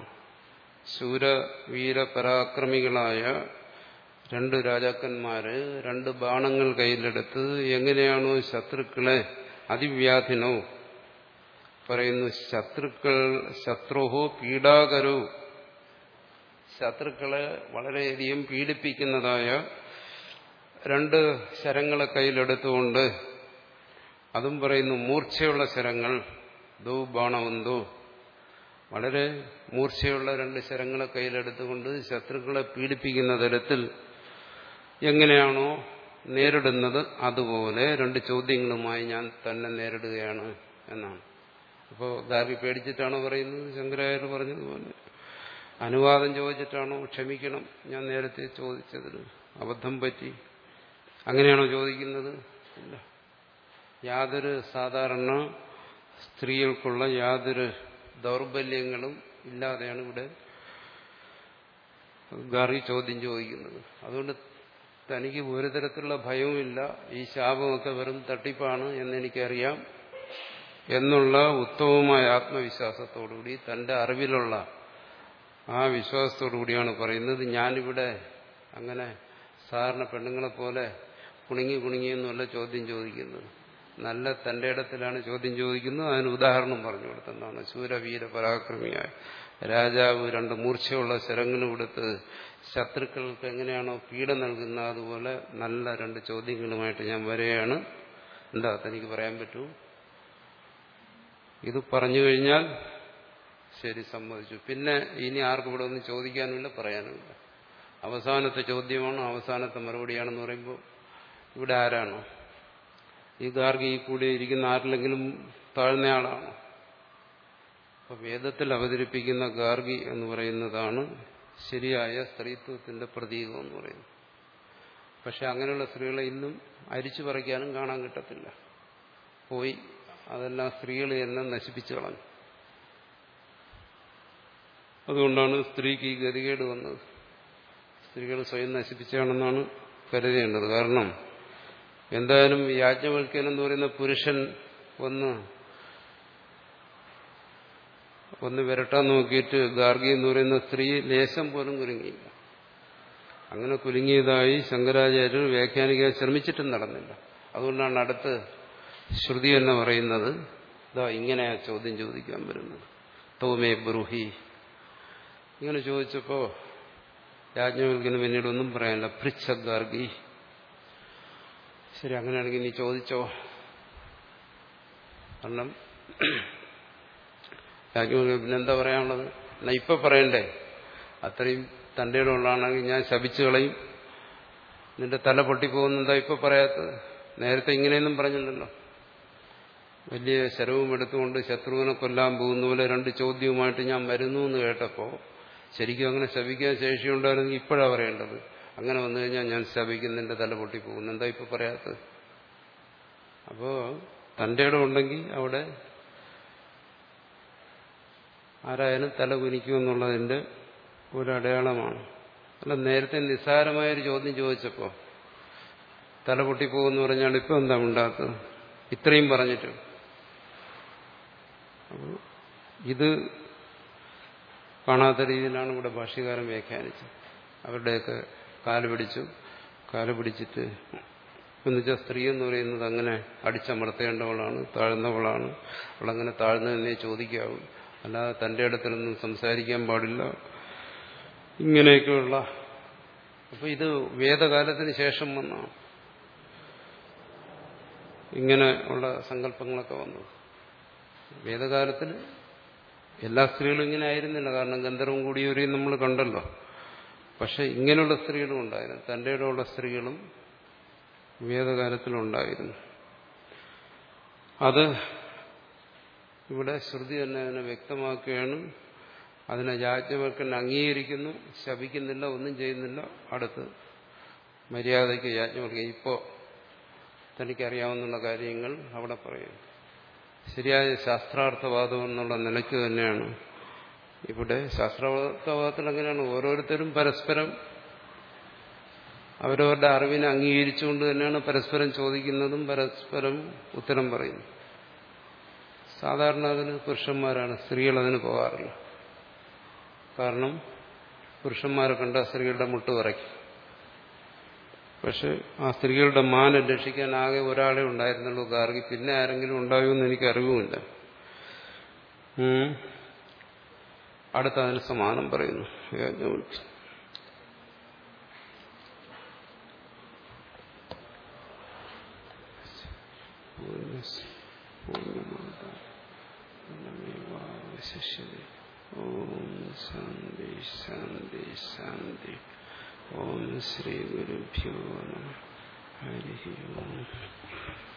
ശൂരവീരപരാക്രമികളായ രണ്ട് രാജാക്കന്മാര് രണ്ട് ബാണങ്ങൾ കയ്യിലെടുത്ത് എങ്ങനെയാണോ ശത്രുക്കളെ അതിവ്യാധിനോ പറയുന്നു. ശത്രുക്കൾ ശത്രുഹോ പീഡാകരോ, ശത്രുക്കളെ വളരെയധികം പീഡിപ്പിക്കുന്നതായ രണ്ട് ശരങ്ങളെ കയ്യിലെടുത്തുകൊണ്ട്, അതും പറയുന്നു മൂർച്ചയുള്ള ശരങ്ങൾ, ദോ ബാണവന്തോ, വളരെ മൂർച്ചയുള്ള രണ്ട് ശരങ്ങളെ കയ്യിലെടുത്തുകൊണ്ട് ശത്രുക്കളെ പീഡിപ്പിക്കുന്ന തരത്തിൽ എങ്ങനെയാണോ നേരിടുന്നത് അതുപോലെ രണ്ട് ചോദ്യങ്ങളുമായി ഞാൻ തന്നെ നേരിടുകയാണ് എന്നാണ്. അപ്പോൾ ഗാർഗി പേടിച്ചിട്ടാണോ പറയുന്നത്? ശങ്കരാചാര്യർ പറഞ്ഞതുപോലെ അനുവാദം ചോദിച്ചിട്ടാണോ? ക്ഷമിക്കണം, ഞാൻ നേരത്തെ ചോദിച്ചതിന് അബദ്ധം പറ്റി, അങ്ങനെയാണോ ചോദിക്കുന്നത്? ഇല്ല. യാതൊരു സാധാരണ സ്ത്രീകൾക്കുള്ള യാതൊരു ദൗർബല്യങ്ങളും ഇല്ലാതെയാണ് ഇവിടെ ഗാർഗി ചോദ്യം ചോദിക്കുന്നത്. അതുകൊണ്ട് തനിക്ക് ഒരു തരത്തിലുള്ള ഭയവുമില്ല. ഈ ശാപമൊക്കെ വെറും തട്ടിപ്പാണ് എന്നെനിക്കറിയാം എന്നുള്ള ഉത്തമമായ ആത്മവിശ്വാസത്തോടുകൂടി, തന്റെ അറിവിലുള്ള ആ വിശ്വാസത്തോടുകൂടിയാണ് പറയുന്നത്. ഞാനിവിടെ അങ്ങനെ സാധാരണ പെണ്ണുങ്ങളെ പോലെ കുണുങ്ങി കുണുങ്ങിയെന്നല്ല ചോദ്യം ചോദിക്കുന്നത്. നല്ല തന്റെ ഇടത്തിലാണ് ചോദ്യം ചോദിക്കുന്നത്. അതിന് ഉദാഹരണം പറഞ്ഞു കൊടുത്തെന്നാണ്. ശൂരവീര പരാക്രമിയായ രാജാവ് രണ്ട് മൂർച്ചയുള്ള ശരങ്ങളും കൊടുത്ത് ശത്രുക്കൾക്ക് എങ്ങനെയാണോ പീഡ നൽകുന്നത് അതുപോലെ നല്ല രണ്ട് ചോദ്യങ്ങളുമായിട്ട് ഞാൻ വരികയാണ്. എന്താ തനിക്ക് പറയാൻ പറ്റൂ? ഇത് പറഞ്ഞു കഴിഞ്ഞാൽ ശരി, സമ്മതിച്ചു. പിന്നെ ഇനി ആർക്കും ഇവിടെ ഒന്നും ചോദിക്കാനുമില്ല, പറയാനുമില്ല. അവസാനത്തെ ചോദ്യമാണ്, അവസാനത്തെ മറുപടിയാണെന്ന് പറയുമ്പോൾ ഇവിടെ ആരാണോ ഈ ഗാർഗി ഈ കൂടെ ഇരിക്കുന്ന ആരിലെങ്കിലും താഴ്ന്നയാളാണോ? അപ്പൊ വേദത്തിൽ അവതരിപ്പിക്കുന്ന ഗാർഗി എന്ന് പറയുന്നതാണ് ശരിയായ സ്ത്രീത്വത്തിന്റെ പ്രതീകം എന്ന് പറയുന്നത്. പക്ഷെ അങ്ങനെയുള്ള സ്ത്രീകളെ ഇന്നും അരിച്ചു പറിക്കാനും കാണാൻ കിട്ടത്തില്ല. പോയി അതെല്ലാം സ്ത്രീകൾ എന്നെ നശിപ്പിച്ചു കളഞ്ഞു. അതുകൊണ്ടാണ് സ്ത്രീക്ക് ഈ ഗതികേട് വന്നത്. സ്ത്രീകൾ സ്വയം നശിപ്പിച്ചാണെന്നാണ് കരുതേണ്ടത്. കാരണം എന്തായാലും യാജ്ഞവൽക്യൻ എന്ന് പറയുന്ന പുരുഷൻ ഒന്ന് ഒന്ന് വിരട്ടാൻ നോക്കിയിട്ട് ഗാർഗി എന്ന് പറയുന്ന സ്ത്രീ ലേശം പോലും കുലുങ്ങിയില്ല. അങ്ങനെ കുലുങ്ങിയതായി ശങ്കരാചാര്യർ വ്യാഖ്യാനിക്കാൻ ശ്രമിച്ചിട്ടും നടന്നില്ല. അതുകൊണ്ടാണ് അടുത്ത് ശ്രുതി എന്ന് പറയുന്നത് ഇതാ ഇങ്ങനെയാ ചോദ്യം ചോദിക്കാൻ വരുന്നത്. തോമേ ബ്രൂഹി ഇങ്ങനെ ചോദിച്ചപ്പോ യാജ്ഞവൽക്യന് പിന്നീട് ഒന്നും പറയാനില്ല. പൃച്ഛ ഗാർഗി, ശരി അങ്ങനെയാണെങ്കിൽ നീ ചോദിച്ചോ. കാരണം യാജ്ഞവൽക്യൻ പിന്നെന്താ പറയാനുള്ളത്? എന്നാ ഇപ്പൊ പറയണ്ടേ? അത്രയും തൻ്റെ ഇടമുള്ളതാണെങ്കിൽ ഞാൻ ശപിച്ചു കളയും, നിന്റെ തല പൊട്ടിപ്പോകുന്നെന്താ ഇപ്പൊ പറയാത്തത്? നേരത്തെ ഇങ്ങനെയൊന്നും പറഞ്ഞില്ലല്ലോ. വലിയ ശരവും എടുത്തുകൊണ്ട് ശത്രുവിനെ കൊല്ലാൻ പോകുന്ന പോലെ രണ്ട് ചോദ്യവുമായിട്ട് ഞാൻ വരുന്നു എന്ന് കേട്ടപ്പോൾ ശരിക്കും അങ്ങനെ ശപിക്കാൻ ശേഷിയുണ്ടായിരുന്നെങ്കിൽ ഇപ്പോഴാണ് പറയേണ്ടത്. അങ്ങനെ വന്നു കഴിഞ്ഞാൽ ഞാൻ ശപിക്കും, നിന്റെ തല പൊട്ടിപ്പോകുന്നു, എന്താ ഇപ്പൊ പറയാത്തത്? അപ്പോ തൻ്റെ ഇടം ഉണ്ടെങ്കിൽ അവിടെ ആരായാലും തല കുനിക്കുമെന്നുള്ളതിന്റെ ഒരടയാളമാണ്. അല്ല, നേരത്തെ നിസ്സാരമായൊരു ചോദ്യം ചോദിച്ചപ്പോൾ തല പൊട്ടിപ്പോകുമെന്ന് പറഞ്ഞാൽ ഇപ്പം എന്താ ഉണ്ടാത്തത്? ഇത്രയും പറഞ്ഞിട്ട് ഇത് കാണാത്ത രീതിയിലാണ് ഇവിടെ ഭാഷ്യകാരൻ വ്യാഖ്യാനിച്ചത്. അവരുടെയൊക്കെ കാല് പിടിച്ചു, കാല് പിടിച്ചിട്ട് എന്നുവെച്ചാൽ സ്ത്രീ എന്ന് പറയുന്നത് അങ്ങനെ അടിച്ചമർത്തേണ്ടവളാണ്, താഴ്ന്നവളാണ്, അവളങ്ങനെ താഴ്ന്നതെന്നേ ചോദിക്കാവൂ, അല്ലാതെ തൻ്റെ അടുത്തിലൊന്നും സംസാരിക്കാൻ പാടില്ല, ഇങ്ങനെയൊക്കെയുള്ള. അപ്പൊ ഇത് വേദകാലത്തിന് ശേഷം വന്ന ഇങ്ങനെ ഉള്ള സങ്കല്പങ്ങളൊക്കെ വന്നത്. വേദകാലത്തിൽ എല്ലാ സ്ത്രീകളും ഇങ്ങനെ ആയിരുന്നില്ല, കാരണം ഗന്ധർവം കൂടിയവരെയും നമ്മൾ കണ്ടല്ലോ. പക്ഷെ ഇങ്ങനെയുള്ള സ്ത്രീകളും ഉണ്ടായിരുന്നു, തൻ്റെ ഇടമുള്ള സ്ത്രീകളും വേദകാലത്തിലുണ്ടായിരുന്നു. അത് ഇവിടെ ശ്രുതി തന്നെ അതിനെ വ്യക്തമാക്കുകയാണ്. അതിനെ യാജ്ഞവൽക്കൻ അംഗീകരിക്കുന്നു, ശപിക്കുന്നില്ല, ഒന്നും ചെയ്യുന്നില്ല. അടുത്ത് മര്യാദയ്ക്ക് യാജ്ഞവൽക്കൻ ഇപ്പോൾ തനിക്കറിയാവുന്ന കാര്യങ്ങൾ അവിടെ പറയും. ശരിയായ ശാസ്ത്രാർത്ഥവാദം എന്നുള്ള നിലയ്ക്ക് തന്നെയാണ് ഇവിടെ. ശാസ്ത്രാർത്ഥവാദത്തിൽ അങ്ങനെയാണ്, ഓരോരുത്തരും പരസ്പരം അവരവരുടെ അറിവിനെ അംഗീകരിച്ചുകൊണ്ട് തന്നെയാണ് പരസ്പരം ചോദിക്കുന്നതും പരസ്പരം ഉത്തരം പറയുന്നു. സാധാരണ അതിന് പുരുഷന്മാരാണ്, സ്ത്രീകൾ അതിന് പോകാറില്ല. കാരണം പുരുഷന്മാരെ കണ്ട സ്ത്രീകളുടെ മുട്ട് വിറയ്ക്കും. പക്ഷെ ആ സ്ത്രീകളുടെ മാനം രക്ഷിക്കാൻ ആകെ ഒരാളെ ഉണ്ടായിരുന്നുള്ളൂ ഗാർഗി. പിന്നെ ആരെങ്കിലും ഉണ്ടാകുമെന്ന് എനിക്ക് അറിവുമില്ല. അടുത്ത അതിന് സമാനം പറയുന്നു യാജ്ഞവൽക്യൻ. ഓം ശാന്തി ശാന്തി ശാന്തി. ഓം ശ്രീ ഗുരുഭ്യോ നമഃ. ഹരി ഓം.